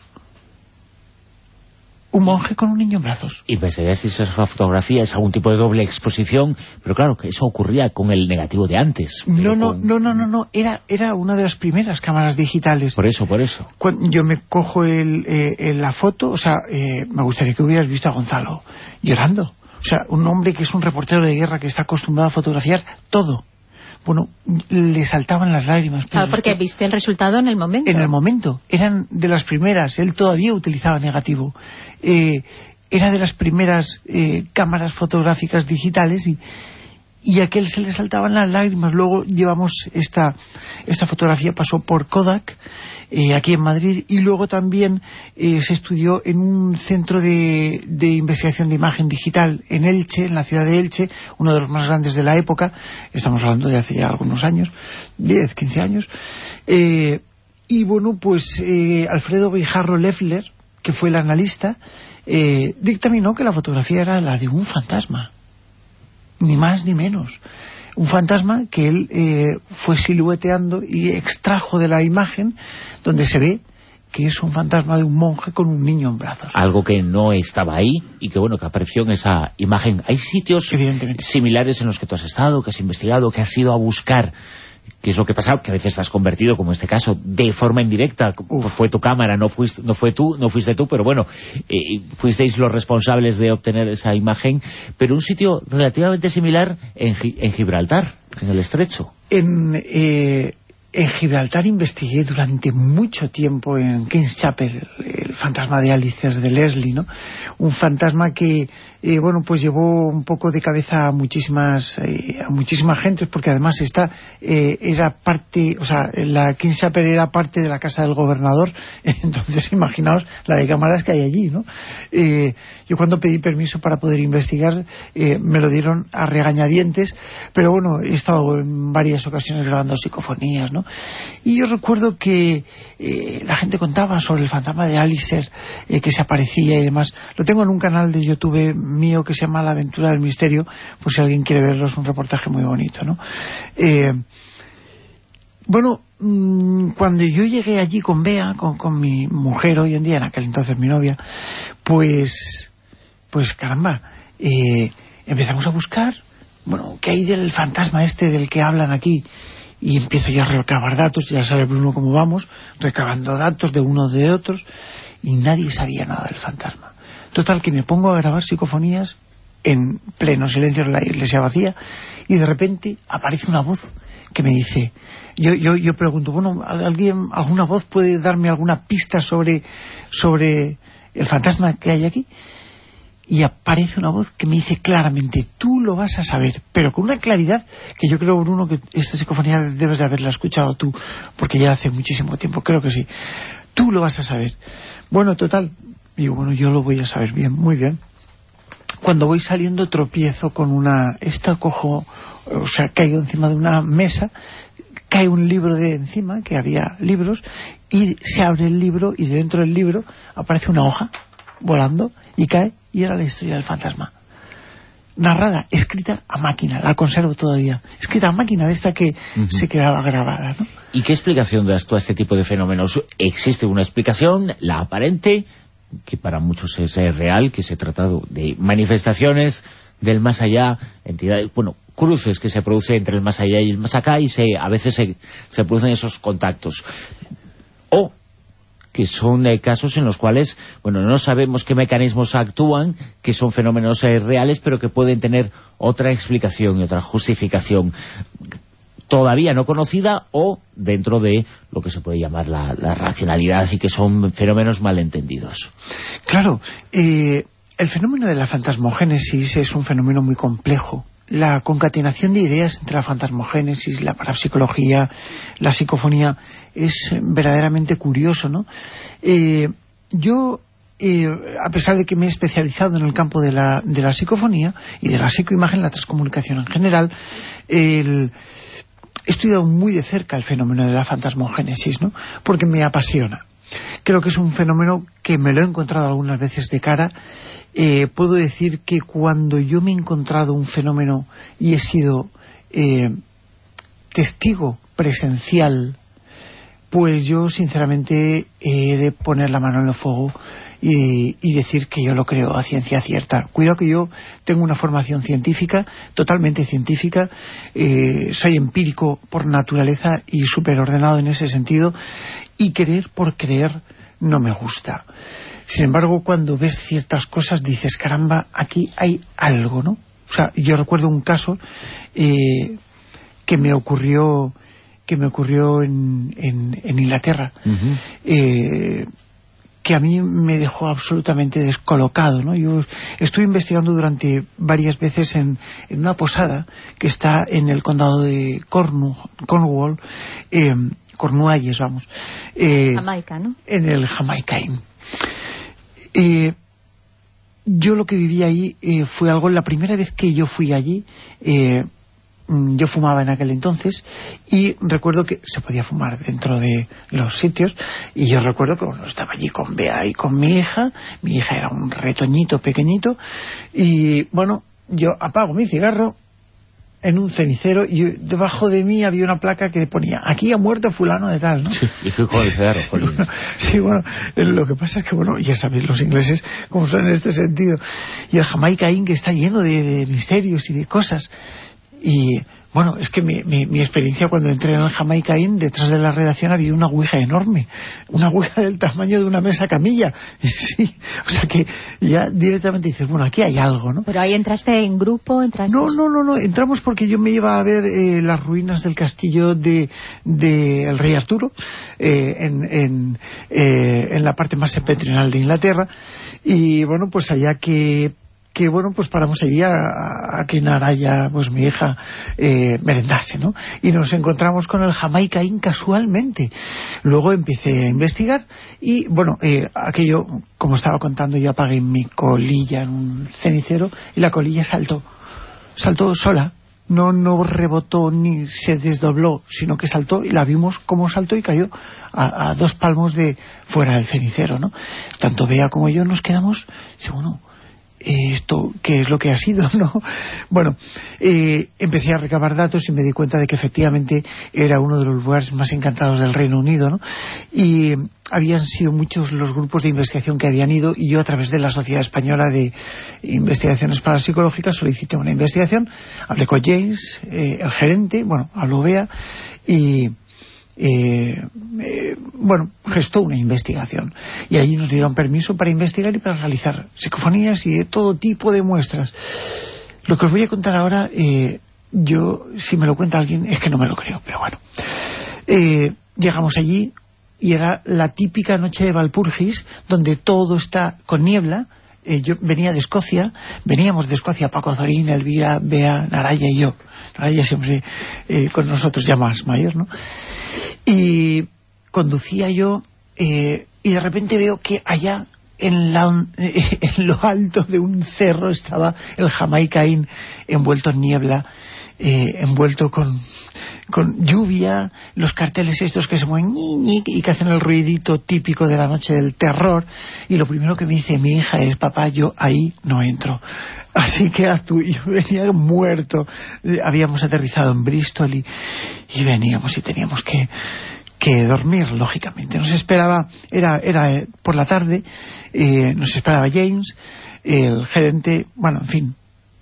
Un monje con un niño en brazos. Y pensaría si esa fotografía es algún tipo de doble exposición, pero claro, que eso ocurría con el negativo de antes. No, no, con... no, no, no, no, era, era una de las primeras cámaras digitales. Por eso, por eso. Cuando yo me cojo el, eh, la foto, o sea, eh, me gustaría que hubieras visto a Gonzalo llorando. O sea, un hombre que es un reportero de guerra que está acostumbrado a fotografiar todo. Bueno, le saltaban las lágrimas. Claro, porque viste el resultado en el momento. En el momento. Eran de las primeras. Él todavía utilizaba negativo. Eh, era de las primeras eh, cámaras fotográficas digitales y, y a aquel se le saltaban las lágrimas. Luego llevamos esta, esta fotografía, pasó por Kodak, eh, aquí en Madrid, y luego también eh, se estudió en un centro de, de investigación de imagen digital en Elche, en la ciudad de Elche, uno de los más grandes de la época. Estamos hablando de hace ya algunos años, diez, quince años. Eh, y bueno, pues eh, Alfredo Guijarro Leffler, que fue el analista, eh, dictaminó que la fotografía era la de un fantasma. Ni más ni menos. Un fantasma que él eh, fue silueteando y extrajo de la imagen, donde se ve que es un fantasma de un monje con un niño en brazos. Algo que no estaba ahí y que, bueno, que apareció en esa imagen. ¿Hay sitios similares en los que tú has estado, que has investigado, que has ido a buscar? ¿Qué es lo que pasa? Que a veces estás convertido, como en este caso, de forma indirecta. Uf. Fue tu cámara, no fuiste, no fue tú, no fuiste tú, pero bueno, eh, fuisteis los responsables de obtener esa imagen. Pero un sitio relativamente similar en, en Gibraltar, en el Estrecho. En, eh, en Gibraltar investigué durante mucho tiempo en King's Chapel el fantasma de Alicer de Leslie, ¿no? Un fantasma que, eh, bueno, pues llevó un poco de cabeza a muchísimas eh, a muchísimas gentes, porque además esta eh, era parte, o sea, la King's Chapel era parte de la casa del gobernador, entonces imaginaos la de cámaras que hay allí, ¿no? Eh, yo cuando pedí permiso para poder investigar, eh, me lo dieron a regañadientes, pero bueno, he estado en varias ocasiones grabando psicofonías, ¿no? Y yo recuerdo que eh, la gente contaba sobre el fantasma de Alicer, eh, que se aparecía y demás. Lo tengo en un canal de YouTube mío que se llama La Aventura del Misterio, por si alguien quiere verlo, es un reportaje muy bonito, ¿no? Eh, bueno, mmm, cuando yo llegué allí con Bea, con, con mi mujer hoy en día, en aquel entonces mi novia, pues, pues caramba, eh, empezamos a buscar, bueno, ¿qué hay del fantasma este del que hablan aquí? Y empiezo yo a recabar datos, ya sabe Bruno cómo vamos, recabando datos de unos de otros, y nadie sabía nada del fantasma. Total, que me pongo a grabar psicofonías en pleno silencio en la iglesia vacía, y de repente aparece una voz que me dice, yo yo yo pregunto, bueno, ¿alguien, alguna voz puede darme alguna pista sobre, sobre el fantasma que hay aquí? Y aparece una voz que me dice claramente, tú lo vas a saber, pero con una claridad que yo creo, Bruno, que esta psicofonía debes de haberla escuchado tú, porque ya hace muchísimo tiempo, creo que sí. Tú lo vas a saber. Bueno, total, digo, bueno, yo lo voy a saber bien, muy bien. Cuando voy saliendo tropiezo con una... Esta cojo, o sea, caigo encima de una mesa, cae un libro de encima, que había libros, y se abre el libro, y dentro del libro aparece una hoja volando, y cae, y era la historia del fantasma. Narrada, escrita a máquina, la conservo todavía. Escrita a máquina, de esta que uh-huh. se quedaba grabada, ¿no? ¿Y qué explicación das tú a este tipo de fenómenos? ¿Existe una explicación, la aparente, que para muchos es real, que se trata de manifestaciones del más allá, entidades, bueno, cruces que se producen entre el más allá y el más acá, y se, a veces se, se producen esos contactos? O que son eh, casos en los cuales, bueno, no sabemos qué mecanismos actúan, que son fenómenos eh, reales, pero que pueden tener otra explicación y otra justificación todavía no conocida, o dentro de lo que se puede llamar la, la racionalidad, y que son fenómenos malentendidos. Claro, eh, el fenómeno de la fantasmogénesis es un fenómeno muy complejo. La concatenación de ideas entre la fantasmogénesis, la parapsicología, la psicofonía, es verdaderamente curioso, ¿no? Eh, yo, eh, a pesar de que me he especializado en el campo de la, de la psicofonía y de la psicoimagen, la transcomunicación en general, el, he estudiado muy de cerca el fenómeno de la fantasmogénesis, ¿no? Porque me apasiona. Creo que es un fenómeno que me lo he encontrado algunas veces de cara. Eh, puedo decir que cuando yo me he encontrado un fenómeno y he sido eh, testigo presencial, pues yo sinceramente he de poner la mano en el fuego y, y decir que yo lo creo a ciencia cierta. Cuidado que yo tengo una formación científica, totalmente científica, eh, soy empírico por naturaleza y súper ordenado en ese sentido, y creer por creer no me gusta. Sin embargo, cuando ves ciertas cosas dices, caramba, aquí hay algo, ¿no? O sea, yo recuerdo un caso eh, que me ocurrió que me ocurrió en, en, en Inglaterra, uh-huh. eh, que a mí me dejó absolutamente descolocado, ¿no? Yo estuve investigando durante varias veces en, en una posada que está en el condado de Cornu, Cornwall, eh, Cornualles, vamos. Eh, Jamaica, ¿no? En el Jamaicaín. Eh, yo lo que viví ahí eh, fue algo, la primera vez que yo fui allí, eh, yo fumaba en aquel entonces, y recuerdo que se podía fumar dentro de los sitios, y yo recuerdo que bueno, estaba allí con Bea y con mi hija. Mi hija era un retoñito pequeñito, y bueno, yo apago mi cigarro en un cenicero, y debajo de mí había una placa que ponía, aquí ha muerto fulano de tal, ¿no? Sí, y fui con el cigarro, Jolín. Sí, bueno, lo que pasa es que, bueno, ya sabéis los ingleses cómo son en este sentido, y el Jamaicaín, que está lleno de, de misterios y de cosas, y Bueno, es que mi, mi, mi experiencia cuando entré en el Jamaica Inn, detrás de la redacción había una ouija enorme, una ouija del tamaño de una mesa camilla. Sí, o sea que ya directamente dices, bueno, aquí hay algo, ¿no? Pero ahí entraste en grupo, entraste... No, no, no, no, entramos porque yo me iba a ver eh, las ruinas del castillo de, de el rey Arturo, eh, en, en, eh, en la parte más septentrional de Inglaterra, y bueno, pues allá que... que bueno, pues paramos allí a, a que Naraya, pues mi hija, eh, merendase, ¿no? Y nos encontramos con el Jamaica Inn casualmente. Luego empecé a investigar y, bueno, eh, aquello, como estaba contando, yo apagué mi colilla en un cenicero y la colilla saltó, saltó sola. No, no rebotó ni se desdobló, sino que saltó y la vimos como saltó y cayó a, a dos palmos de fuera del cenicero, ¿no? Tanto Bea como yo nos quedamos, bueno, esto qué es lo que ha sido, ¿no? Bueno, eh, empecé a recabar datos y me di cuenta de que efectivamente era uno de los lugares más encantados del Reino Unido, ¿no? Y habían sido muchos los grupos de investigación que habían ido, y yo a través de la Sociedad Española de Investigaciones Parapsicológicas solicité una investigación, hablé con James, eh, el gerente, bueno, habló Bea y... Eh, eh, bueno, gestó una investigación y allí nos dieron permiso para investigar y para realizar psicofonías y de todo tipo de muestras. Lo que os voy a contar ahora, eh, yo, si me lo cuenta alguien, es que no me lo creo, pero bueno. Eh, llegamos allí y era la típica noche de Valpurgis, donde todo está con niebla. Eh, yo venía de Escocia, veníamos de Escocia, Paco Zorín, Elvira, Bea, Naraya y yo. Naraya siempre eh, con nosotros, ya más mayor, ¿no? Y conducía yo eh, y de repente veo que allá en, la, eh, en lo alto de un cerro estaba el Jamaica Inn envuelto en niebla, eh, envuelto con, con lluvia, los carteles estos que se mueven ñi, ñi, y que hacen el ruidito típico de la noche del terror, y lo primero que me dice mi hija es: papá, yo ahí no entro. Así que tú, yo venía muerto, habíamos aterrizado en Bristol y, y veníamos y teníamos que, que dormir, lógicamente. Nos esperaba, era, era por la tarde, eh, nos esperaba James, el gerente, bueno, en fin,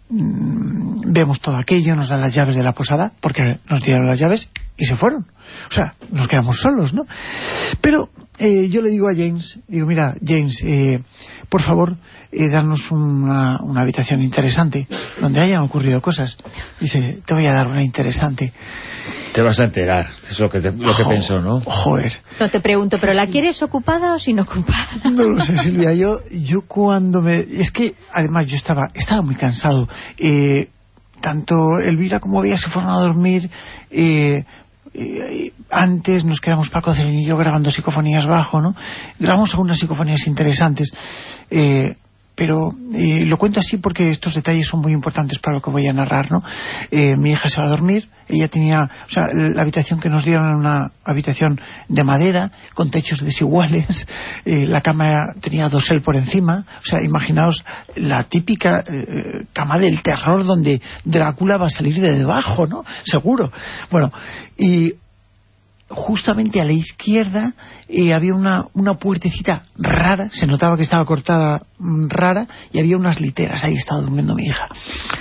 mmm, vemos todo aquello, nos dan las llaves de la posada, porque nos dieron las llaves y se fueron. O sea, nos quedamos solos, ¿no? Pero eh, yo le digo a James, digo, mira, James, eh, por favor, eh, darnos una, una habitación interesante, donde hayan ocurrido cosas. Dice, te voy a dar una interesante. Te vas a enterar, es lo que, te, lo que Jo, pensó, ¿no? Joder. No te pregunto, ¿pero la quieres ocupada o sin ocupada? No lo sé, Silvia, yo, yo cuando me... Es que, además, yo estaba, estaba muy cansado. Eh, tanto Elvira como Bea se fueron a dormir... Eh, Eh, antes nos quedamos Paco Celine y yo grabando psicofonías bajo, ¿no? Grabamos algunas psicofonías interesantes, eh, pero eh, lo cuento así porque estos detalles son muy importantes para lo que voy a narrar, ¿no? Eh, mi hija se va a dormir, ella tenía, o sea, la habitación que nos dieron era una habitación de madera con techos desiguales, eh, la cama tenía dosel por encima, o sea, imaginaos la típica eh, cama del terror donde Drácula va a salir de debajo, ¿no? Seguro. Bueno, y justamente a la izquierda eh, había una, una puertecita rara, se notaba que estaba cortada, mmm, rara, y había unas literas, ahí estaba durmiendo mi hija.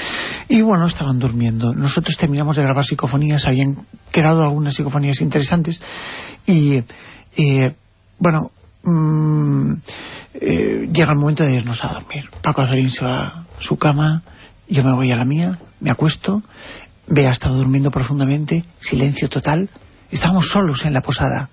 Y bueno, estaban durmiendo. Nosotros terminamos de grabar psicofonías, habían quedado algunas psicofonías interesantes, y eh, bueno, mmm, eh, llega el momento de irnos a dormir. Paco Azorín se va a su cama, yo me voy a la mía, me acuesto, Bea estaba durmiendo profundamente, silencio total. Estábamos solos en la posada.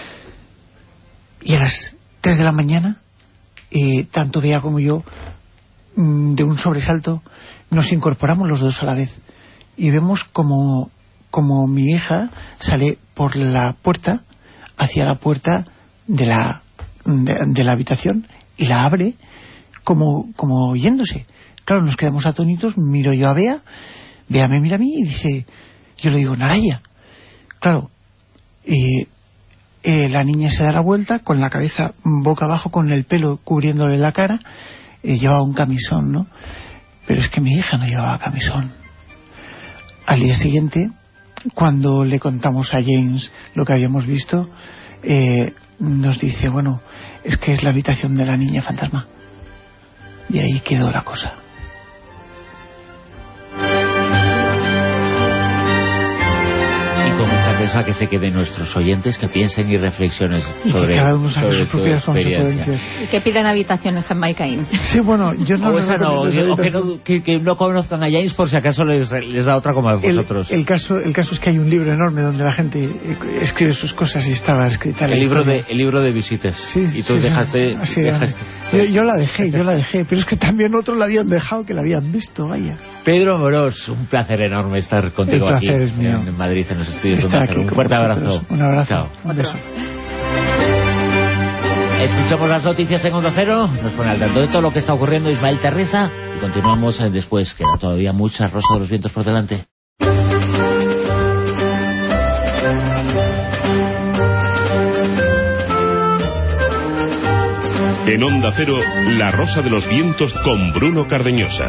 Y a las tres de la mañana, eh, tanto Bea como yo, mmm, de un sobresalto, nos incorporamos los dos a la vez. Y vemos como, como mi hija sale por la puerta, hacia la puerta de la, de, de la habitación, y la abre como, como yéndose. Claro, nos quedamos atónitos, miro yo a Bea, Bea me mira a mí y dice, yo le digo, Naraya. Claro, y eh, la niña se da la vuelta con la cabeza boca abajo, con el pelo cubriéndole la cara, eh, llevaba un camisón, ¿no? Pero es que mi hija no llevaba camisón. Al día siguiente, cuando le contamos a James lo que habíamos visto, eh, nos dice, bueno, es que es la habitación de la niña fantasma. Y ahí quedó la cosa. eso a que se queden nuestros oyentes, que piensen y reflexionen sobre, y que cada uno saque sobre sus propias consecuencias. Y que pidan habitación en Jamaica Inn. Sí, bueno, yo no... O, esa no, o, o que, no que, que no conozcan a James por si acaso les, les da otra como a vosotros. El, el, caso, el caso es que hay un libro enorme donde la gente escribe sus cosas y estaba escrita la el libro historia. de El libro de visitas. Sí, y tú sí, dejaste... Sí, dejaste yo, yo la dejé, yo la dejé, pero es que también otros la habían dejado que la habían visto, vaya. Pedro Amorós, un placer enorme estar contigo aquí es mío. en Madrid, en los estudios Estar de Onda Cero. Un fuerte abrazo. Un abrazo. Chao. Un beso. Escuchamos las noticias en Onda Cero, nos pone al tanto de todo lo que está ocurriendo Ismael Terresa y continuamos después, queda todavía mucha Rosa de los Vientos por delante. En Onda Cero, La Rosa de los Vientos con Bruno Cardeñosa.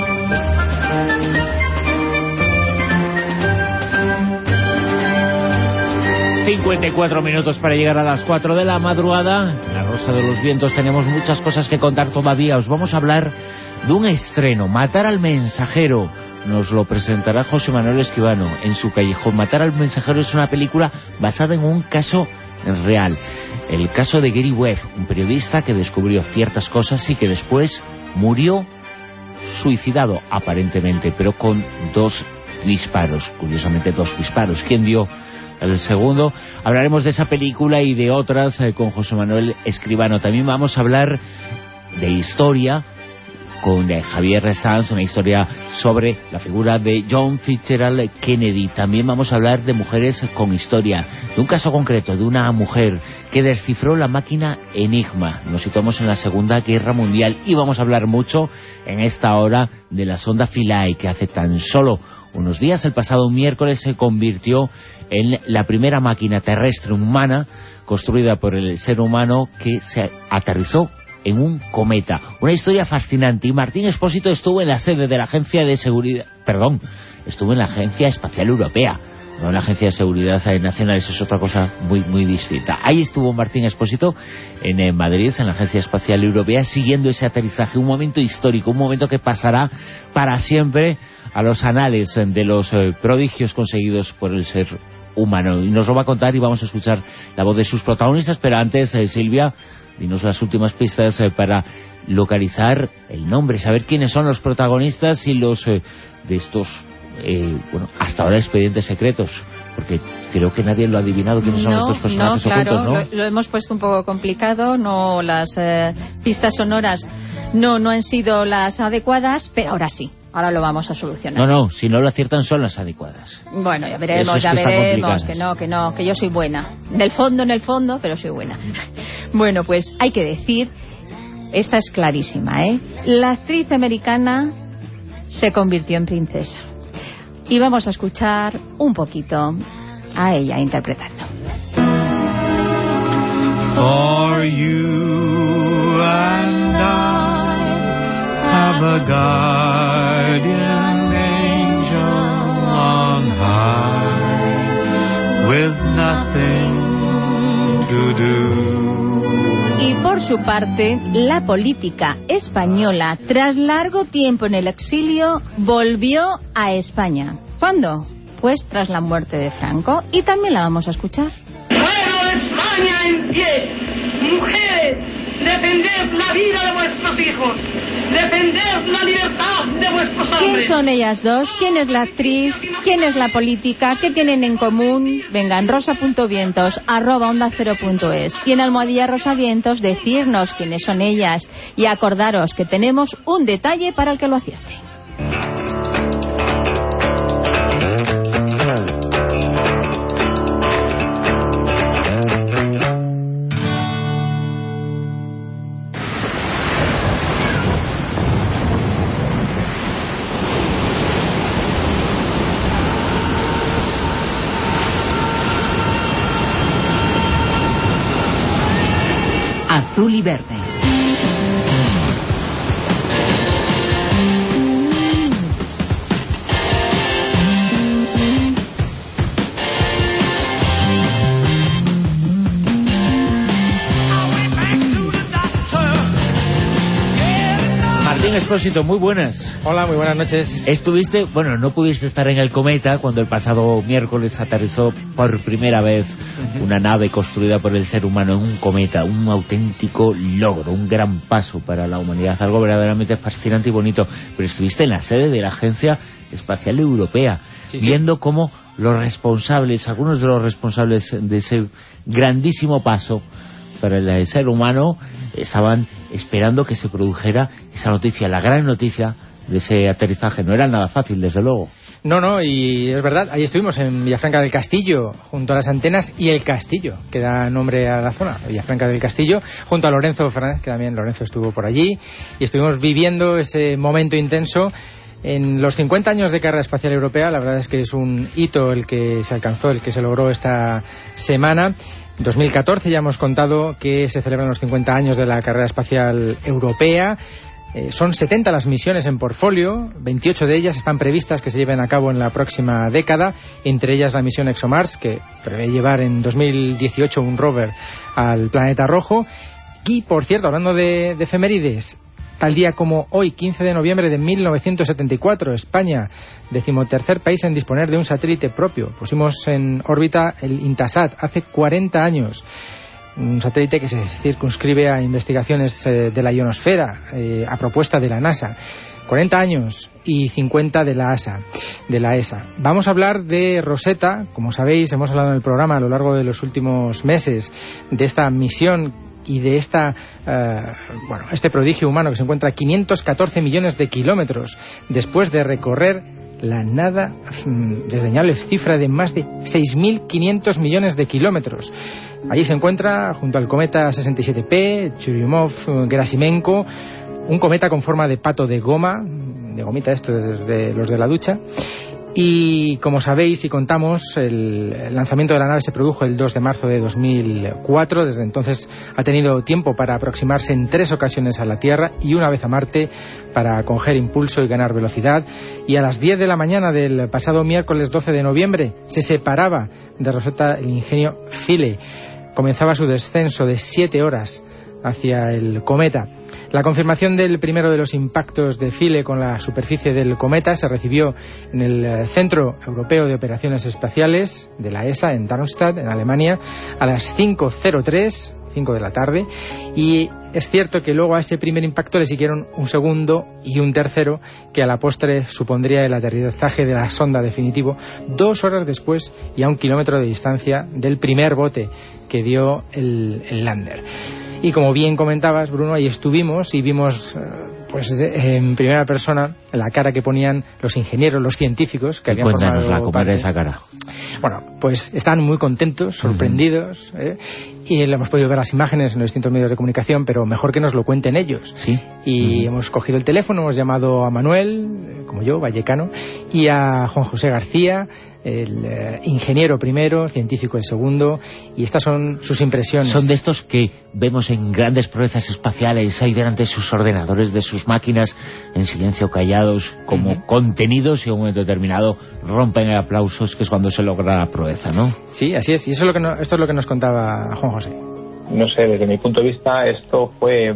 cincuenta y cuatro minutos para llegar a las cuatro de la madrugada. En La Rosa de los Vientos tenemos muchas cosas que contar todavía. Os vamos a hablar de un estreno, Matar al Mensajero. Nos lo presentará José Manuel Esquivano en su Callejón. Matar al Mensajero es una película basada en un caso real. El caso de Gary Webb, un periodista que descubrió ciertas cosas y que después murió suicidado, aparentemente, pero con dos disparos. Curiosamente, dos disparos. ¿Quién dio el segundo? Hablaremos de esa película y de otras eh, con José Manuel Escribano. También vamos a hablar de historia con eh, Javier Sanz, una historia sobre la figura de John Fitzgerald Kennedy. También vamos a hablar de mujeres con historia, de un caso concreto, de una mujer que descifró la máquina Enigma. Nos situamos en la Segunda Guerra Mundial y vamos a hablar mucho en esta hora de la sonda Philae, que hace tan solo unos días, el pasado miércoles, se convirtió en la primera máquina terrestre humana construida por el ser humano que se aterrizó en un cometa. Una historia fascinante. Y Martín Expósito estuvo en la sede de la Agencia de Seguridad... Perdón, estuvo en la Agencia Espacial Europea. No en la Agencia de Seguridad Nacional, eso es otra cosa muy muy distinta. Ahí estuvo Martín Expósito en, en Madrid, en la Agencia Espacial Europea, siguiendo ese aterrizaje. Un momento histórico, un momento que pasará para siempre a los anales de los eh, prodigios conseguidos por el ser humano. Y nos lo va a contar y vamos a escuchar la voz de sus protagonistas. Pero antes, eh, Silvia, dinos las últimas pistas eh, para localizar el nombre, saber quiénes son los protagonistas y los eh, de estos, eh, bueno, hasta ahora expedientes secretos, porque creo que nadie lo ha adivinado quiénes son no, estos personajes no, claro, ocultos, ¿no? Lo, lo hemos puesto un poco complicado, no, las eh, pistas sonoras no, no han sido las adecuadas, pero ahora sí. Ahora lo vamos a solucionar. No, no, si no lo aciertan son las adecuadas. Bueno, ya veremos, es ya que veremos, que no, que no, que yo soy buena. Del fondo, en el fondo, pero soy buena. Bueno, pues hay que decir, esta es clarísima, ¿eh? La actriz americana se convirtió en princesa. Y vamos a escuchar un poquito a ella interpretando. For you and I have a guardian angel on high with nothing to do. Y por su parte, la política española, tras largo tiempo en el exilio, volvió a España. ¿Cuándo? Pues tras la muerte de Franco. Y también la vamos a escuchar. ¡Bueno, España en pie! ¡Mujeres, defended la vida de vuestros hijos! ¡Defended la libertad de vuestros hombres! ¿Quién son ellas dos? ¿Quién es la actriz? ¿Quién es la política? ¿Qué tienen en común? Venga, en rosa.vientos, arroba onda cero punto es. Y en almohadilla rosavientos, decirnos quiénes son ellas. Y acordaros que tenemos un detalle para el que lo acierte. Azul y verde. Expósito, muy buenas. Hola, muy buenas noches. Estuviste, bueno, no pudiste estar en el cometa cuando el pasado miércoles aterrizó por primera vez uh-huh. una nave construida por el ser humano en un cometa, un auténtico logro, un gran paso para la humanidad, algo verdaderamente fascinante y bonito. Pero estuviste en la sede de la Agencia Espacial Europea, sí, sí. viendo cómo los responsables, algunos de los responsables de ese grandísimo paso para el ser humano, estaban esperando que se produjera esa noticia, la gran noticia de ese aterrizaje. No era nada fácil, desde luego. No, no, y es verdad, ahí estuvimos en Villafranca del Castillo, junto a las antenas y el castillo, que da nombre a la zona, Villafranca del Castillo, junto a Lorenzo Fernández, que también Lorenzo estuvo por allí, y estuvimos viviendo ese momento intenso. En los cincuenta años de carrera espacial europea, la verdad es que es un hito el que se alcanzó, el que se logró esta semana. En dos mil catorce ya hemos contado que se celebran los cincuenta años de la carrera espacial europea. Eh, son setenta las misiones en portfolio, veintiocho de ellas están previstas que se lleven a cabo en la próxima década, entre ellas la misión ExoMars, que prevé llevar en dos mil dieciocho un rover al planeta rojo. Y, por cierto, hablando de, de efemérides, tal día como hoy, quince de noviembre de mil novecientos setenta y cuatro, España, decimotercer país en disponer de un satélite propio. Pusimos en órbita el Intasat hace cuarenta años. Un satélite que se circunscribe a investigaciones eh, de la ionosfera, eh, a propuesta de la NASA. cuarenta años y cincuenta de la A S A, de la E S A. Vamos a hablar de Rosetta. Como sabéis, hemos hablado en el programa a lo largo de los últimos meses de esta misión y de esta uh, bueno, este prodigio humano que se encuentra a quinientos catorce millones de kilómetros después de recorrer la nada mm, desdeñable cifra de más de seis mil quinientos millones de kilómetros. Allí se encuentra, junto al cometa sesenta y siete P, Churyumov-Gerasimenko, un cometa con forma de pato de goma, de gomita esto de los de la ducha. Y como sabéis y contamos, el lanzamiento de la nave se produjo el dos de marzo de dos mil cuatro. Desde entonces ha tenido tiempo para aproximarse en tres ocasiones a la Tierra y una vez a Marte para coger impulso y ganar velocidad. Y a las diez de la mañana del pasado miércoles doce de noviembre se separaba de Rosetta el ingenio Philae. Comenzaba su descenso de siete horas hacia el cometa. La confirmación del primero de los impactos de Philae con la superficie del cometa se recibió en el Centro Europeo de Operaciones Espaciales de la E S A en Darmstadt, en Alemania, a las cinco cero tres, cinco de la tarde, y es cierto que luego a ese primer impacto le siguieron un segundo y un tercero que a la postre supondría el aterrizaje de la sonda definitivo dos horas después y a un kilómetro de distancia del primer bote que dio el, el lander. Y como bien comentabas, Bruno, ahí estuvimos y vimos pues en primera persona la cara que ponían los ingenieros, los científicos que habían formado parte. ¿Cómo era esa cara? Bueno, pues estaban muy contentos, sorprendidos, uh-huh. ¿eh? Y le hemos podido ver las imágenes en los distintos medios de comunicación, pero mejor que nos lo cuenten ellos. ¿Sí? Y uh-huh. hemos cogido el teléfono, hemos llamado a Manuel, como yo, vallecano, y a Juan José García, el eh, ingeniero primero, científico el segundo, y estas son sus impresiones. Son de estos que vemos en grandes proezas espaciales, ahí delante de sus ordenadores, de sus máquinas, en silencio, callados, como uh-huh. contenidos, y en un momento determinado rompen en aplausos, que es cuando se logra la proeza, ¿no? Sí, así es, y eso es lo que no, esto es lo que nos contaba Juan José. No sé, desde mi punto de vista esto fue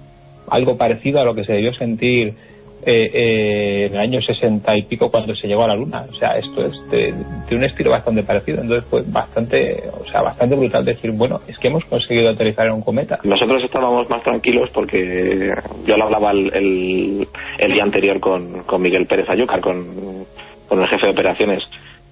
algo parecido a lo que se debió sentir Eh, eh, en el año sesenta y pico cuando se llegó a la Luna. O sea, esto es de, de un estilo bastante parecido. Entonces fue bastante, o sea, bastante brutal decir, bueno, es que hemos conseguido aterrizar en un cometa. Nosotros estábamos más tranquilos porque yo lo hablaba el, el, el día anterior con, con Miguel Pérez Ayúcar, con, con el jefe de operaciones,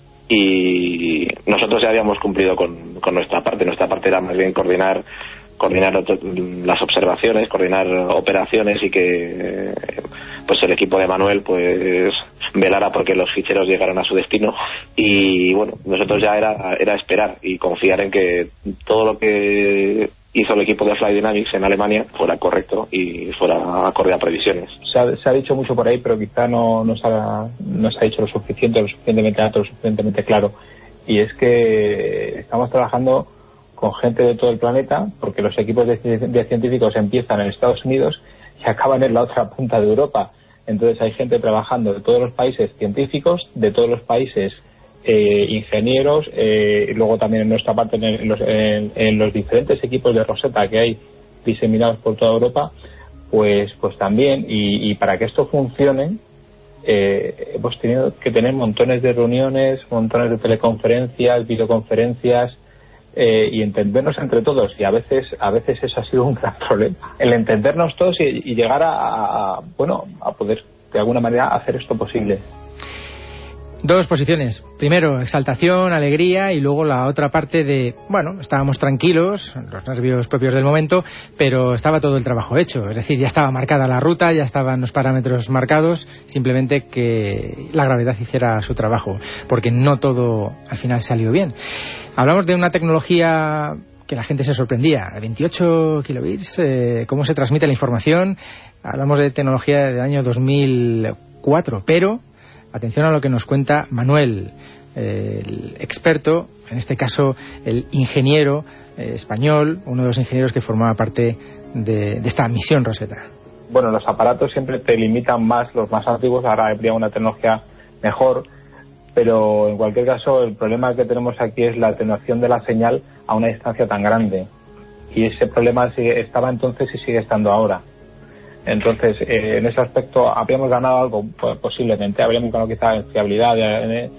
y nosotros ya habíamos cumplido con, con nuestra parte. Nuestra parte era más bien coordinar coordinar las observaciones, coordinar operaciones y que pues el equipo de Manuel pues velara porque los ficheros llegaran a su destino. Y bueno, nosotros ya era era esperar y confiar en que todo lo que hizo el equipo de Flight Dynamics en Alemania fuera correcto y fuera acorde a previsiones. Se ha, se ha dicho mucho por ahí, pero quizá no, no, se ha, no se ha dicho lo suficiente, lo suficientemente alto, lo suficientemente claro. Y es que estamos trabajando con gente de todo el planeta, porque los equipos de, de científicos empiezan en Estados Unidos y acaban en la otra punta de Europa. Entonces hay gente trabajando de todos los países científicos, de todos los países eh, ingenieros, eh, y luego también en nuestra parte en los, en, en los diferentes equipos de Rosetta que hay diseminados por toda Europa, pues pues también, y, y para que esto funcione eh, hemos tenido que tener montones de reuniones, montones de teleconferencias, videoconferencias, eh, y entendernos entre todos, y a veces a veces eso ha sido un gran problema, el entendernos todos y, y llegar a, a bueno a poder de alguna manera hacer esto posible. Dos posiciones. Primero, exaltación, alegría, y luego la otra parte de, bueno, estábamos tranquilos, los nervios propios del momento, pero estaba todo el trabajo hecho. Es decir, ya estaba marcada la ruta, ya estaban los parámetros marcados, simplemente que la gravedad hiciera su trabajo, porque no todo al final salió bien. Hablamos de una tecnología que la gente se sorprendía, veintiocho kilobits, eh, cómo se transmite la información. Hablamos de tecnología del año dos mil cuatro, pero atención a lo que nos cuenta Manuel, eh, el experto, en este caso el ingeniero eh, español, uno de los ingenieros que formaba parte de, de esta misión Rosetta. Bueno, los aparatos siempre te limitan más, los más antiguos, ahora habría una tecnología mejor, pero en cualquier caso el problema que tenemos aquí es la atenuación de la señal a una distancia tan grande, y ese problema sigue, estaba entonces y sigue estando ahora. Entonces, eh, en ese aspecto habríamos ganado algo, pues, posiblemente, habríamos ganado quizá en fiabilidad de,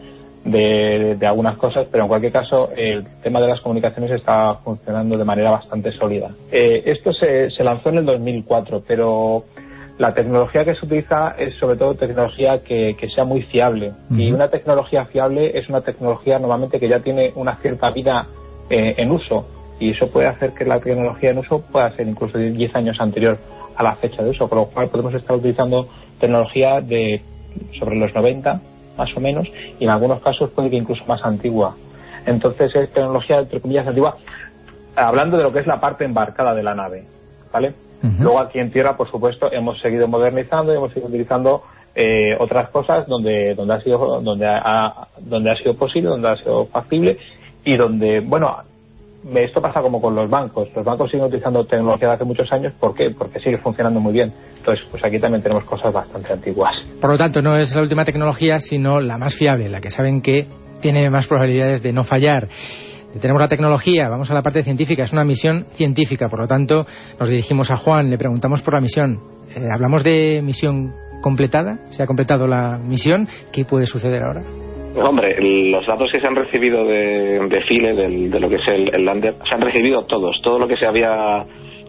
de, de algunas cosas, pero en cualquier caso el tema de las comunicaciones está funcionando de manera bastante sólida. Eh, esto se, se lanzó en el dos mil cuatro, pero la tecnología que se utiliza es sobre todo tecnología que, que sea muy fiable. Uh-huh. Y una tecnología fiable es una tecnología normalmente que ya tiene una cierta vida eh, en uso, y eso puede hacer que la tecnología en uso pueda ser incluso diez años anterior a la fecha de uso, con lo cual podemos estar utilizando tecnología de sobre los noventa, más o menos, y en algunos casos puede que incluso más antigua. Entonces es tecnología, entre comillas, antigua, hablando de lo que es la parte embarcada de la nave, ¿vale? Uh-huh. Luego aquí en tierra, por supuesto, hemos seguido modernizando y hemos seguido utilizando eh, otras cosas donde donde ha sido donde ha, donde ha sido posible, donde ha sido factible, y donde, bueno, esto pasa como con los bancos. Los bancos siguen utilizando tecnología de hace muchos años. ¿Por qué? Porque sigue funcionando muy bien. Entonces, pues aquí también tenemos cosas bastante antiguas. Por lo tanto, no es la última tecnología, sino la más fiable, la que saben que tiene más probabilidades de no fallar. Tenemos la tecnología, vamos a la parte científica. Es una misión científica, por lo tanto, nos dirigimos a Juan, le preguntamos por la misión. Eh, ¿Hablamos de misión completada? ¿Se ha completado la misión? ¿Qué puede suceder ahora? Hombre, los datos que se han recibido de, de Philae, de, de lo que es el, el lander, se han recibido todos. Todo lo que se había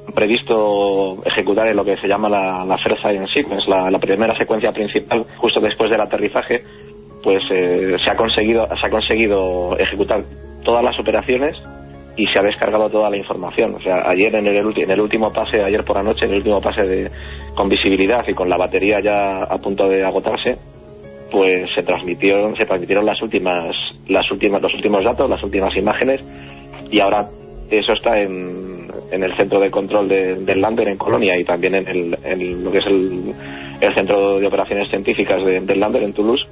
previsto ejecutar en lo que se llama la, la First Science Sequence, la, la primera secuencia principal, justo después del aterrizaje, pues eh, se ha conseguido se ha conseguido ejecutar todas las operaciones y se ha descargado toda la información. O sea, ayer en el, en el último pase, ayer por la noche, en el último pase de, con visibilidad y con la batería ya a punto de agotarse, pues se transmitieron se transmitieron las últimas las últimas los últimos datos, las últimas imágenes, y ahora eso está en, en el centro de control de, del lander en Colonia, y también en, el, en lo que es el, el centro de operaciones científicas de, del lander en Toulouse,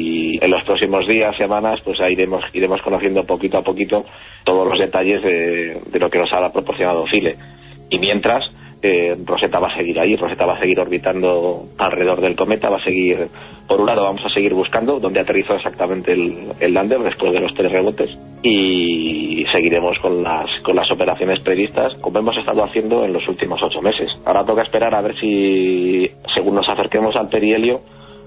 y en los próximos días, semanas, pues ahí iremos iremos conociendo poquito a poquito todos los detalles de, de lo que nos ha proporcionado Philae. Y mientras, Eh, Rosetta va a seguir ahí, Rosetta va a seguir orbitando alrededor del cometa, va a seguir, por un lado vamos a seguir buscando dónde aterrizó exactamente el, el lander después de los tres rebotes, y seguiremos con las con las operaciones previstas como hemos estado haciendo en los últimos ocho meses. Ahora toca esperar a ver si, según nos acerquemos al perihelio,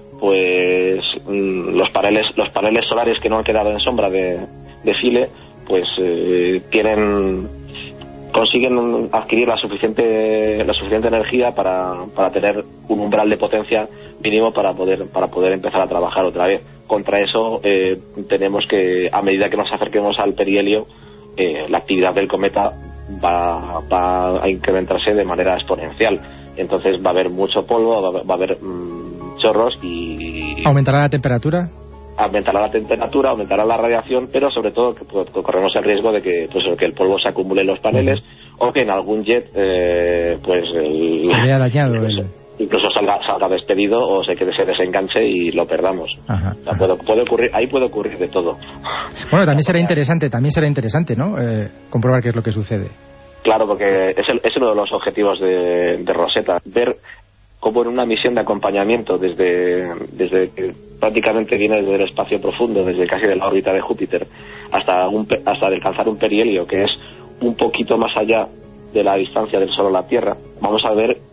pues mmm, los paneles los paneles solares que no han quedado en sombra de, de Philae, pues eh, tienen consiguen adquirir la suficiente la suficiente energía para, para tener un umbral de potencia mínimo para poder para poder empezar a trabajar otra vez. Contra eso eh, tenemos que, a medida que nos acerquemos al perihelio, eh, la actividad del cometa va, va a incrementarse de manera exponencial. Entonces va a haber mucho polvo, va, va a haber mmm, chorros y... ¿Aumentará la temperatura? Aumentará la temperatura, aumentará la radiación, pero sobre todo que, que corremos el riesgo de que, pues, que el polvo se acumule en los paneles, o que en algún jet eh, pues el, se vea dañado incluso, el... incluso salga, salga despedido o se quede se desenganche y lo perdamos. Ajá, o sea, puede, puede ocurrir, ahí puede ocurrir de todo. Bueno, también será interesante, también será interesante, ¿no? Eh, comprobar qué es lo que sucede. Claro, porque es, el, es uno de los objetivos de, de Rosetta, ver cómo en una misión de acompañamiento desde, desde que prácticamente viene desde el espacio profundo, desde casi de la órbita de Júpiter, hasta, un, hasta alcanzar un perihelio que es un poquito más allá de la distancia del Sol a la Tierra, vamos a ver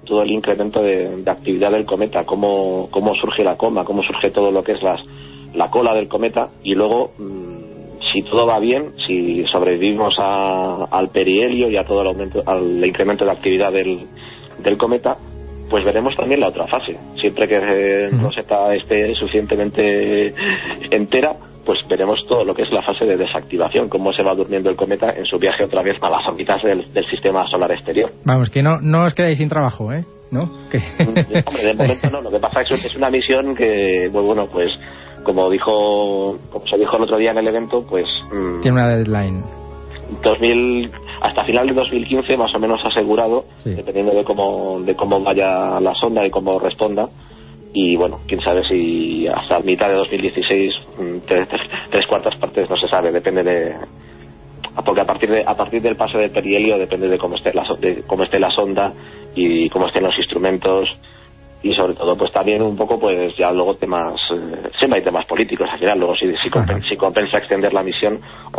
todo el incremento de, de actividad del cometa, cómo, cómo surge la coma, cómo surge todo lo que es las, la cola del cometa, y luego, mmm, si todo va bien, si sobrevivimos a, al perihelio y a todo el aumento, al incremento de actividad del, del cometa, pues veremos también la otra fase. Siempre que eh, Rosetta esté suficientemente entera, pues veremos todo lo que es la fase de desactivación, cómo se va durmiendo el cometa en su viaje otra vez a las órbitas del, del sistema solar exterior. Vamos, que no, no os quedáis sin trabajo, ¿eh? ¿No? ¿Qué? Hombre, de momento no. Lo que pasa es que es una misión que, pues bueno, pues como dijo, como se dijo el otro día en el evento, pues mmm, tiene una deadline. dos mil hasta final de dos mil quince más o menos asegurado, sí, dependiendo de cómo de cómo vaya la sonda y cómo responda. Y bueno, quién sabe si hasta mitad de dos mil dieciséis, tres, tres, tres cuartas partes no se sabe, depende de, porque a partir de a partir del paso del perihelio depende de cómo esté la de cómo esté la sonda y cómo estén los instrumentos, y sobre todo pues también un poco pues ya luego temas eh, siempre hay temas políticos al final, luego si si compensa, si compensa extender la misión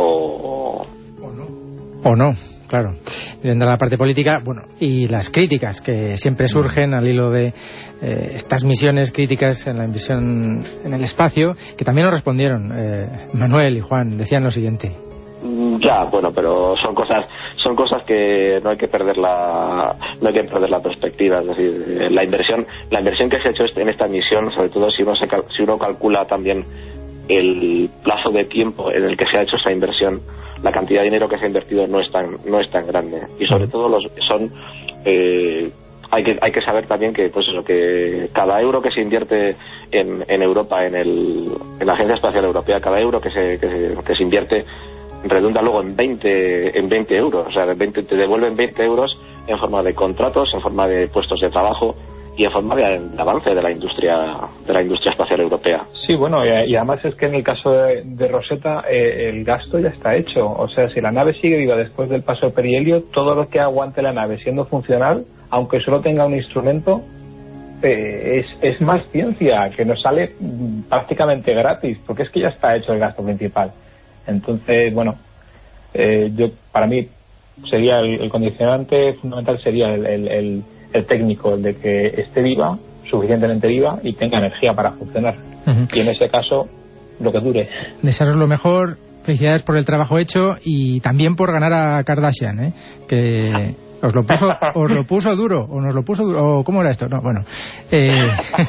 o o no o no claro, dentro de la parte política, bueno, y las críticas que siempre surgen al hilo de eh, estas misiones críticas en la misión en el espacio, que también nos respondieron eh, Manuel y Juan, decían lo siguiente. Ya, bueno, pero son cosas son cosas que no hay que perder la no hay que perder la perspectiva, es decir, la inversión la inversión que se ha hecho en esta misión, sobre todo si uno se, si uno calcula también el plazo de tiempo en el que se ha hecho esa inversión, la cantidad de dinero que se ha invertido no es tan no es tan grande, y sobre todo los son eh, hay que hay que saber también que pues eso, que cada euro que se invierte en, en Europa, en el en la Agencia Espacial Europea, cada euro que se que se, que se invierte redunda luego en veinte en veinte euros, o sea, veinte, te devuelven veinte euros en forma de contratos, en forma de puestos de trabajo y en forma de, de avance de la industria de la industria espacial europea. Sí, bueno, y, y además es que en el caso de, de Rosetta eh, el gasto ya está hecho, o sea, si la nave sigue viva después del paso de perihelio, todo lo que aguante la nave siendo funcional, aunque solo tenga un instrumento, eh, es, es más ciencia, que nos sale prácticamente gratis, porque es que ya está hecho el gasto principal. Entonces, bueno, eh, yo para mí sería el, el condicionante fundamental sería el, el, el, el técnico, el de que esté viva, suficientemente viva y tenga energía para funcionar. Uh-huh. Y en ese caso, lo que dure. Desearos lo mejor, felicidades por el trabajo hecho y también por ganar a Kardashian, ¿eh? Que os lo puso os lo puso duro, o nos lo puso duro, o ¿cómo era esto? No, bueno. Eh,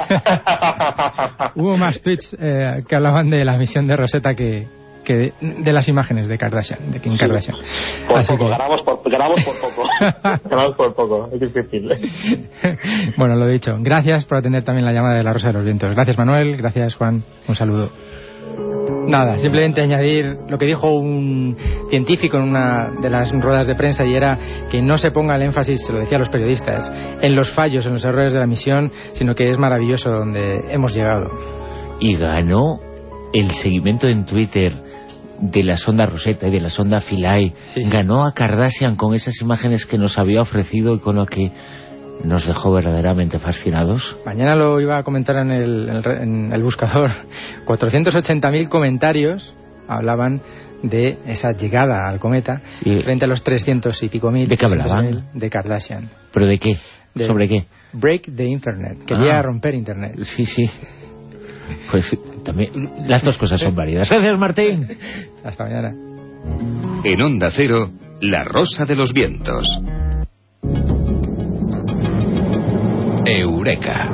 hubo más tweets eh, que hablaban de la misión de Rosetta que que de, de las imágenes de Kardashian, de Kim Kardashian. Por Así poco, que... ganamos, por, ganamos por poco. ganamos por poco, es difícil. Bueno, lo dicho. Gracias por atender también la llamada de la Rosa de los Vientos. Gracias, Manuel. Gracias, Juan. Un saludo. Nada, simplemente añadir lo que dijo un científico en una de las ruedas de prensa, y era que no se ponga el énfasis, se lo decía a los periodistas, en los fallos, en los errores de la misión, sino que es maravilloso donde hemos llegado. Y ganó el seguimiento en Twitter de la sonda Rosetta y de la sonda Philae. Sí, sí. Ganó a Kardashian con esas imágenes que nos había ofrecido y con lo que nos dejó verdaderamente fascinados. Mañana lo iba a comentar en el, en el, en el buscador. cuatrocientos ochenta mil comentarios hablaban de esa llegada al cometa, y frente a los trescientos y pico mil. ¿De qué hablaban? De Kardashian. ¿Pero de qué? De ¿Sobre qué? Break the Internet. Quería ah. romper Internet. Sí, sí. Pues también las dos cosas son válidas. Gracias, Martín. Hasta mañana. En Onda Cero, La Rosa de los Vientos. Eureka.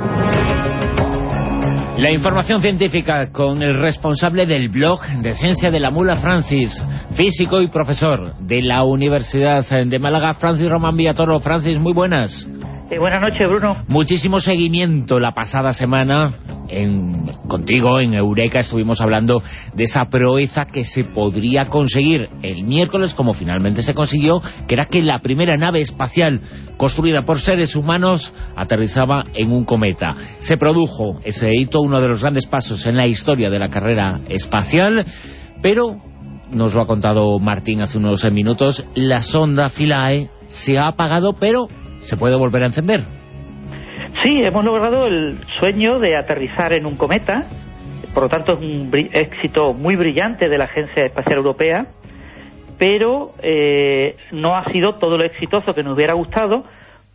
La información científica con el responsable del blog de Ciencia de la Mula, Francis, físico y profesor de la Universidad de Málaga, Francis Román Villatoro. Francis, muy buenas. Eh, buenas noches, Bruno. Muchísimo seguimiento la pasada semana. En, contigo en Eureka estuvimos hablando de esa proeza que se podría conseguir el miércoles, como finalmente se consiguió, que era que la primera nave espacial construida por seres humanos aterrizaba en un cometa. Se produjo ese hito, uno de los grandes pasos en la historia de la carrera espacial, pero nos lo ha contado Martín hace unos minutos, la sonda Philae se ha apagado, pero se puede volver a encender. Sí, hemos logrado el sueño de aterrizar en un cometa, por lo tanto es un éxito muy brillante de la Agencia Espacial Europea, pero eh, no ha sido todo lo exitoso que nos hubiera gustado,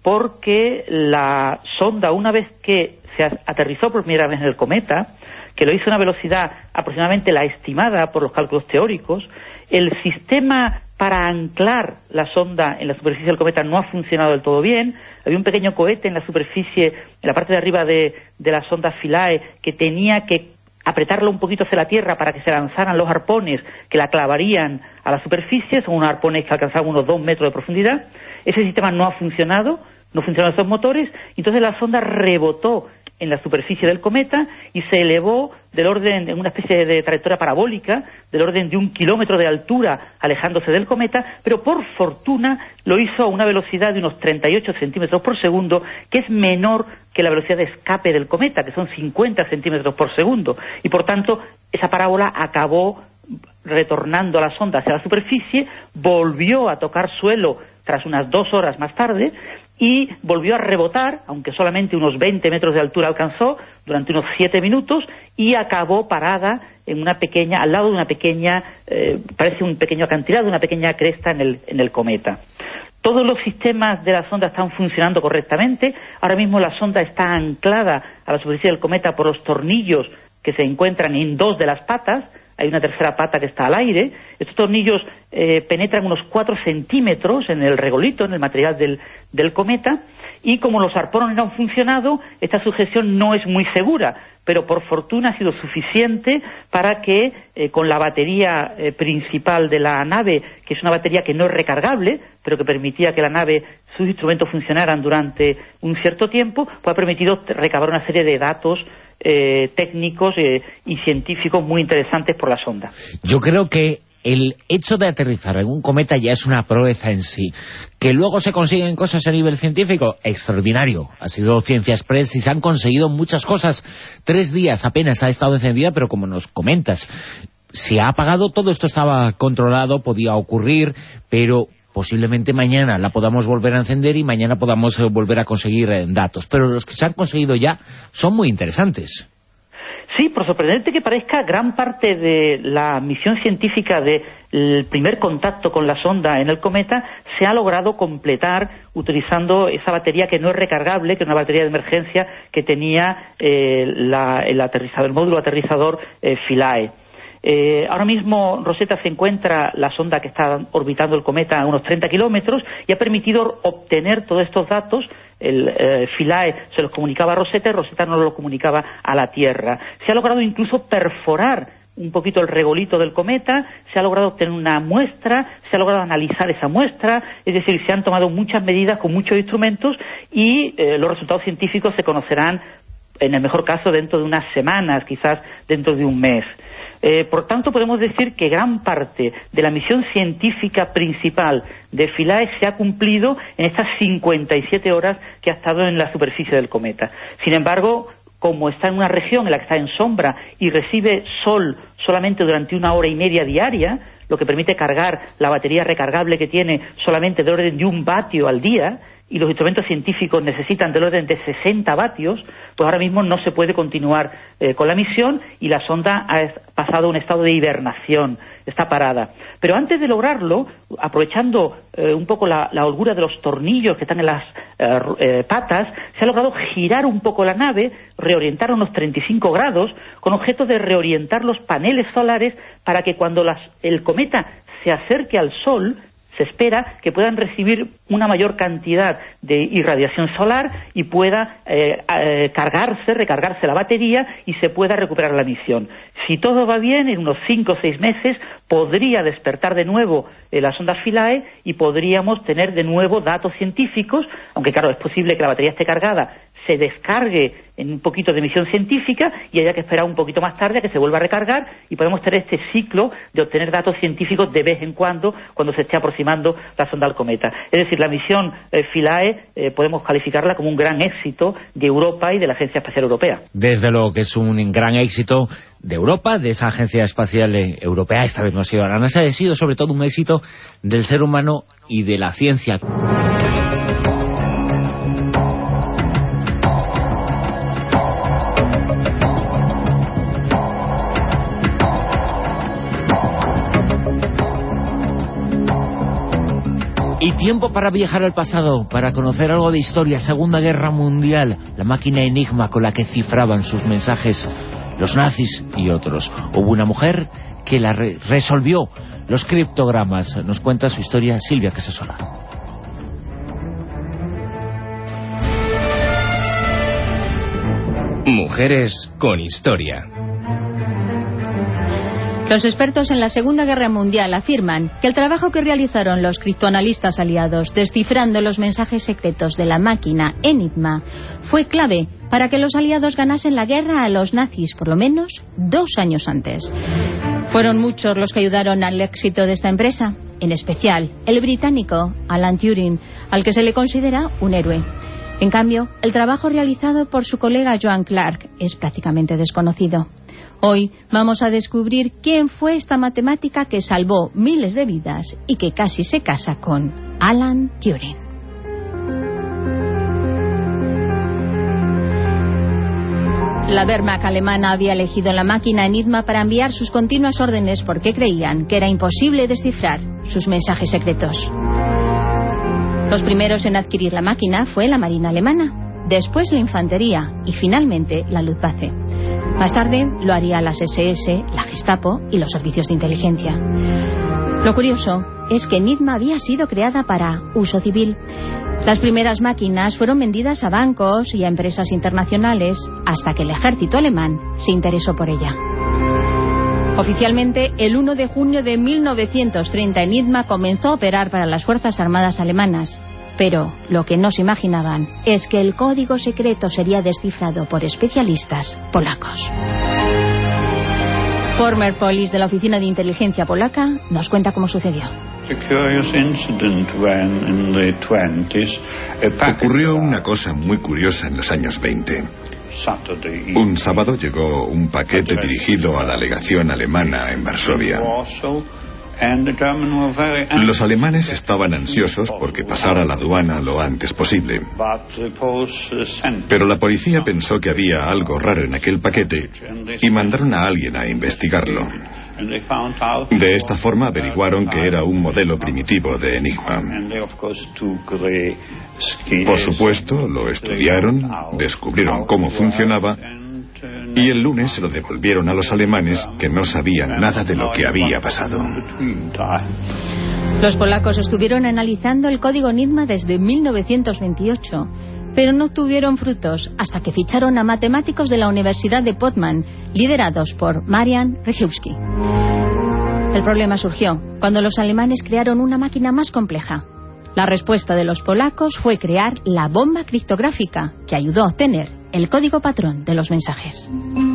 porque la sonda, una vez que se aterrizó por primera vez en el cometa, que lo hizo a una velocidad aproximadamente la estimada por los cálculos teóricos, el sistema para anclar la sonda en la superficie del cometa no ha funcionado del todo bien. Había un pequeño cohete en la superficie, en la parte de arriba de, de la sonda Philae, que tenía que apretarlo un poquito hacia la Tierra para que se lanzaran los arpones que la clavarían a la superficie. Son unos arpones que alcanzaban unos dos metros de profundidad. Ese sistema no ha funcionado, no funcionaron esos motores, y entonces la sonda rebotó en la superficie del cometa y se elevó del orden, en una especie de trayectoria parabólica, del orden de un kilómetro de altura, alejándose del cometa, pero por fortuna lo hizo a una velocidad de unos treinta y ocho centímetros por segundo, que es menor que la velocidad de escape del cometa, que son cincuenta centímetros por segundo, y por tanto esa parábola acabó retornando a la sonda hacia la superficie, volvió a tocar suelo tras unas dos horas más tarde, y volvió a rebotar, aunque solamente unos veinte metros de altura alcanzó, durante unos siete minutos, y acabó parada en una pequeña, al lado de una pequeña, eh, parece un pequeño acantilado, una pequeña cresta en el, en el cometa. Todos los sistemas de la sonda están funcionando correctamente. Ahora mismo la sonda está anclada a la superficie del cometa por los tornillos que se encuentran en dos de las patas. Hay una tercera pata que está al aire. Estos tornillos eh, penetran unos cuatro centímetros en el regolito, en el material del, del cometa, y como los arpones no han funcionado, esta sujeción no es muy segura, pero por fortuna ha sido suficiente para que eh, con la batería eh, principal de la nave, que es una batería que no es recargable, pero que permitía que la nave, sus instrumentos funcionaran durante un cierto tiempo, pues ha permitido recabar una serie de datos Eh, técnicos eh, y científicos muy interesantes por la sonda. Yo creo que el hecho de aterrizar en un cometa ya es una proeza en sí. Que luego se consiguen cosas a nivel científico, extraordinario. Ha sido Ciencia Express y se han conseguido muchas cosas. Tres días apenas ha estado encendida, pero como nos comentas, se ha apagado, todo esto estaba controlado, podía ocurrir, pero posiblemente mañana la podamos volver a encender y mañana podamos eh, volver a conseguir eh, datos. Pero los que se han conseguido ya son muy interesantes. Sí, por sorprendente que parezca, gran parte de la misión científica del primer contacto con la sonda en el cometa se ha logrado completar utilizando esa batería que no es recargable, que es una batería de emergencia que tenía eh, la, el aterrizador, el módulo aterrizador eh, Philae. Eh, ahora mismo Rosetta se encuentra, la sonda que está orbitando el cometa, a unos treinta kilómetros, y ha permitido obtener todos estos datos. El eh, Philae se los comunicaba a Rosetta y Rosetta no los comunicaba a la Tierra. Se ha logrado incluso perforar un poquito el regolito del cometa, se ha logrado obtener una muestra, se ha logrado analizar esa muestra, es decir, se han tomado muchas medidas con muchos instrumentos y eh, los resultados científicos se conocerán, en el mejor caso, dentro de unas semanas, quizás dentro de un mes. Eh, por tanto, podemos decir que gran parte de la misión científica principal de Philae se ha cumplido en estas cincuenta y siete horas que ha estado en la superficie del cometa. Sin embargo, como está en una región en la que está en sombra y recibe sol solamente durante una hora y media diaria, lo que permite cargar la batería recargable que tiene solamente del orden de un vatio al día, y los instrumentos científicos necesitan del orden de sesenta vatios, pues ahora mismo no se puede continuar eh, con la misión y la sonda ha pasado a un estado de hibernación, está parada. Pero antes de lograrlo, aprovechando eh, un poco la, la holgura de los tornillos que están en las eh, eh, patas, se ha logrado girar un poco la nave, reorientar a unos treinta y cinco grados, con objeto de reorientar los paneles solares para que cuando las, el cometa se acerque al Sol, se espera que puedan recibir una mayor cantidad de irradiación solar y pueda eh, eh, cargarse, recargarse la batería y se pueda recuperar la misión. Si todo va bien, en unos cinco o seis meses podría despertar de nuevo eh, la sonda Philae y podríamos tener de nuevo datos científicos, aunque claro, es posible que la batería esté cargada, se descargue en un poquito de misión científica y haya que esperar un poquito más tarde a que se vuelva a recargar y podemos tener este ciclo de obtener datos científicos de vez en cuando cuando se esté aproximando la sonda al cometa. Es decir, la misión eh, Philae eh, podemos calificarla como un gran éxito de Europa y de la Agencia Espacial Europea. Desde luego que es un gran éxito de Europa, de esa Agencia Espacial Europea. Esta vez no ha sido la NASA, ha sido sobre todo un éxito del ser humano y de la ciencia. Y Tiempo para viajar al pasado, para conocer algo de historia. Segunda Guerra Mundial, la máquina Enigma con la que cifraban sus mensajes los nazis y otros. Hubo una mujer que la re resolvió los criptogramas. Nos cuenta su historia Silvia Casasola. Mujeres con historia. Los expertos en la Segunda Guerra Mundial afirman que el trabajo que realizaron los criptoanalistas aliados descifrando los mensajes secretos de la máquina Enigma fue clave para que los aliados ganasen la guerra a los nazis por lo menos dos años antes. Fueron muchos los que ayudaron al éxito de esta empresa, en especial el británico Alan Turing, al que se le considera un héroe. En cambio, el trabajo realizado por su colega Joan Clark es prácticamente desconocido. Hoy vamos a descubrir quién fue esta matemática que salvó miles de vidas y que casi se casa con Alan Turing. La Wehrmacht alemana había elegido la máquina Enigma para enviar sus continuas órdenes porque creían que era imposible descifrar sus mensajes secretos. Los primeros en adquirir la máquina fue la Marina alemana, después la Infantería y finalmente la Luftwaffe. Más tarde lo haría las ese ese, la Gestapo y los servicios de inteligencia. Lo curioso es que Enigma había sido creada para uso civil. Las primeras máquinas fueron vendidas a bancos y a empresas internacionales hasta que el ejército alemán se interesó por ella. Oficialmente, el uno de junio de mil novecientos treinta, Enigma comenzó a operar para las Fuerzas Armadas alemanas. Pero lo que no se imaginaban es que el código secreto sería descifrado por especialistas polacos. Former Police de la Oficina de Inteligencia Polaca nos cuenta cómo sucedió. Ocurrió una cosa muy curiosa en los años veinte. Un sábado llegó un paquete dirigido a la legación alemana en Varsovia. Los alemanes estaban ansiosos porque pasara la aduana lo antes posible. Pero la policía pensó que había algo raro en aquel paquete y mandaron a alguien a investigarlo. De esta forma averiguaron que era un modelo primitivo de Enigma. Por supuesto, lo estudiaron, descubrieron cómo funcionaba y el lunes se lo devolvieron a los alemanes, que no sabían nada de lo que había pasado. Los polacos estuvieron analizando el código Enigma desde mil novecientos veintiocho, pero no tuvieron frutos hasta que ficharon a matemáticos de la Universidad de Poznań, liderados por Marian Rejewski. El problema surgió cuando los alemanes crearon una máquina más compleja. La respuesta de los polacos fue crear la bomba criptográfica, que ayudó a obtener el código patrón de los mensajes.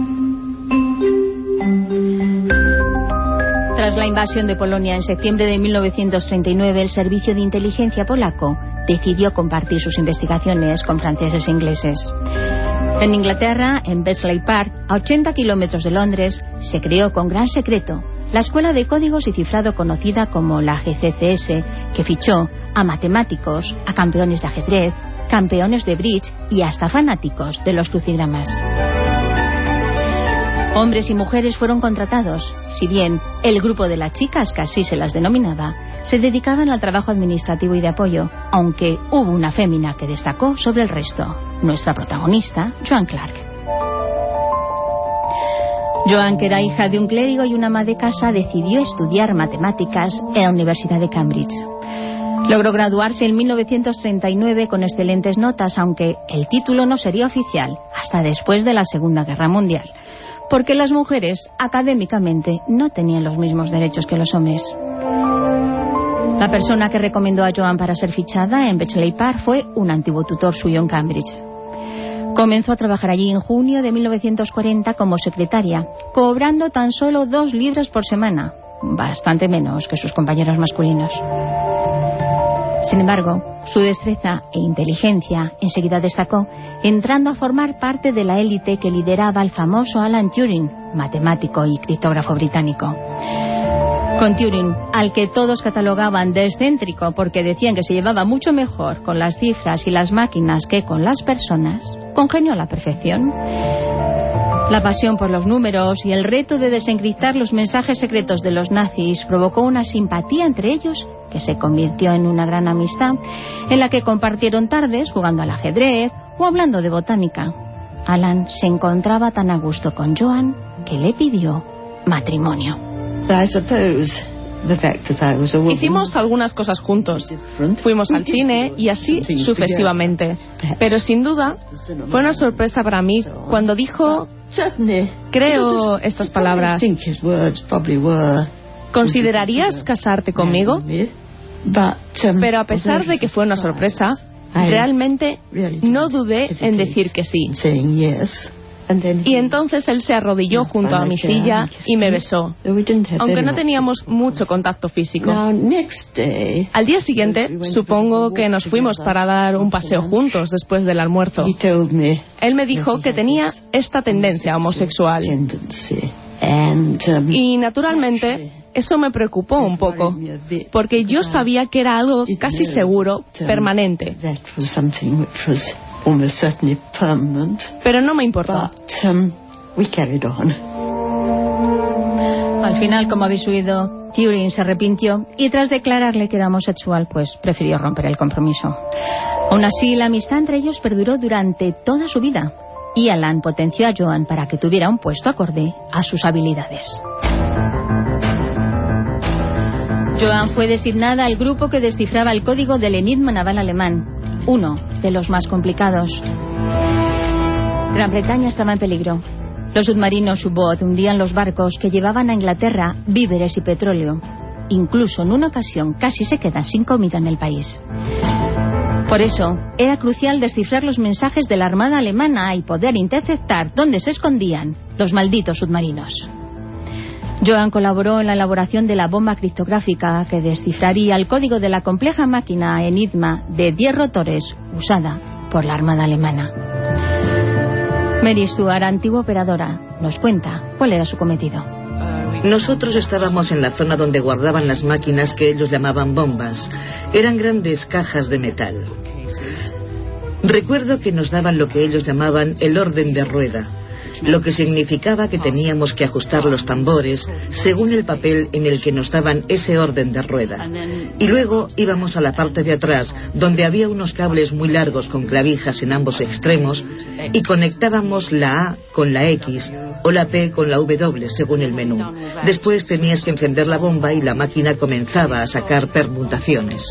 Tras la invasión de Polonia en septiembre de mil novecientos treinta y nueve, el servicio de inteligencia polaco decidió compartir sus investigaciones con franceses e ingleses. En Inglaterra, en Bletchley Park, a ochenta kilómetros de Londres, se creó con gran secreto la Escuela de Códigos y Cifrado conocida como la G C C S, que fichó a matemáticos, a campeones de ajedrez, campeones de bridge y hasta fanáticos de los crucigramas. Hombres y mujeres fueron contratados, si bien el grupo de las chicas, que así se las denominaba, se dedicaban al trabajo administrativo y de apoyo, aunque hubo una fémina que destacó sobre el resto, nuestra protagonista, Joan Clark. Joan, que era hija de un clérigo y una ama de casa, decidió estudiar matemáticas en la Universidad de Cambridge. Logró graduarse en mil novecientos treinta y nueve con excelentes notas, aunque el título no sería oficial hasta después de la Segunda Guerra Mundial, porque las mujeres académicamente no tenían los mismos derechos que los hombres. La persona que recomendó a Joan para ser fichada en Bletchley Park fue un antiguo tutor suyo en Cambridge. Comenzó a trabajar allí en junio de mil novecientos cuarenta como secretaria, cobrando tan solo dos libras por semana, bastante menos que sus compañeros masculinos. Sin embargo, su destreza e inteligencia enseguida destacó, entrando a formar parte de la élite que lideraba al famoso Alan Turing, matemático y criptógrafo británico. Con Turing, al que todos catalogaban de excéntrico porque decían que se llevaba mucho mejor con las cifras y las máquinas que con las personas, congenió a la perfección. La pasión por los números y el reto de desencriptar los mensajes secretos de los nazis provocó una simpatía entre ellos que se convirtió en una gran amistad, en la que compartieron tardes jugando al ajedrez o hablando de botánica. Alan se encontraba tan a gusto con Joan que le pidió matrimonio. Hicimos algunas cosas juntos. Fuimos al cine y así sucesivamente. Pero sin duda fue una sorpresa para mí cuando dijo, creo estas palabras: ¿considerarías casarte conmigo? Pero a pesar de que fue una sorpresa, realmente no dudé en decir que sí. Y entonces él se arrodilló junto a mi silla y me besó, aunque no teníamos mucho contacto físico. Al día siguiente, supongo que nos fuimos para dar un paseo juntos después del almuerzo. Él me dijo que tenía esta tendencia homosexual. Y naturalmente eso me preocupó un poco, porque yo sabía que era algo casi seguro, permanente. Pero no me importó. Al final, como habéis oído, Turing se arrepintió y tras declararle que era homosexual, pues prefirió romper el compromiso. Aún así, la amistad entre ellos perduró durante toda su vida y Alan potenció a Joan para que tuviera un puesto acorde a sus habilidades. Joan fue designada al grupo que descifraba el código del enigma naval alemán, uno de los más complicados. Gran Bretaña estaba en peligro. Los submarinos U-Boot hundían los barcos que llevaban a Inglaterra víveres y petróleo. Incluso en una ocasión casi se quedan sin comida en el país. Por eso, era crucial descifrar los mensajes de la Armada alemana y poder interceptar dónde se escondían los malditos submarinos. Joan colaboró en la elaboración de la bomba criptográfica que descifraría el código de la compleja máquina Enigma de diez rotores usada por la Armada alemana. Mary Stuart, antigua operadora, nos cuenta cuál era su cometido. Nosotros estábamos en la zona donde guardaban las máquinas que ellos llamaban bombas. Eran grandes cajas de metal. Recuerdo que nos daban lo que ellos llamaban el orden de rueda, lo que significaba que teníamos que ajustar los tambores según el papel en el que nos daban ese orden de rueda. Y luego íbamos a la parte de atrás, donde había unos cables muy largos con clavijas en ambos extremos, y conectábamos la A con la X o la P con la W según el menú. Después tenías que encender la bomba y la máquina comenzaba a sacar permutaciones.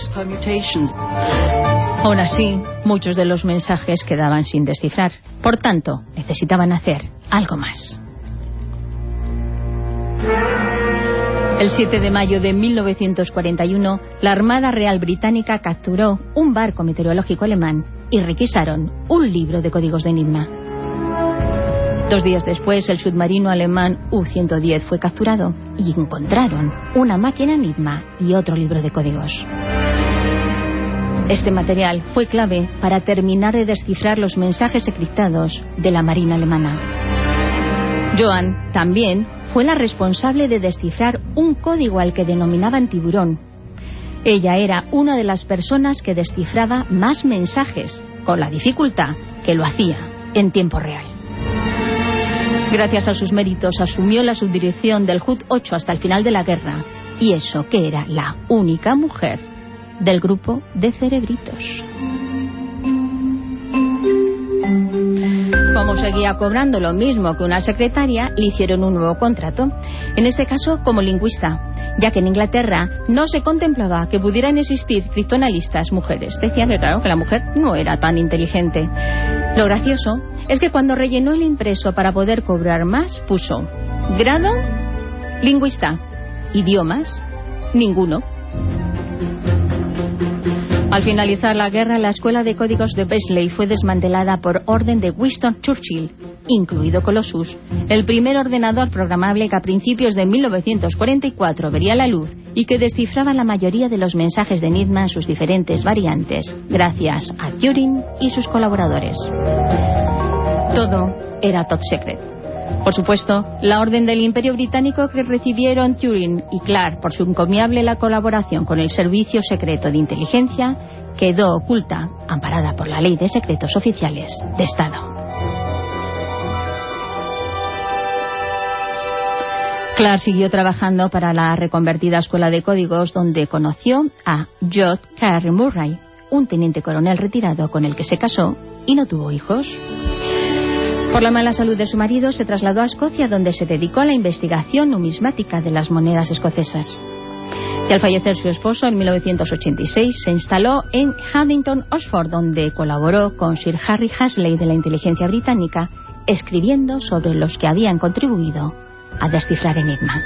Aún así, muchos de los mensajes quedaban sin descifrar. Por tanto, necesitaban hacer algo más. El siete de mayo de mil novecientos cuarenta y uno, la Armada Real Británica capturó un barco meteorológico alemán y requisaron un libro de códigos de enigma. Dos días después, el submarino alemán U ciento diez fue capturado y encontraron una máquina enigma y otro libro de códigos. Este material fue clave para terminar de descifrar los mensajes encriptados de la Marina alemana. Joan también fue la responsable de descifrar un código al que denominaban tiburón. Ella era una de las personas que descifraba más mensajes, con la dificultad que lo hacía en tiempo real. Gracias a sus méritos asumió la subdirección del H U D ocho hasta el final de la guerra, y eso que era la única mujer del grupo de cerebritos. Como seguía cobrando lo mismo que una secretaria, le hicieron un nuevo contrato, en este caso como lingüista, ya que en Inglaterra no se contemplaba que pudieran existir criptoanalistas mujeres. Decían que claro, que la mujer no era tan inteligente. Lo gracioso es que cuando rellenó el impreso para poder cobrar más, puso grado, lingüista, idiomas, ninguno. Al finalizar la guerra, la escuela de códigos de Beasley fue desmantelada por orden de Winston Churchill, incluido Colossus, el primer ordenador programable que a principios de mil novecientos cuarenta y cuatro vería la luz y que descifraba la mayoría de los mensajes de enigma en sus diferentes variantes, gracias a Turing y sus colaboradores. Todo era top secret. Por supuesto, la orden del Imperio Británico que recibieron Turing y Clark por su encomiable la colaboración con el Servicio Secreto de Inteligencia quedó oculta, amparada por la Ley de Secretos Oficiales de Estado. Clark siguió trabajando para la reconvertida Escuela de Códigos, donde conoció a J. Carey Murray, un teniente coronel retirado con el que se casó y no tuvo hijos. Por la mala salud de su marido, se trasladó a Escocia, donde se dedicó a la investigación numismática de las monedas escocesas. Y al fallecer su esposo en mil novecientos ochenta y seis, se instaló en Haddington, Oxford, donde colaboró con Sir Harry Hasley de la inteligencia británica, escribiendo sobre los que habían contribuido a descifrar Enigma.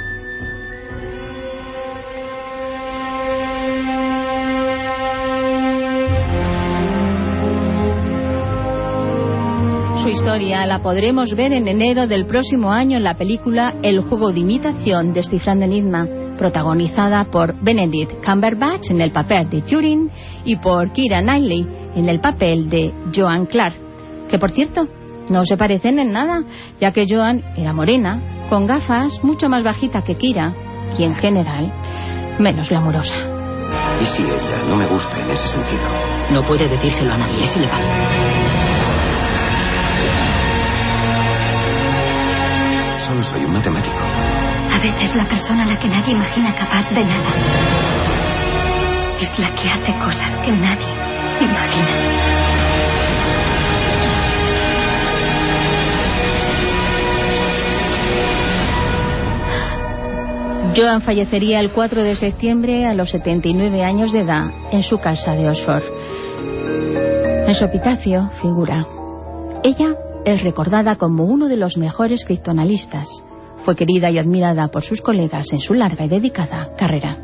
Su historia la podremos ver en enero del próximo año en la película El juego de imitación, Descifrando Enigma, protagonizada por Benedict Cumberbatch en el papel de Turing y por Keira Knightley en el papel de Joan Clark, que por cierto no se parecen en nada, ya que Joan era morena, con gafas, mucho más bajita que Keira y en general menos glamurosa. ¿Y si ella no me gusta en ese sentido? No puede decírselo a nadie, es ilegal. Solo soy un matemático. A veces la persona a la que nadie imagina capaz de nada es la que hace cosas que nadie imagina. Joan fallecería el cuatro de septiembre a los setenta y nueve años de edad en su casa de Oxford. En su epitafio figura: ella es recordada como uno de los mejores criptoanalistas. Fue querida y admirada por sus colegas en su larga y dedicada carrera.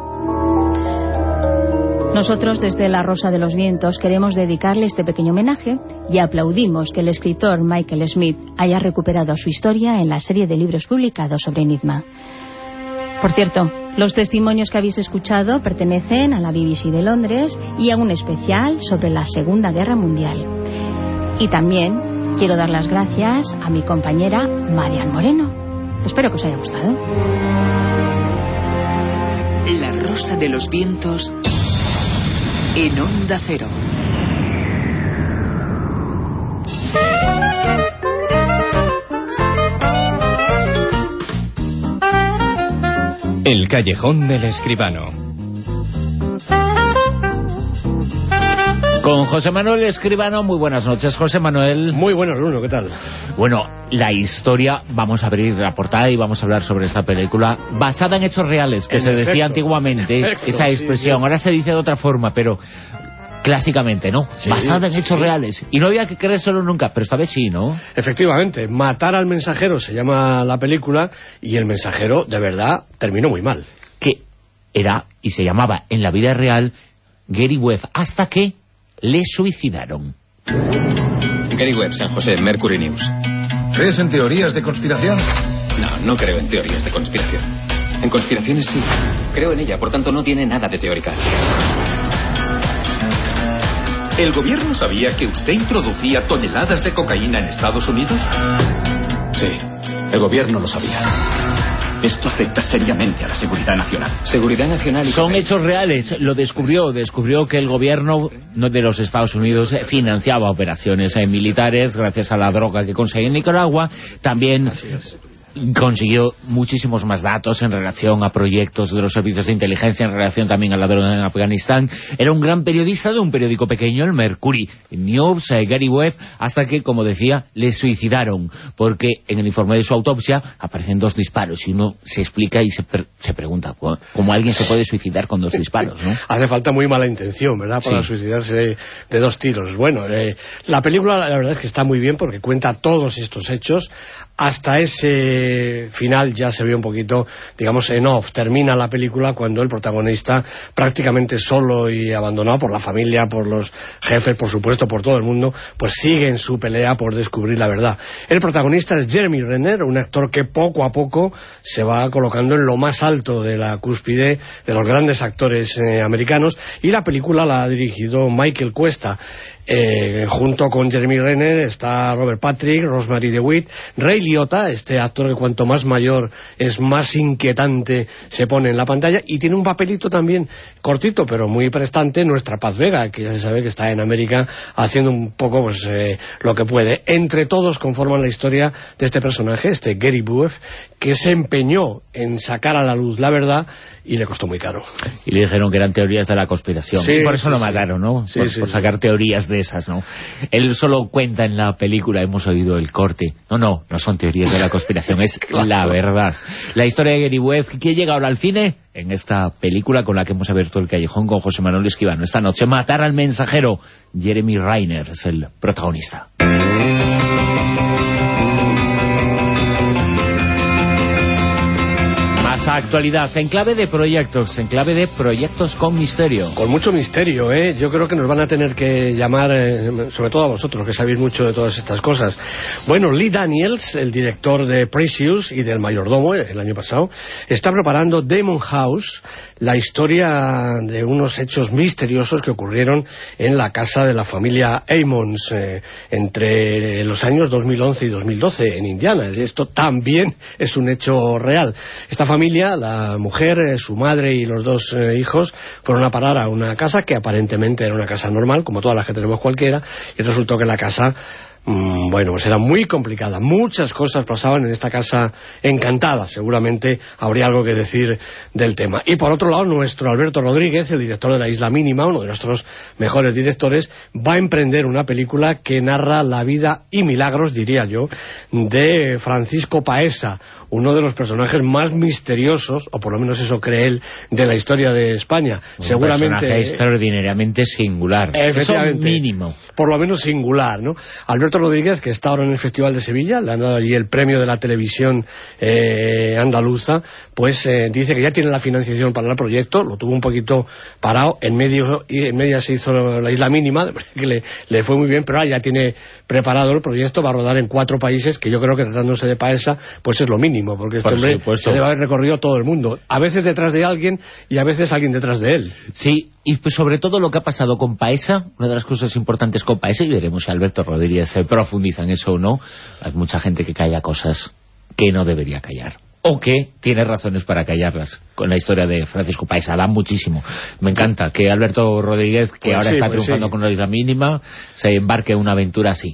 Nosotros, desde La Rosa de los Vientos, queremos dedicarle este pequeño homenaje y aplaudimos que el escritor Michael Smith haya recuperado su historia en la serie de libros publicados sobre Enigma. Por cierto, los testimonios que habéis escuchado pertenecen a la B B C de Londres y a un especial sobre la Segunda Guerra Mundial. Y también quiero dar las gracias a mi compañera Marian Moreno. Espero que os haya gustado. La Rosa de los Vientos en Onda Cero. El callejón del escribano. Con José Manuel Escribano. Muy buenas noches, José Manuel. Muy buenas, Bruno, ¿qué tal? Bueno, la historia, vamos a abrir la portada y vamos a hablar sobre esta película basada en hechos reales, que en se efecto, decía antiguamente, efecto, esa expresión, sí, sí. Ahora se dice de otra forma, pero clásicamente, ¿no? Sí, basada en sí. hechos reales. Y no había que creérselo nunca, pero esta vez sí, ¿no? Efectivamente, Matar al mensajero se llama la película, y el mensajero, de verdad, terminó muy mal. Que era, y se llamaba en la vida real, Gary Webb, hasta que le suicidaron. Gary Webb, San José, Mercury News. ¿Crees en teorías de conspiración? No, no creo en teorías de conspiración. En conspiraciones sí. Creo en ella, por tanto no tiene nada de teórica. ¿El gobierno sabía que usted introducía toneladas de cocaína en Estados Unidos? Sí, el gobierno lo sabía. Esto afecta seriamente a la seguridad nacional. Seguridad nacional y... Son hechos reales. Lo descubrió. Descubrió que el gobierno de los Estados Unidos financiaba operaciones militares gracias a la droga que conseguía en Nicaragua. También consiguió muchísimos más datos en relación a proyectos de los servicios de inteligencia, en relación también a la droga en Afganistán. Era un gran periodista de un periódico pequeño, el Mercury News, eh, Gary Webb, hasta que, como decía, le suicidaron, porque en el informe de su autopsia aparecen dos disparos y uno se explica y se, pre se pregunta cómo alguien se puede suicidar con dos disparos, ¿no? Hace falta muy mala intención, ¿verdad?, para sí. suicidarse de, de dos tiros. Bueno, eh, la película la verdad es que está muy bien porque cuenta todos estos hechos. Hasta ese final ya se ve un poquito, digamos, en off. Termina la película cuando el protagonista, prácticamente solo y abandonado por la familia, por los jefes, por supuesto, por todo el mundo, pues sigue en su pelea por descubrir la verdad. El protagonista es Jeremy Renner, un actor que poco a poco se va colocando en lo más alto de la cúspide de los grandes actores eh, americanos, y la película la ha dirigido Michael Cuesta. Eh, junto con Jeremy Renner está Robert Patrick, Rosemary DeWitt, Ray Liotta, este actor creo que cuanto más mayor es, más inquietante se pone en la pantalla, y tiene un papelito también cortito pero muy prestante nuestra Paz Vega, que ya se sabe que está en América haciendo un poco pues eh, lo que puede. Entre todos conforman la historia de este personaje, este Gary Buef, que se empeñó en sacar a la luz la verdad y le costó muy caro. Y le dijeron que eran teorías de la conspiración. Sí, por eso sí, lo sí. mataron, ¿no? Sí, por, sí, por sí. sacar teorías de esas, ¿no? Él solo cuenta en la película, hemos oído el corte. No, no, no son teorías de la conspiración, es claro. La verdad. La historia de Gary Buef, que llega ahora al cine en esta película con la que hemos abierto el callejón con José Manuel Esquivano. Esta noche, Matar al mensajero. Jeremy Renner es el protagonista. Actualidad, en clave de proyectos, en clave de proyectos con misterio. Con mucho misterio, ¿eh? Yo creo que nos van a tener que llamar, eh, sobre todo a vosotros, que sabéis mucho de todas estas cosas. Bueno, Lee Daniels, el director de Precious y del Mayordomo, el año pasado, está preparando Demon House, la historia de unos hechos misteriosos que ocurrieron en la casa de la familia Ammons eh, entre los años dos mil once y dos mil doce en Indiana. Esto también es un hecho real. Esta familia, la mujer, eh, su madre y los dos eh, hijos fueron a parar a una casa que aparentemente era una casa normal, como todas las que tenemos cualquiera, y resultó que la casa, mmm, bueno, pues era muy complicada. Muchas cosas pasaban en esta casa encantada. Seguramente habría algo que decir del tema. Y por otro lado, nuestro Alberto Rodríguez, el director de La Isla Mínima, uno de nuestros mejores directores, va a emprender una película que narra la vida y milagros, diría yo, de Francisco Paesa, uno de los personajes más misteriosos, o por lo menos eso cree él, de la historia de España. Un Seguramente personaje extraordinariamente singular. Efectivamente, eso mínimo. Por lo menos singular, ¿no? Alberto Rodríguez, que está ahora en el Festival de Sevilla, le han dado allí el premio de la televisión eh, andaluza, pues eh, dice que ya tiene la financiación para el proyecto, lo tuvo un poquito parado, en medio y en media se hizo La Isla Mínima, que le, le fue muy bien, pero ahora ya tiene preparado el proyecto, va a rodar en cuatro países, que yo creo que tratándose de Paesa, pues es lo mínimo, porque este Por hombre supuesto. se debe haber recorrido todo el mundo, a veces detrás de alguien y a veces alguien detrás de él. Sí, y pues sobre todo lo que ha pasado con Paesa, una de las cosas importantes con Paesa, y veremos si Alberto Rodríguez se profundiza en eso o no. Hay mucha gente que calla cosas que no debería callar, o que tiene razones para callarlas. Con la historia de Francisco Paesa da muchísimo. Me encanta que Alberto Rodríguez, que Pues ahora sí, está pues triunfando sí. con La Isla Mínima, se embarque en una aventura así.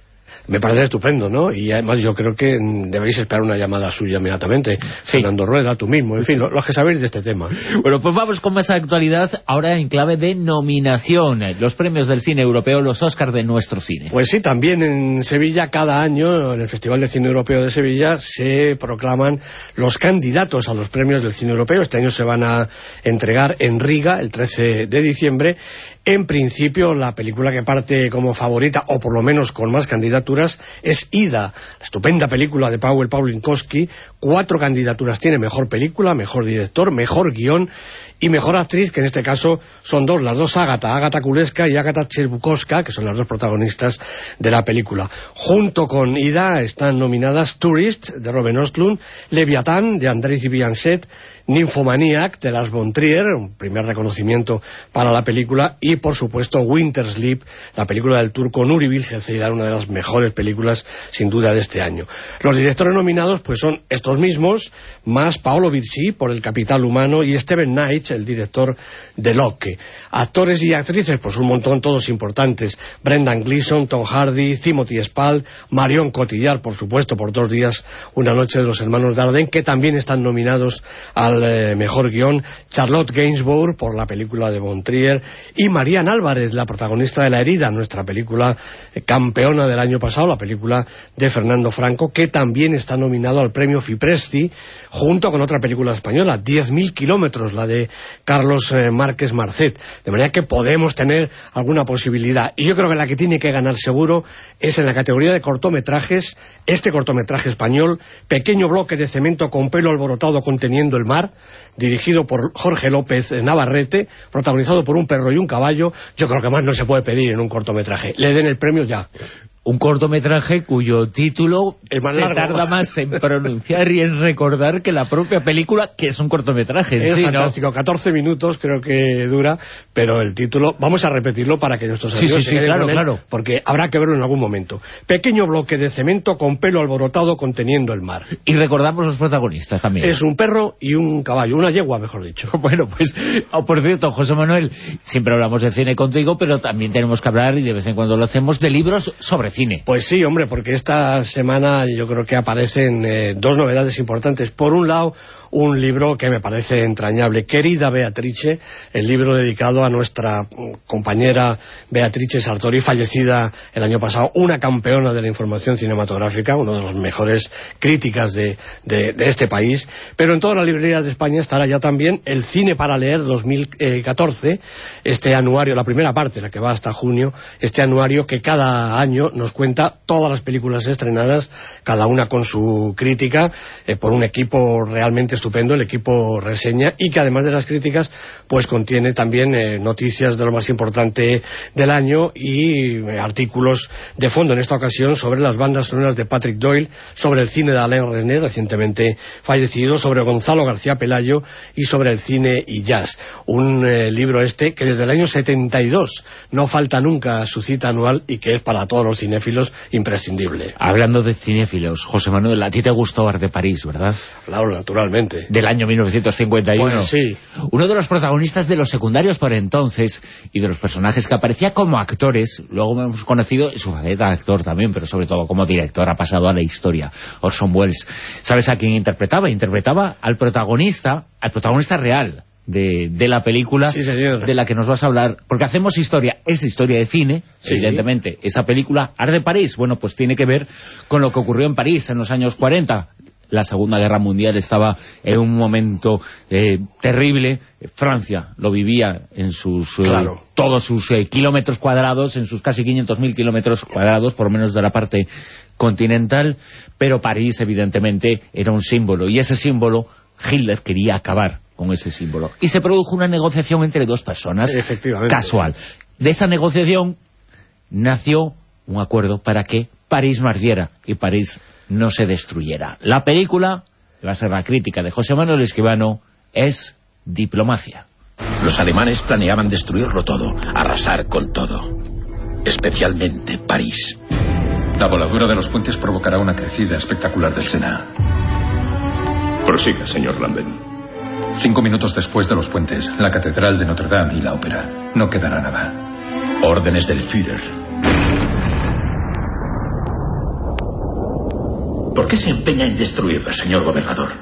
Me parece estupendo, ¿no? Y además yo creo que mm, debéis esperar una llamada suya inmediatamente. Sí. Fernando Rueda, tú mismo, en fin, lo- los que sabéis de este tema. Bueno, pues vamos con más actualidad, ahora en clave de nominación. Los premios del cine europeo, los Oscars de nuestro cine. Pues sí, también en Sevilla, cada año, en el Festival de Cine Europeo de Sevilla, se proclaman los candidatos a los premios del cine europeo. Este año se van a entregar en Riga, el trece de diciembre. En principio, la película que parte como favorita, o por lo menos con más candidaturas, es Ida, la estupenda película de Paweł Pawlikowski. Cuatro candidaturas tiene: mejor película, mejor director, mejor guión y mejor actriz, que en este caso son dos, las dos Ágata, Ágata Kuleska y Ágata Cherbukowska, que son las dos protagonistas de la película. Junto con Ida están nominadas Tourist, de Ruben Östlund, Leviatán, de Andrei Zibianset, Nymphomaniac, de Lars von Trier, un primer reconocimiento para la película, y por supuesto Winter Sleep, la película del turco Nuri Bilge Ceylan, una de las mejores películas sin duda de este año. Los directores nominados pues son estos mismos, más Paolo Virzì por El Capital Humano y Steven Knight, el director de Locke. Actores y actrices, pues un montón, todos importantes: Brendan Gleeson, Tom Hardy, Timothy Spall, Marion Cotillard, por supuesto, por Dos días, una noche de los hermanos Dardenne, que también están nominados al eh, mejor guión, Charlotte Gainsbourg por la película de Von Trier, y Marian Álvarez, la protagonista de La herida, nuestra película eh, campeona del año pasado, la película de Fernando Franco, que también está nominado al premio Fipresti, junto con otra película española, diez mil kilómetros, la de Carlos eh, Márquez Marcet. De manera que podemos tener alguna posibilidad. Y yo creo que la que tiene que ganar seguro es en la categoría de cortometrajes, este cortometraje español, Pequeño bloque de cemento con pelo alborotado conteniendo el mar, dirigido por Jorge López Navarrete, protagonizado por un perro y un caballo. Yo creo que más no se puede pedir en un cortometraje. Le den el premio ya. un cortometraje cuyo título se largo. tarda más en pronunciar y en recordar que la propia película, que es un cortometraje. Es sí, fantástico, ¿no? catorce minutos creo que dura, pero el título, vamos a repetirlo para que nuestros Sí, amigos sí, se sí, queden claro, con él, claro. porque habrá que verlo en algún momento. Pequeño bloque de cemento con pelo alborotado conteniendo el mar. Y recordamos los protagonistas también. Es un perro y un caballo, una yegua mejor dicho. Bueno, pues, oh, por cierto, José Manuel, siempre hablamos de cine contigo, pero también tenemos que hablar, y de vez en cuando lo hacemos, de libros sobre cine. Pues sí, hombre, porque esta semana yo creo que aparecen eh, dos novedades importantes. Por un lado, un libro que me parece entrañable, Querida Beatrice, el libro dedicado a nuestra compañera Beatrice Sartori, fallecida el año pasado, una campeona de la información cinematográfica, una de las mejores críticas de, de, de este país. Pero en todas las librerías de España estará ya también el Cine para Leer dos mil catorce, este anuario, la primera parte, la que va hasta junio, este anuario que cada año nos cuenta todas las películas estrenadas, cada una con su crítica, eh, por un equipo realmente estupendo, el equipo reseña, y que además de las críticas pues contiene también eh, noticias de lo más importante del año y eh, artículos de fondo, en esta ocasión sobre las bandas sonoras de Patrick Doyle, sobre el cine de Alain Resnais, recientemente fallecido, sobre Gonzalo García Pelayo y sobre el cine y jazz. Un eh, libro este que desde el año setenta y dos no falta nunca su cita anual y que es para todos los cinéfilos imprescindible. Hablando de cinéfilos, José Manuel, a ti te gustó Art de París, ¿verdad? Claro, naturalmente. Del año mil novecientos cincuenta y uno. Bueno, sí. Uno de los protagonistas de los secundarios por entonces y de los personajes que aparecía como actores, luego hemos conocido su faceta de actor también, pero sobre todo como director, ha pasado a la historia, Orson Welles. ¿Sabes a quién interpretaba? Interpretaba al protagonista, al protagonista real de, de la película, sí, señor, de la que nos vas a hablar, porque hacemos historia, es historia de cine, sí, evidentemente. Esa película, Art de París, bueno, pues tiene que ver con lo que ocurrió en París en los años cuarenta. La Segunda Guerra Mundial estaba en un momento eh, terrible. Francia lo vivía en sus eh, claro. todos sus eh, kilómetros cuadrados, en sus casi quinientos mil kilómetros cuadrados, por lo menos de la parte continental, pero París evidentemente era un símbolo, y ese símbolo Hitler quería acabar con ese símbolo, y se produjo una negociación entre dos personas, efectivamente, casual. De esa negociación nació un acuerdo para que París no ardiera y París no se destruyera. La película, que va a ser la crítica de José Manuel Escribano, es Diplomacia. Los alemanes planeaban destruirlo todo, arrasar con todo, especialmente París. La voladura de los puentes provocará una crecida espectacular del Sena. Prosiga, señor Lambert. Cinco minutos después de los puentes, la Catedral de Notre Dame y la ópera. No quedará nada. Órdenes del Führer. ¿Por qué se empeña en destruirla, señor gobernador?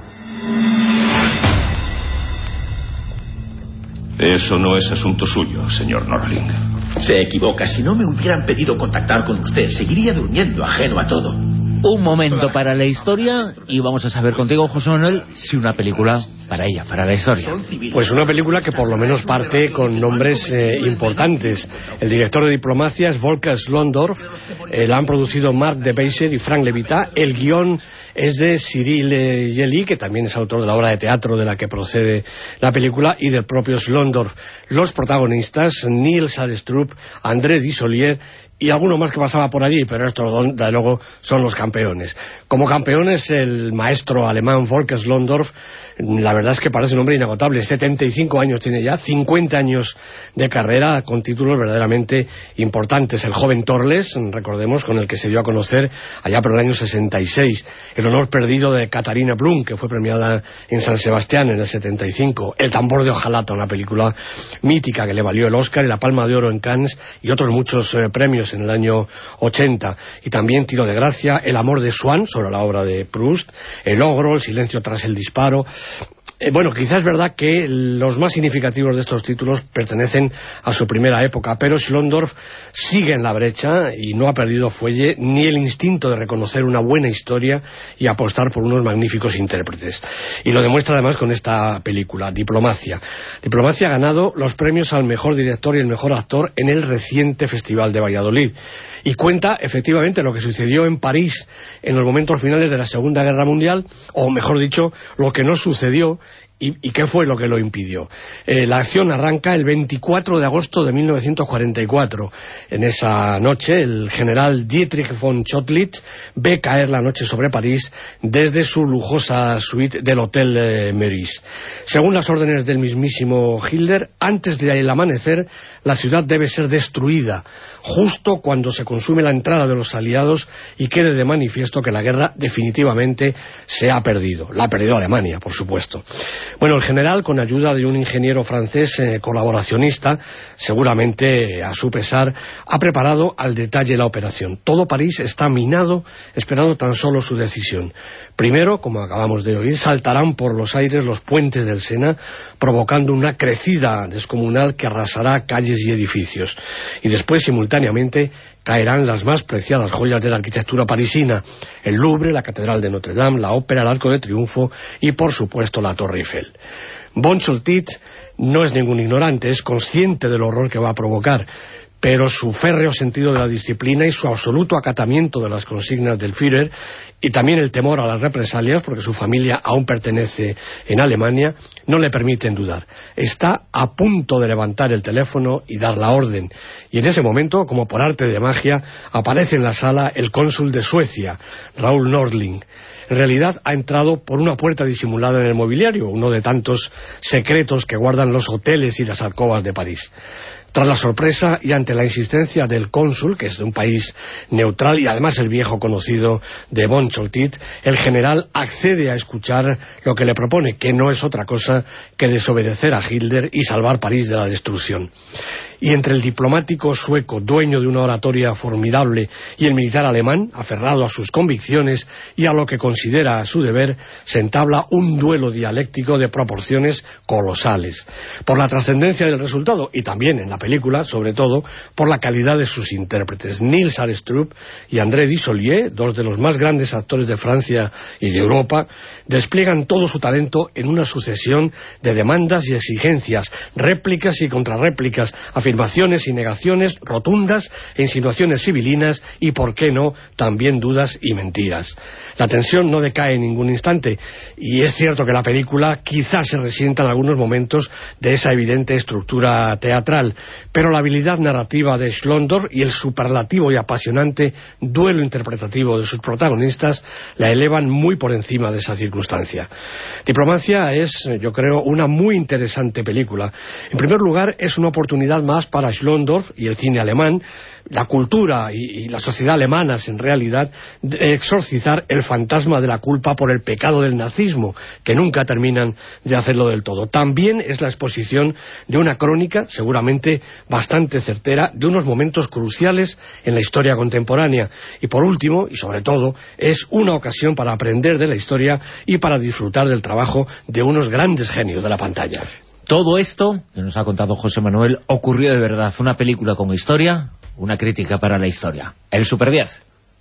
Eso no es asunto suyo, señor Norling. Se equivoca. Si no me hubieran pedido contactar con usted, seguiría durmiendo ajeno a todo. Un momento para la historia, y vamos a saber contigo, José Manuel, si una película para ella, para la historia. Pues una película que por lo menos parte con nombres eh, importantes. El director de Diplomacia es Volker Schlöndorff, eh, la han producido Marc de Beischer y Frank Levita. El guión es de Cyril Gelly, que también es autor de la obra de teatro de la que procede la película, y del propio Schlöndorff. Los protagonistas, Niels Arestrup, André Dissolier y alguno más que pasaba por allí, pero estos, de luego, son los campeones. Como campeones, el maestro alemán Volker Schlöndorff, la verdad es que parece un hombre inagotable. setenta y cinco años tiene ya, cincuenta años de carrera, con títulos verdaderamente importantes. El joven Torles, recordemos, con el que se dio a conocer allá por el año sesenta y seis. El honor perdido de Katharina Blum, que fue premiada en San Sebastián en el setenta y cinco. El tambor de hojalata, una película mítica que le valió el Oscar y la Palma de Oro en Cannes, y otros muchos eh, premios en el año ochenta. Y también Tiro de Gracia, El amor de Swann, sobre la obra de Proust, El ogro, El silencio tras el disparo. Eh, bueno, quizás es verdad que los más significativos de estos títulos pertenecen a su primera época, pero Schlöndorff sigue en la brecha y no ha perdido fuelle ni el instinto de reconocer una buena historia y apostar por unos magníficos intérpretes. Y lo demuestra además con esta película, Diplomacia. Diplomacia ha ganado los premios al mejor director y el mejor actor en el reciente Festival de Valladolid. Y cuenta efectivamente lo que sucedió en París en los momentos finales de la Segunda Guerra Mundial, o mejor dicho, lo que no sucedió ¿Y, ¿Y qué fue lo que lo impidió? Eh, la acción arranca el veinticuatro de agosto de mil novecientos cuarenta y cuatro. En esa noche, el general Dietrich von Chotlitz ve caer la noche sobre París desde su lujosa suite del Hotel eh, Meurice. Según las órdenes del mismísimo Hitler, antes del amanecer, la ciudad debe ser destruida, justo cuando se consume la entrada de los aliados y quede de manifiesto que la guerra definitivamente se ha perdido. La ha perdido Alemania, por supuesto. Bueno, el general, con ayuda de un ingeniero francés eh, colaboracionista, seguramente a su pesar, ha preparado al detalle la operación. Todo París está minado, esperando tan solo su decisión. Primero, como acabamos de oír, saltarán por los aires los puentes del Sena, provocando una crecida descomunal que arrasará calles y edificios. Y después, simultáneamente, caerán las más preciadas joyas de la arquitectura parisina: el Louvre, la Catedral de Notre Dame, la Ópera, el Arco de Triunfo y, por supuesto, la Torre Eiffel. Von Chotlitz no es ningún ignorante, es consciente del horror que va a provocar, pero su férreo sentido de la disciplina y su absoluto acatamiento de las consignas del Führer, y también el temor a las represalias, porque su familia aún pertenece en Alemania, no le permiten dudar. Está a punto de levantar el teléfono y dar la orden, y en ese momento, como por arte de magia, aparece en la sala el cónsul de Suecia, Raúl Nordling. En realidad ha entrado por una puerta disimulada en el mobiliario, uno de tantos secretos que guardan los hoteles y las alcobas de París. Tras la sorpresa y ante la insistencia del cónsul, que es de un país neutral y además el viejo conocido de Von Chotlitz, el general accede a escuchar lo que le propone, que no es otra cosa que desobedecer a Hitler y salvar París de la destrucción. Y entre el diplomático sueco, dueño de una oratoria formidable, y el militar alemán, aferrado a sus convicciones y a lo que considera su deber, se entabla un duelo dialéctico de proporciones colosales. Por la trascendencia del resultado, y también en la película, sobre todo, por la calidad de sus intérpretes. Nils Arestrup y André Dussolier, dos de los más grandes actores de Francia y de Europa, despliegan todo su talento en una sucesión de demandas y exigencias, réplicas y contrarréplicas, afirmaciones y negaciones rotundas e insinuaciones civilinas y, por qué no, también dudas y mentiras. La tensión no decae en ningún instante, y es cierto que la película quizás se resienta en algunos momentos de esa evidente estructura teatral, pero la habilidad narrativa de Schlondorf y el superlativo y apasionante duelo interpretativo de sus protagonistas la elevan muy por encima de esa circunstancia. Diplomacia es, yo creo, una muy interesante película. En primer lugar, es una oportunidad más para Schlondorf y el cine alemán, la cultura y, y la sociedad alemanas, en realidad, de exorcizar el fantasma de la culpa por el pecado del nazismo, que nunca terminan de hacerlo del todo. También es la exposición de una crónica, seguramente bastante certera, de unos momentos cruciales en la historia contemporánea. Y por último, y sobre todo, es una ocasión para aprender de la historia y para disfrutar del trabajo de unos grandes genios de la pantalla. Todo esto, que nos ha contado José Manuel, ocurrió de verdad. Una película con historia, una crítica para la historia. El Super diez.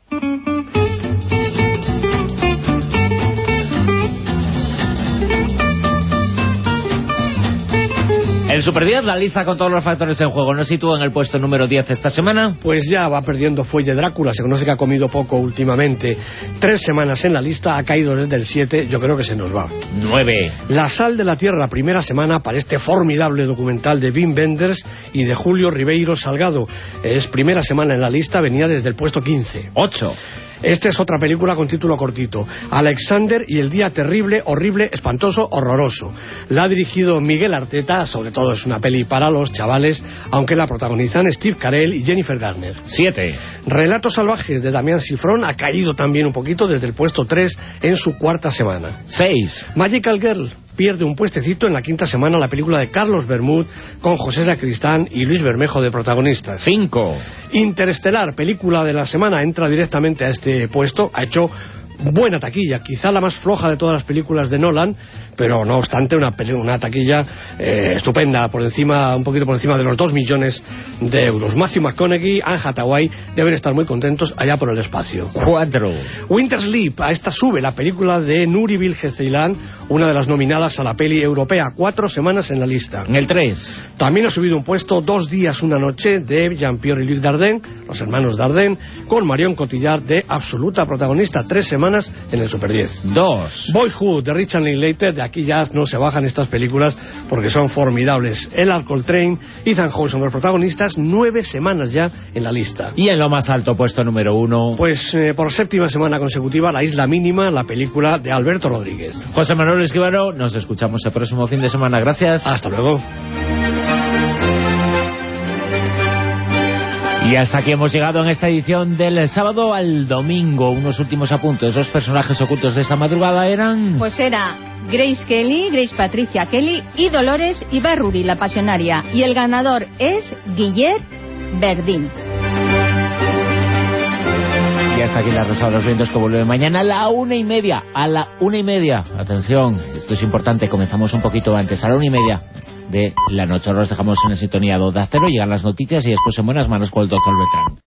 El Super diez, la lista con todos los factores en juego. ¿Nos sitúa en el puesto número diez esta semana? Pues ya va perdiendo fuelle Drácula. Se conoce que ha comido poco últimamente. Tres semanas en la lista, ha caído desde el siete. Yo creo que se nos va. Nueve. La sal de la tierra, la primera semana para este formidable documental de Wim Wenders y de Julio Ribeiro Salgado. Es primera semana en la lista, venía desde el puesto quince. Ocho. Esta es otra película con título cortito, Alexander y el día terrible, horrible, espantoso, horroroso. La ha dirigido Miguel Arteta, sobre todo es una peli para los chavales, aunque la protagonizan Steve Carell y Jennifer Garner. Siete. Relatos salvajes de Damián Sifrón ha caído también un poquito desde el puesto tres en su cuarta semana. Seis. Magical Girl pierde un puestecito en la quinta semana la película de Carlos Bermud con José Sacristán y Luis Bermejo de protagonistas. Cinco. Interestelar, película de la semana, entra directamente a este puesto, ha hecho buena taquilla, quizá la más floja de todas las películas de Nolan, pero no obstante una, una taquilla eh, estupenda, por encima, un poquito por encima de los dos millones de euros. Matthew McConaughey, Anne Hathaway deben estar muy contentos allá por el espacio. Cuatro. Winter Sleep, a esta sube la película de Nuri Bilge Ceylan, una de las nominadas a la peli europea, cuatro semanas en la lista. En el tres. También ha subido un puesto, Dos días, una noche, de Jean-Pierre y Luc Dardenne, los hermanos Dardenne, con Marion Cotillard de absoluta protagonista, tres semanas semanas en el Super diez. Dos. Boyhood, de Richard Linklater. De aquí ya no se bajan estas películas porque son formidables. El Alcohol Train, Ethan Hawke son los protagonistas. Nueve semanas ya en la lista. Y en lo más alto, puesto número uno. Pues eh, por séptima semana consecutiva, La Isla Mínima, la película de Alberto Rodríguez. José Manuel Escribano, nos escuchamos el próximo fin de semana. Gracias. Hasta luego. Y hasta aquí hemos llegado en esta edición del sábado al domingo. Unos últimos apuntes. Los personajes ocultos de esta madrugada eran... Pues era Grace Kelly, Grace Patricia Kelly y Dolores Ibarruri, la pasionaria. Y el ganador es Guillermo Verdín. Y hasta aquí La Rosa de los Vientos, que vuelve mañana a la una y media. A la una y media. Atención, esto es importante. Comenzamos un poquito antes, a la una y media de la noche. Ahora los dejamos en el sintonía de Onda Cero. Llegan las noticias y después en buenas manos con el doctor Beltrán.